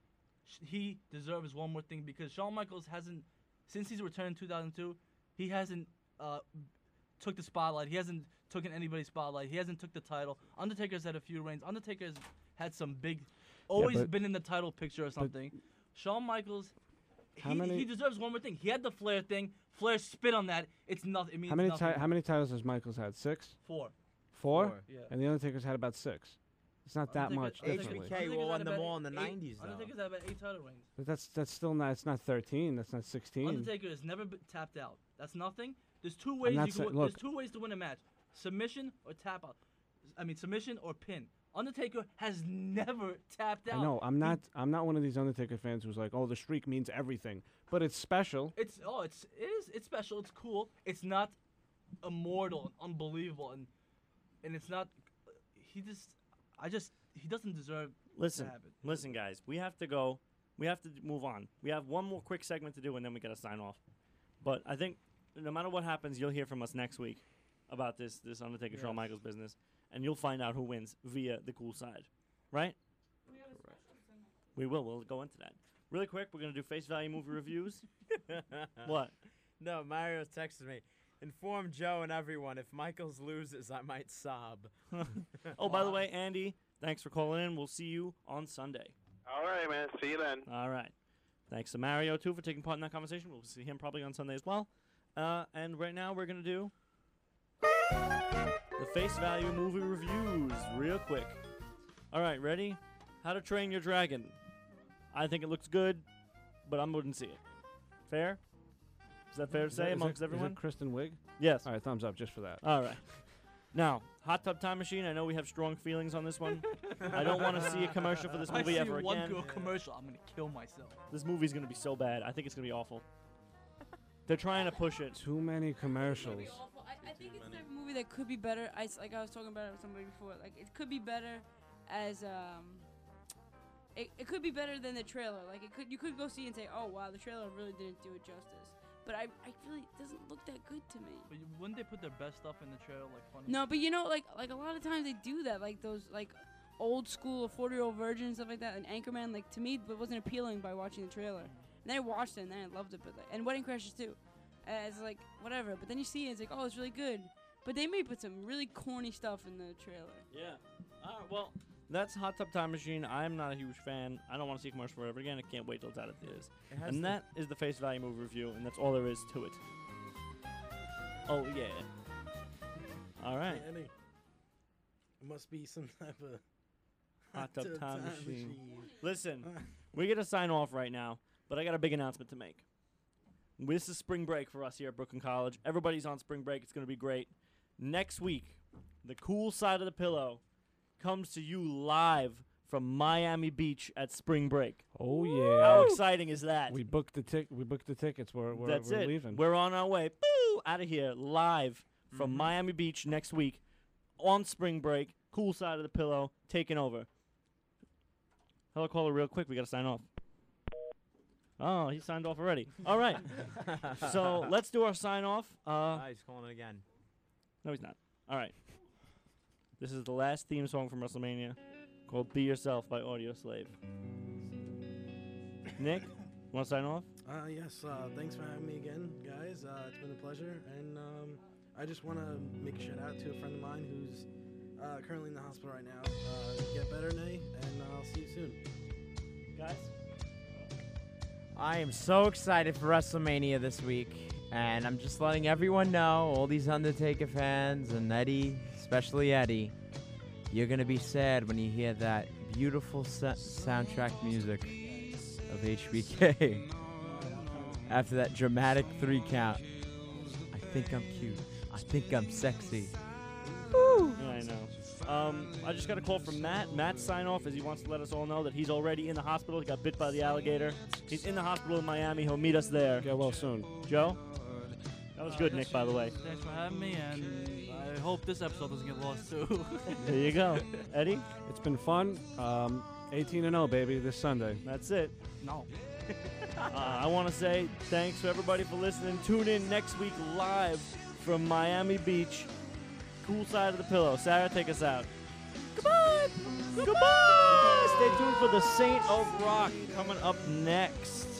he deserves one more thing, because Shawn Michaels hasn't, since he's returned in 2002, he hasn't took the spotlight. He hasn't taken anybody's spotlight. He hasn't took the title. Undertaker's had a few reigns. Undertaker's had some big, always but- been in the title picture or something. Shawn Michaels, How many- he deserves one more thing. He had the Flair thing. Flair spit on that. It's nothing. It means How many nothing. how many titles has Michaels had? 6? 4. 4? Four, yeah. And the Undertaker's had about 6. It's not that much. Definitely. HBK won them all in the 90s, though. Undertaker's had about 8 title reigns. But that's still not. It's not 13. That's not 16. Undertaker has never been tapped out. That's nothing. There's two ways not you can sa- win. look. There's 2 ways to win a match: submission or tap out. I mean, submission or pin. Undertaker has never tapped out. I know. I'm not one of these Undertaker fans who's like, oh, the streak means everything. But it's special. It's special. It's cool. It's not immortal and unbelievable, and it's not. He doesn't deserve. Listen, to have it. listen, guys. We have to go we have to move on. We have one more quick segment to do, and then we got to sign off. But I think no matter what happens, you'll hear from us next week about this Undertaker Shawn Michaels business, and you'll find out who wins via the cool side, right? We will. We'll go into that. Really quick, we're going to do face value movie reviews. What? No, Mario texted me. Inform Joe and everyone, if Michaels loses, I might sob. Oh, by the way, Andy, thanks for calling in. We'll see you on Sunday. All right, man. See you then. All right. Thanks to Mario, too, for taking part in that conversation. We'll see him probably on Sunday as well. And right now we're going to do the face value movie reviews real quick. All right, ready? How to Train Your Dragon. I think it looks good, but I wouldn't see it. Fair? Is that fair to say amongst everyone? Is it Kristen Wiig? Yes. All right, thumbs up just for that. All right. Now, Hot Tub Time Machine, I know we have strong feelings on this one. I don't want to see a commercial for this movie ever If I see again. one good commercial, I'm going to kill myself. This movie's going to be so bad. I think it's going to be awful. They're trying to push it. Too many commercials. I think it's the type of movie that could be better. I was talking about it with somebody before. Like, it could be better as it could be better than the trailer. Like, you could go see it and say, oh wow, the trailer really didn't do it justice. But I really it doesn't look that good to me. But wouldn't they put their best stuff in the trailer, like funny? No, but like a lot of times they do that. Like those old school 40-year-old virgin and stuff like that. And Anchorman, like to me, it wasn't appealing by watching the trailer. And then I watched it and then I loved it. But and Wedding Crashers too. It's like whatever. But then you see it, it's like, oh, it's really good. But they may put some really corny stuff in the trailer. Yeah. All right. Well, that's Hot Tub Time Machine. I'm not a huge fan. I don't want to see a commercial forever again. I can't wait till it's out of theaters. And that is the face value movie review, and that's all there is to it. Oh yeah. All right. Andy, it must be some type of Hot Tub Time Machine. Listen, we're gonna sign off right now, but I got a big announcement to make. This is spring break for us here at Brooklyn College. Everybody's on spring break. It's gonna be great. Next week, the cool side of the pillow comes to you live from Miami Beach at spring break. Oh yeah! How exciting is that? We booked the tickets. We're That's it. leaving. We're on our way. Boo! Out of here live from Miami Beach next week on spring break. Cool side of the pillow taking over. Hello, caller, real quick. We gotta sign off. Oh, he signed off already. All right. So let's do our sign off. He's calling it again. No, he's not. All right. This is the last theme song from WrestleMania called Be Yourself by Audio Slave. Nick, want to sign off? Yes. Thanks for having me again, guys. It's been a pleasure. And I just want to make a shout out to a friend of mine who's currently in the hospital right now. Get better, Nay, and I'll see you soon. Guys? I am so excited for WrestleMania this week. And I'm just letting everyone know, all these Undertaker fans and Eddie, especially Eddie, you're going to be sad when you hear that beautiful soundtrack music of HBK. After that dramatic 3 count. I think I'm cute. I think I'm sexy. Woo! Yeah, I know. I just got a call from Matt. Matt's sign off as he wants to let us all know that he's already in the hospital. He got bit by the alligator. He's in the hospital in Miami. He'll meet us there. Get well soon. Joe? That was good, Nick, by the way. Thanks for having me, and I hope this episode doesn't get lost, too. There you go. Eddie? It's been fun. 18-0, baby, this Sunday. That's it. No. I want to say thanks to everybody for listening. Tune in next week live from Miami Beach. Cool side of the pillow. Sarah, take us out. Goodbye. Goodbye. Stay tuned for the Saint of Rock coming up next.